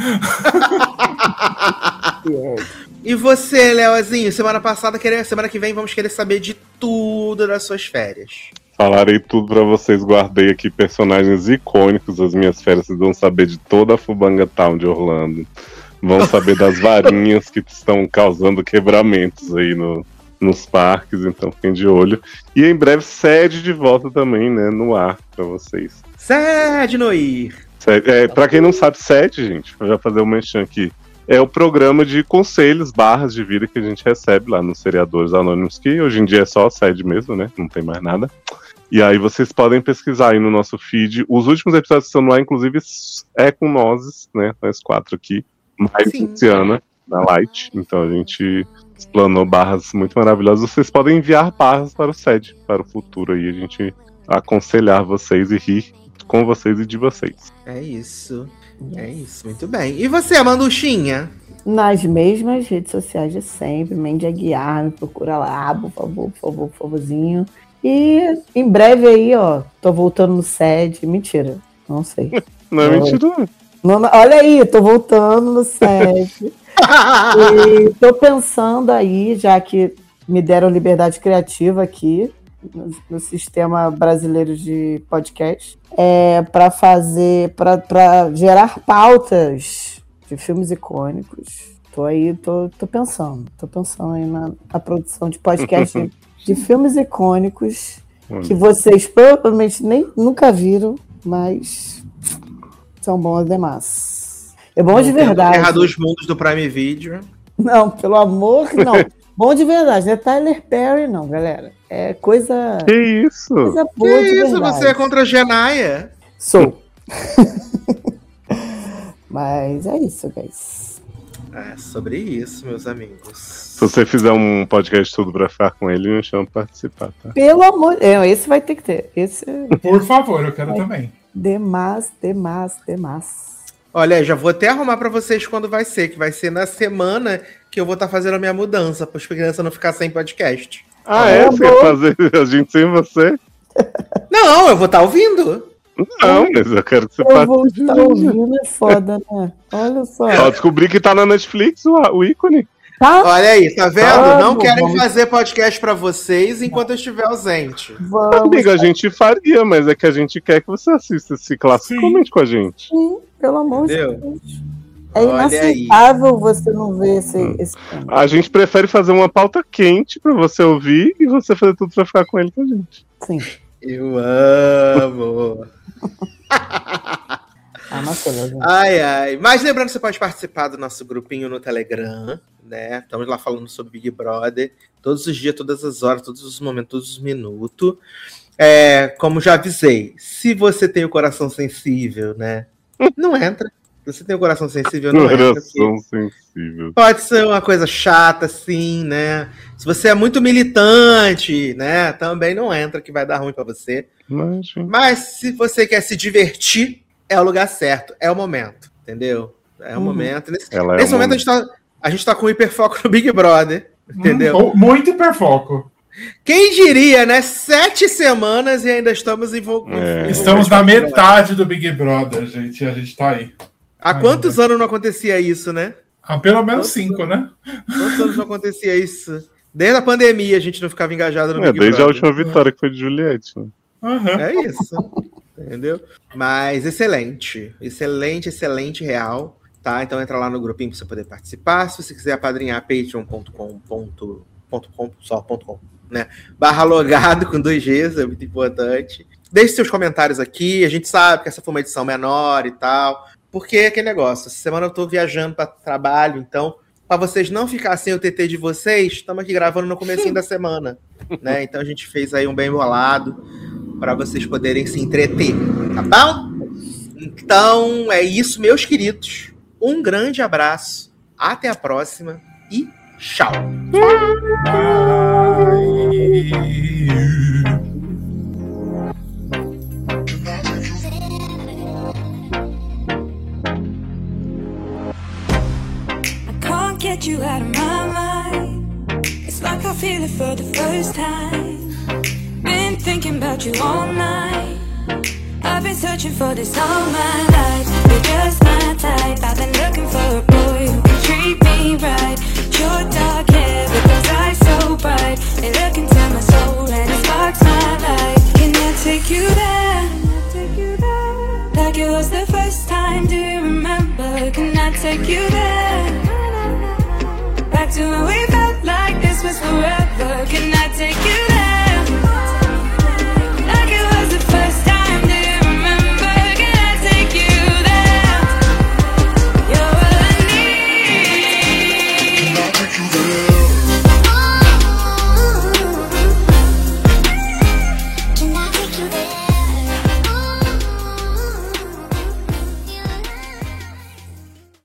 E você, Leozinho? Semana que vem vamos querer saber de tudo das suas férias. Falarei tudo pra vocês, guardei aqui personagens icônicos das minhas férias, vocês vão saber de toda a Fubanga Town de Orlando. Vão saber das varinhas que estão causando quebramentos aí nos parques, então fiquem de olho. E em breve, sede de volta também, né, no ar pra vocês. Sede no ir. Pra quem não sabe, sede, gente, vou já fazer um merchan aqui. É o programa de conselhos, barras de vida que a gente recebe lá nos Seriadores Anônimos, que hoje em dia é só a sede mesmo, né? Não tem mais nada. E aí vocês podem pesquisar aí no nosso feed. Os últimos episódios que estão lá, inclusive, é com nós, né? Nós 4 aqui. Mais Luciana, na Light. Então a gente explanou barras muito maravilhosas. Vocês podem enviar barras para o SED, para o futuro aí. A gente aconselhar vocês e rir com vocês e de vocês. É isso. É isso, muito bem. E você, Amanduchinha? Nas mesmas redes sociais de sempre, Mandy Aguiar, me procura lá, por favorzinho. E em breve aí, ó, tô voltando no SED. Mentira, não sei. Não é mentira, não. Olha aí, tô voltando no SED. E tô pensando aí, já que me deram liberdade criativa aqui no sistema brasileiro de podcast, para gerar pautas de filmes icônicos. Tô pensando aí na produção de podcast de filmes icônicos que vocês provavelmente nunca viram, mas são bons demais. É bom de verdade. Guerra dos Mundos do Prime Video. Não, pelo amor, não. Bom de verdade, não é Tyler Perry, não, galera. É coisa. Que isso? Coisa boa que de isso? verdade. Você é contra a Genaya? Sou. Mas é isso, guys. É sobre isso, meus amigos. Se você fizer um podcast tudo pra ficar com ele, me chama pra participar, tá? Pelo amor. Esse vai ter que ter. Esse. Por favor, eu quero também. Demais. Olha, já vou até arrumar pra vocês quando vai ser, que vai ser na semana que eu vou estar fazendo a minha mudança, para as crianças não ficar sem podcast. Você quer fazer a gente sem você? Não, eu vou estar ouvindo. Não, mas eu quero que você Eu vou estar ouvindo, é foda, né? Olha só. Só descobri que tá na Netflix o ícone. Tá? Olha aí, tá vendo? Não querem vamos. fazer podcast pra vocês enquanto eu estiver ausente. Vamos. Amiga, a gente faria, mas é que a gente quer que você assista esse clássico. Comente com a gente. Sim, pelo amor de Entendeu? Deus. É Olha inaceitável você não ver esse filme. A gente prefere fazer uma pauta quente pra você ouvir e você fazer tudo pra ficar com ele com a gente. Sim. Eu amo. Ai. Mas lembrando que você pode participar do nosso grupinho no Telegram, né? Estamos lá falando sobre Big Brother. Todos os dias, todas as horas, todos os momentos, todos os minutos. Como já avisei, se você tem o coração sensível, né? Não entra. Se você tem o coração sensível, não entra. Coração sensível. Pode ser uma coisa chata, assim, né? Se você é muito militante, né? Também não entra, que vai dar ruim pra você. Mas se você quer se divertir, é o lugar certo, é o momento, entendeu? É o momento. Nesse momento a gente tá com hiperfoco no Big Brother, entendeu? Muito hiperfoco. Quem diria, né? 7 semanas e ainda estamos envolvidos. Estamos na metade do Big Brother, gente. E a gente tá aí. Há quantos anos não acontecia isso, né? Há pelo menos 5, né? Quantos anos não acontecia isso? Desde a pandemia a gente não ficava engajado no Big Brother. Desde a última vitória que foi de Juliette. Né? É isso. Entendeu? Mas excelente. Excelente real. Tá? Então entra lá no grupinho pra você poder participar. Se você quiser apadrinhar, patreon.com, né? /logado com 2 Gs, é muito importante. Deixe seus comentários aqui. A gente sabe que essa foi uma edição menor e tal. Porque é aquele negócio. Essa semana eu tô viajando para trabalho, então, para vocês não ficarem sem o TT de vocês, estamos aqui gravando no comecinho da semana, né? Então a gente fez aí um bem bolado para vocês poderem se entreter, tá bom? Então é isso, meus queridos. Um grande abraço, até a próxima e tchau. Get you out of my mind. It's like I feel it for the first time. Been thinking about you all night. I've been searching for this all my life. You're just my type. I've been looking for a boy who can treat me right. Your dark hair with those eyes so bright. They look into my soul and it sparks my life. Can I take you there? Like it was the first time, do you remember? Can I take you there? Back to when we felt like this was forever. Can I take you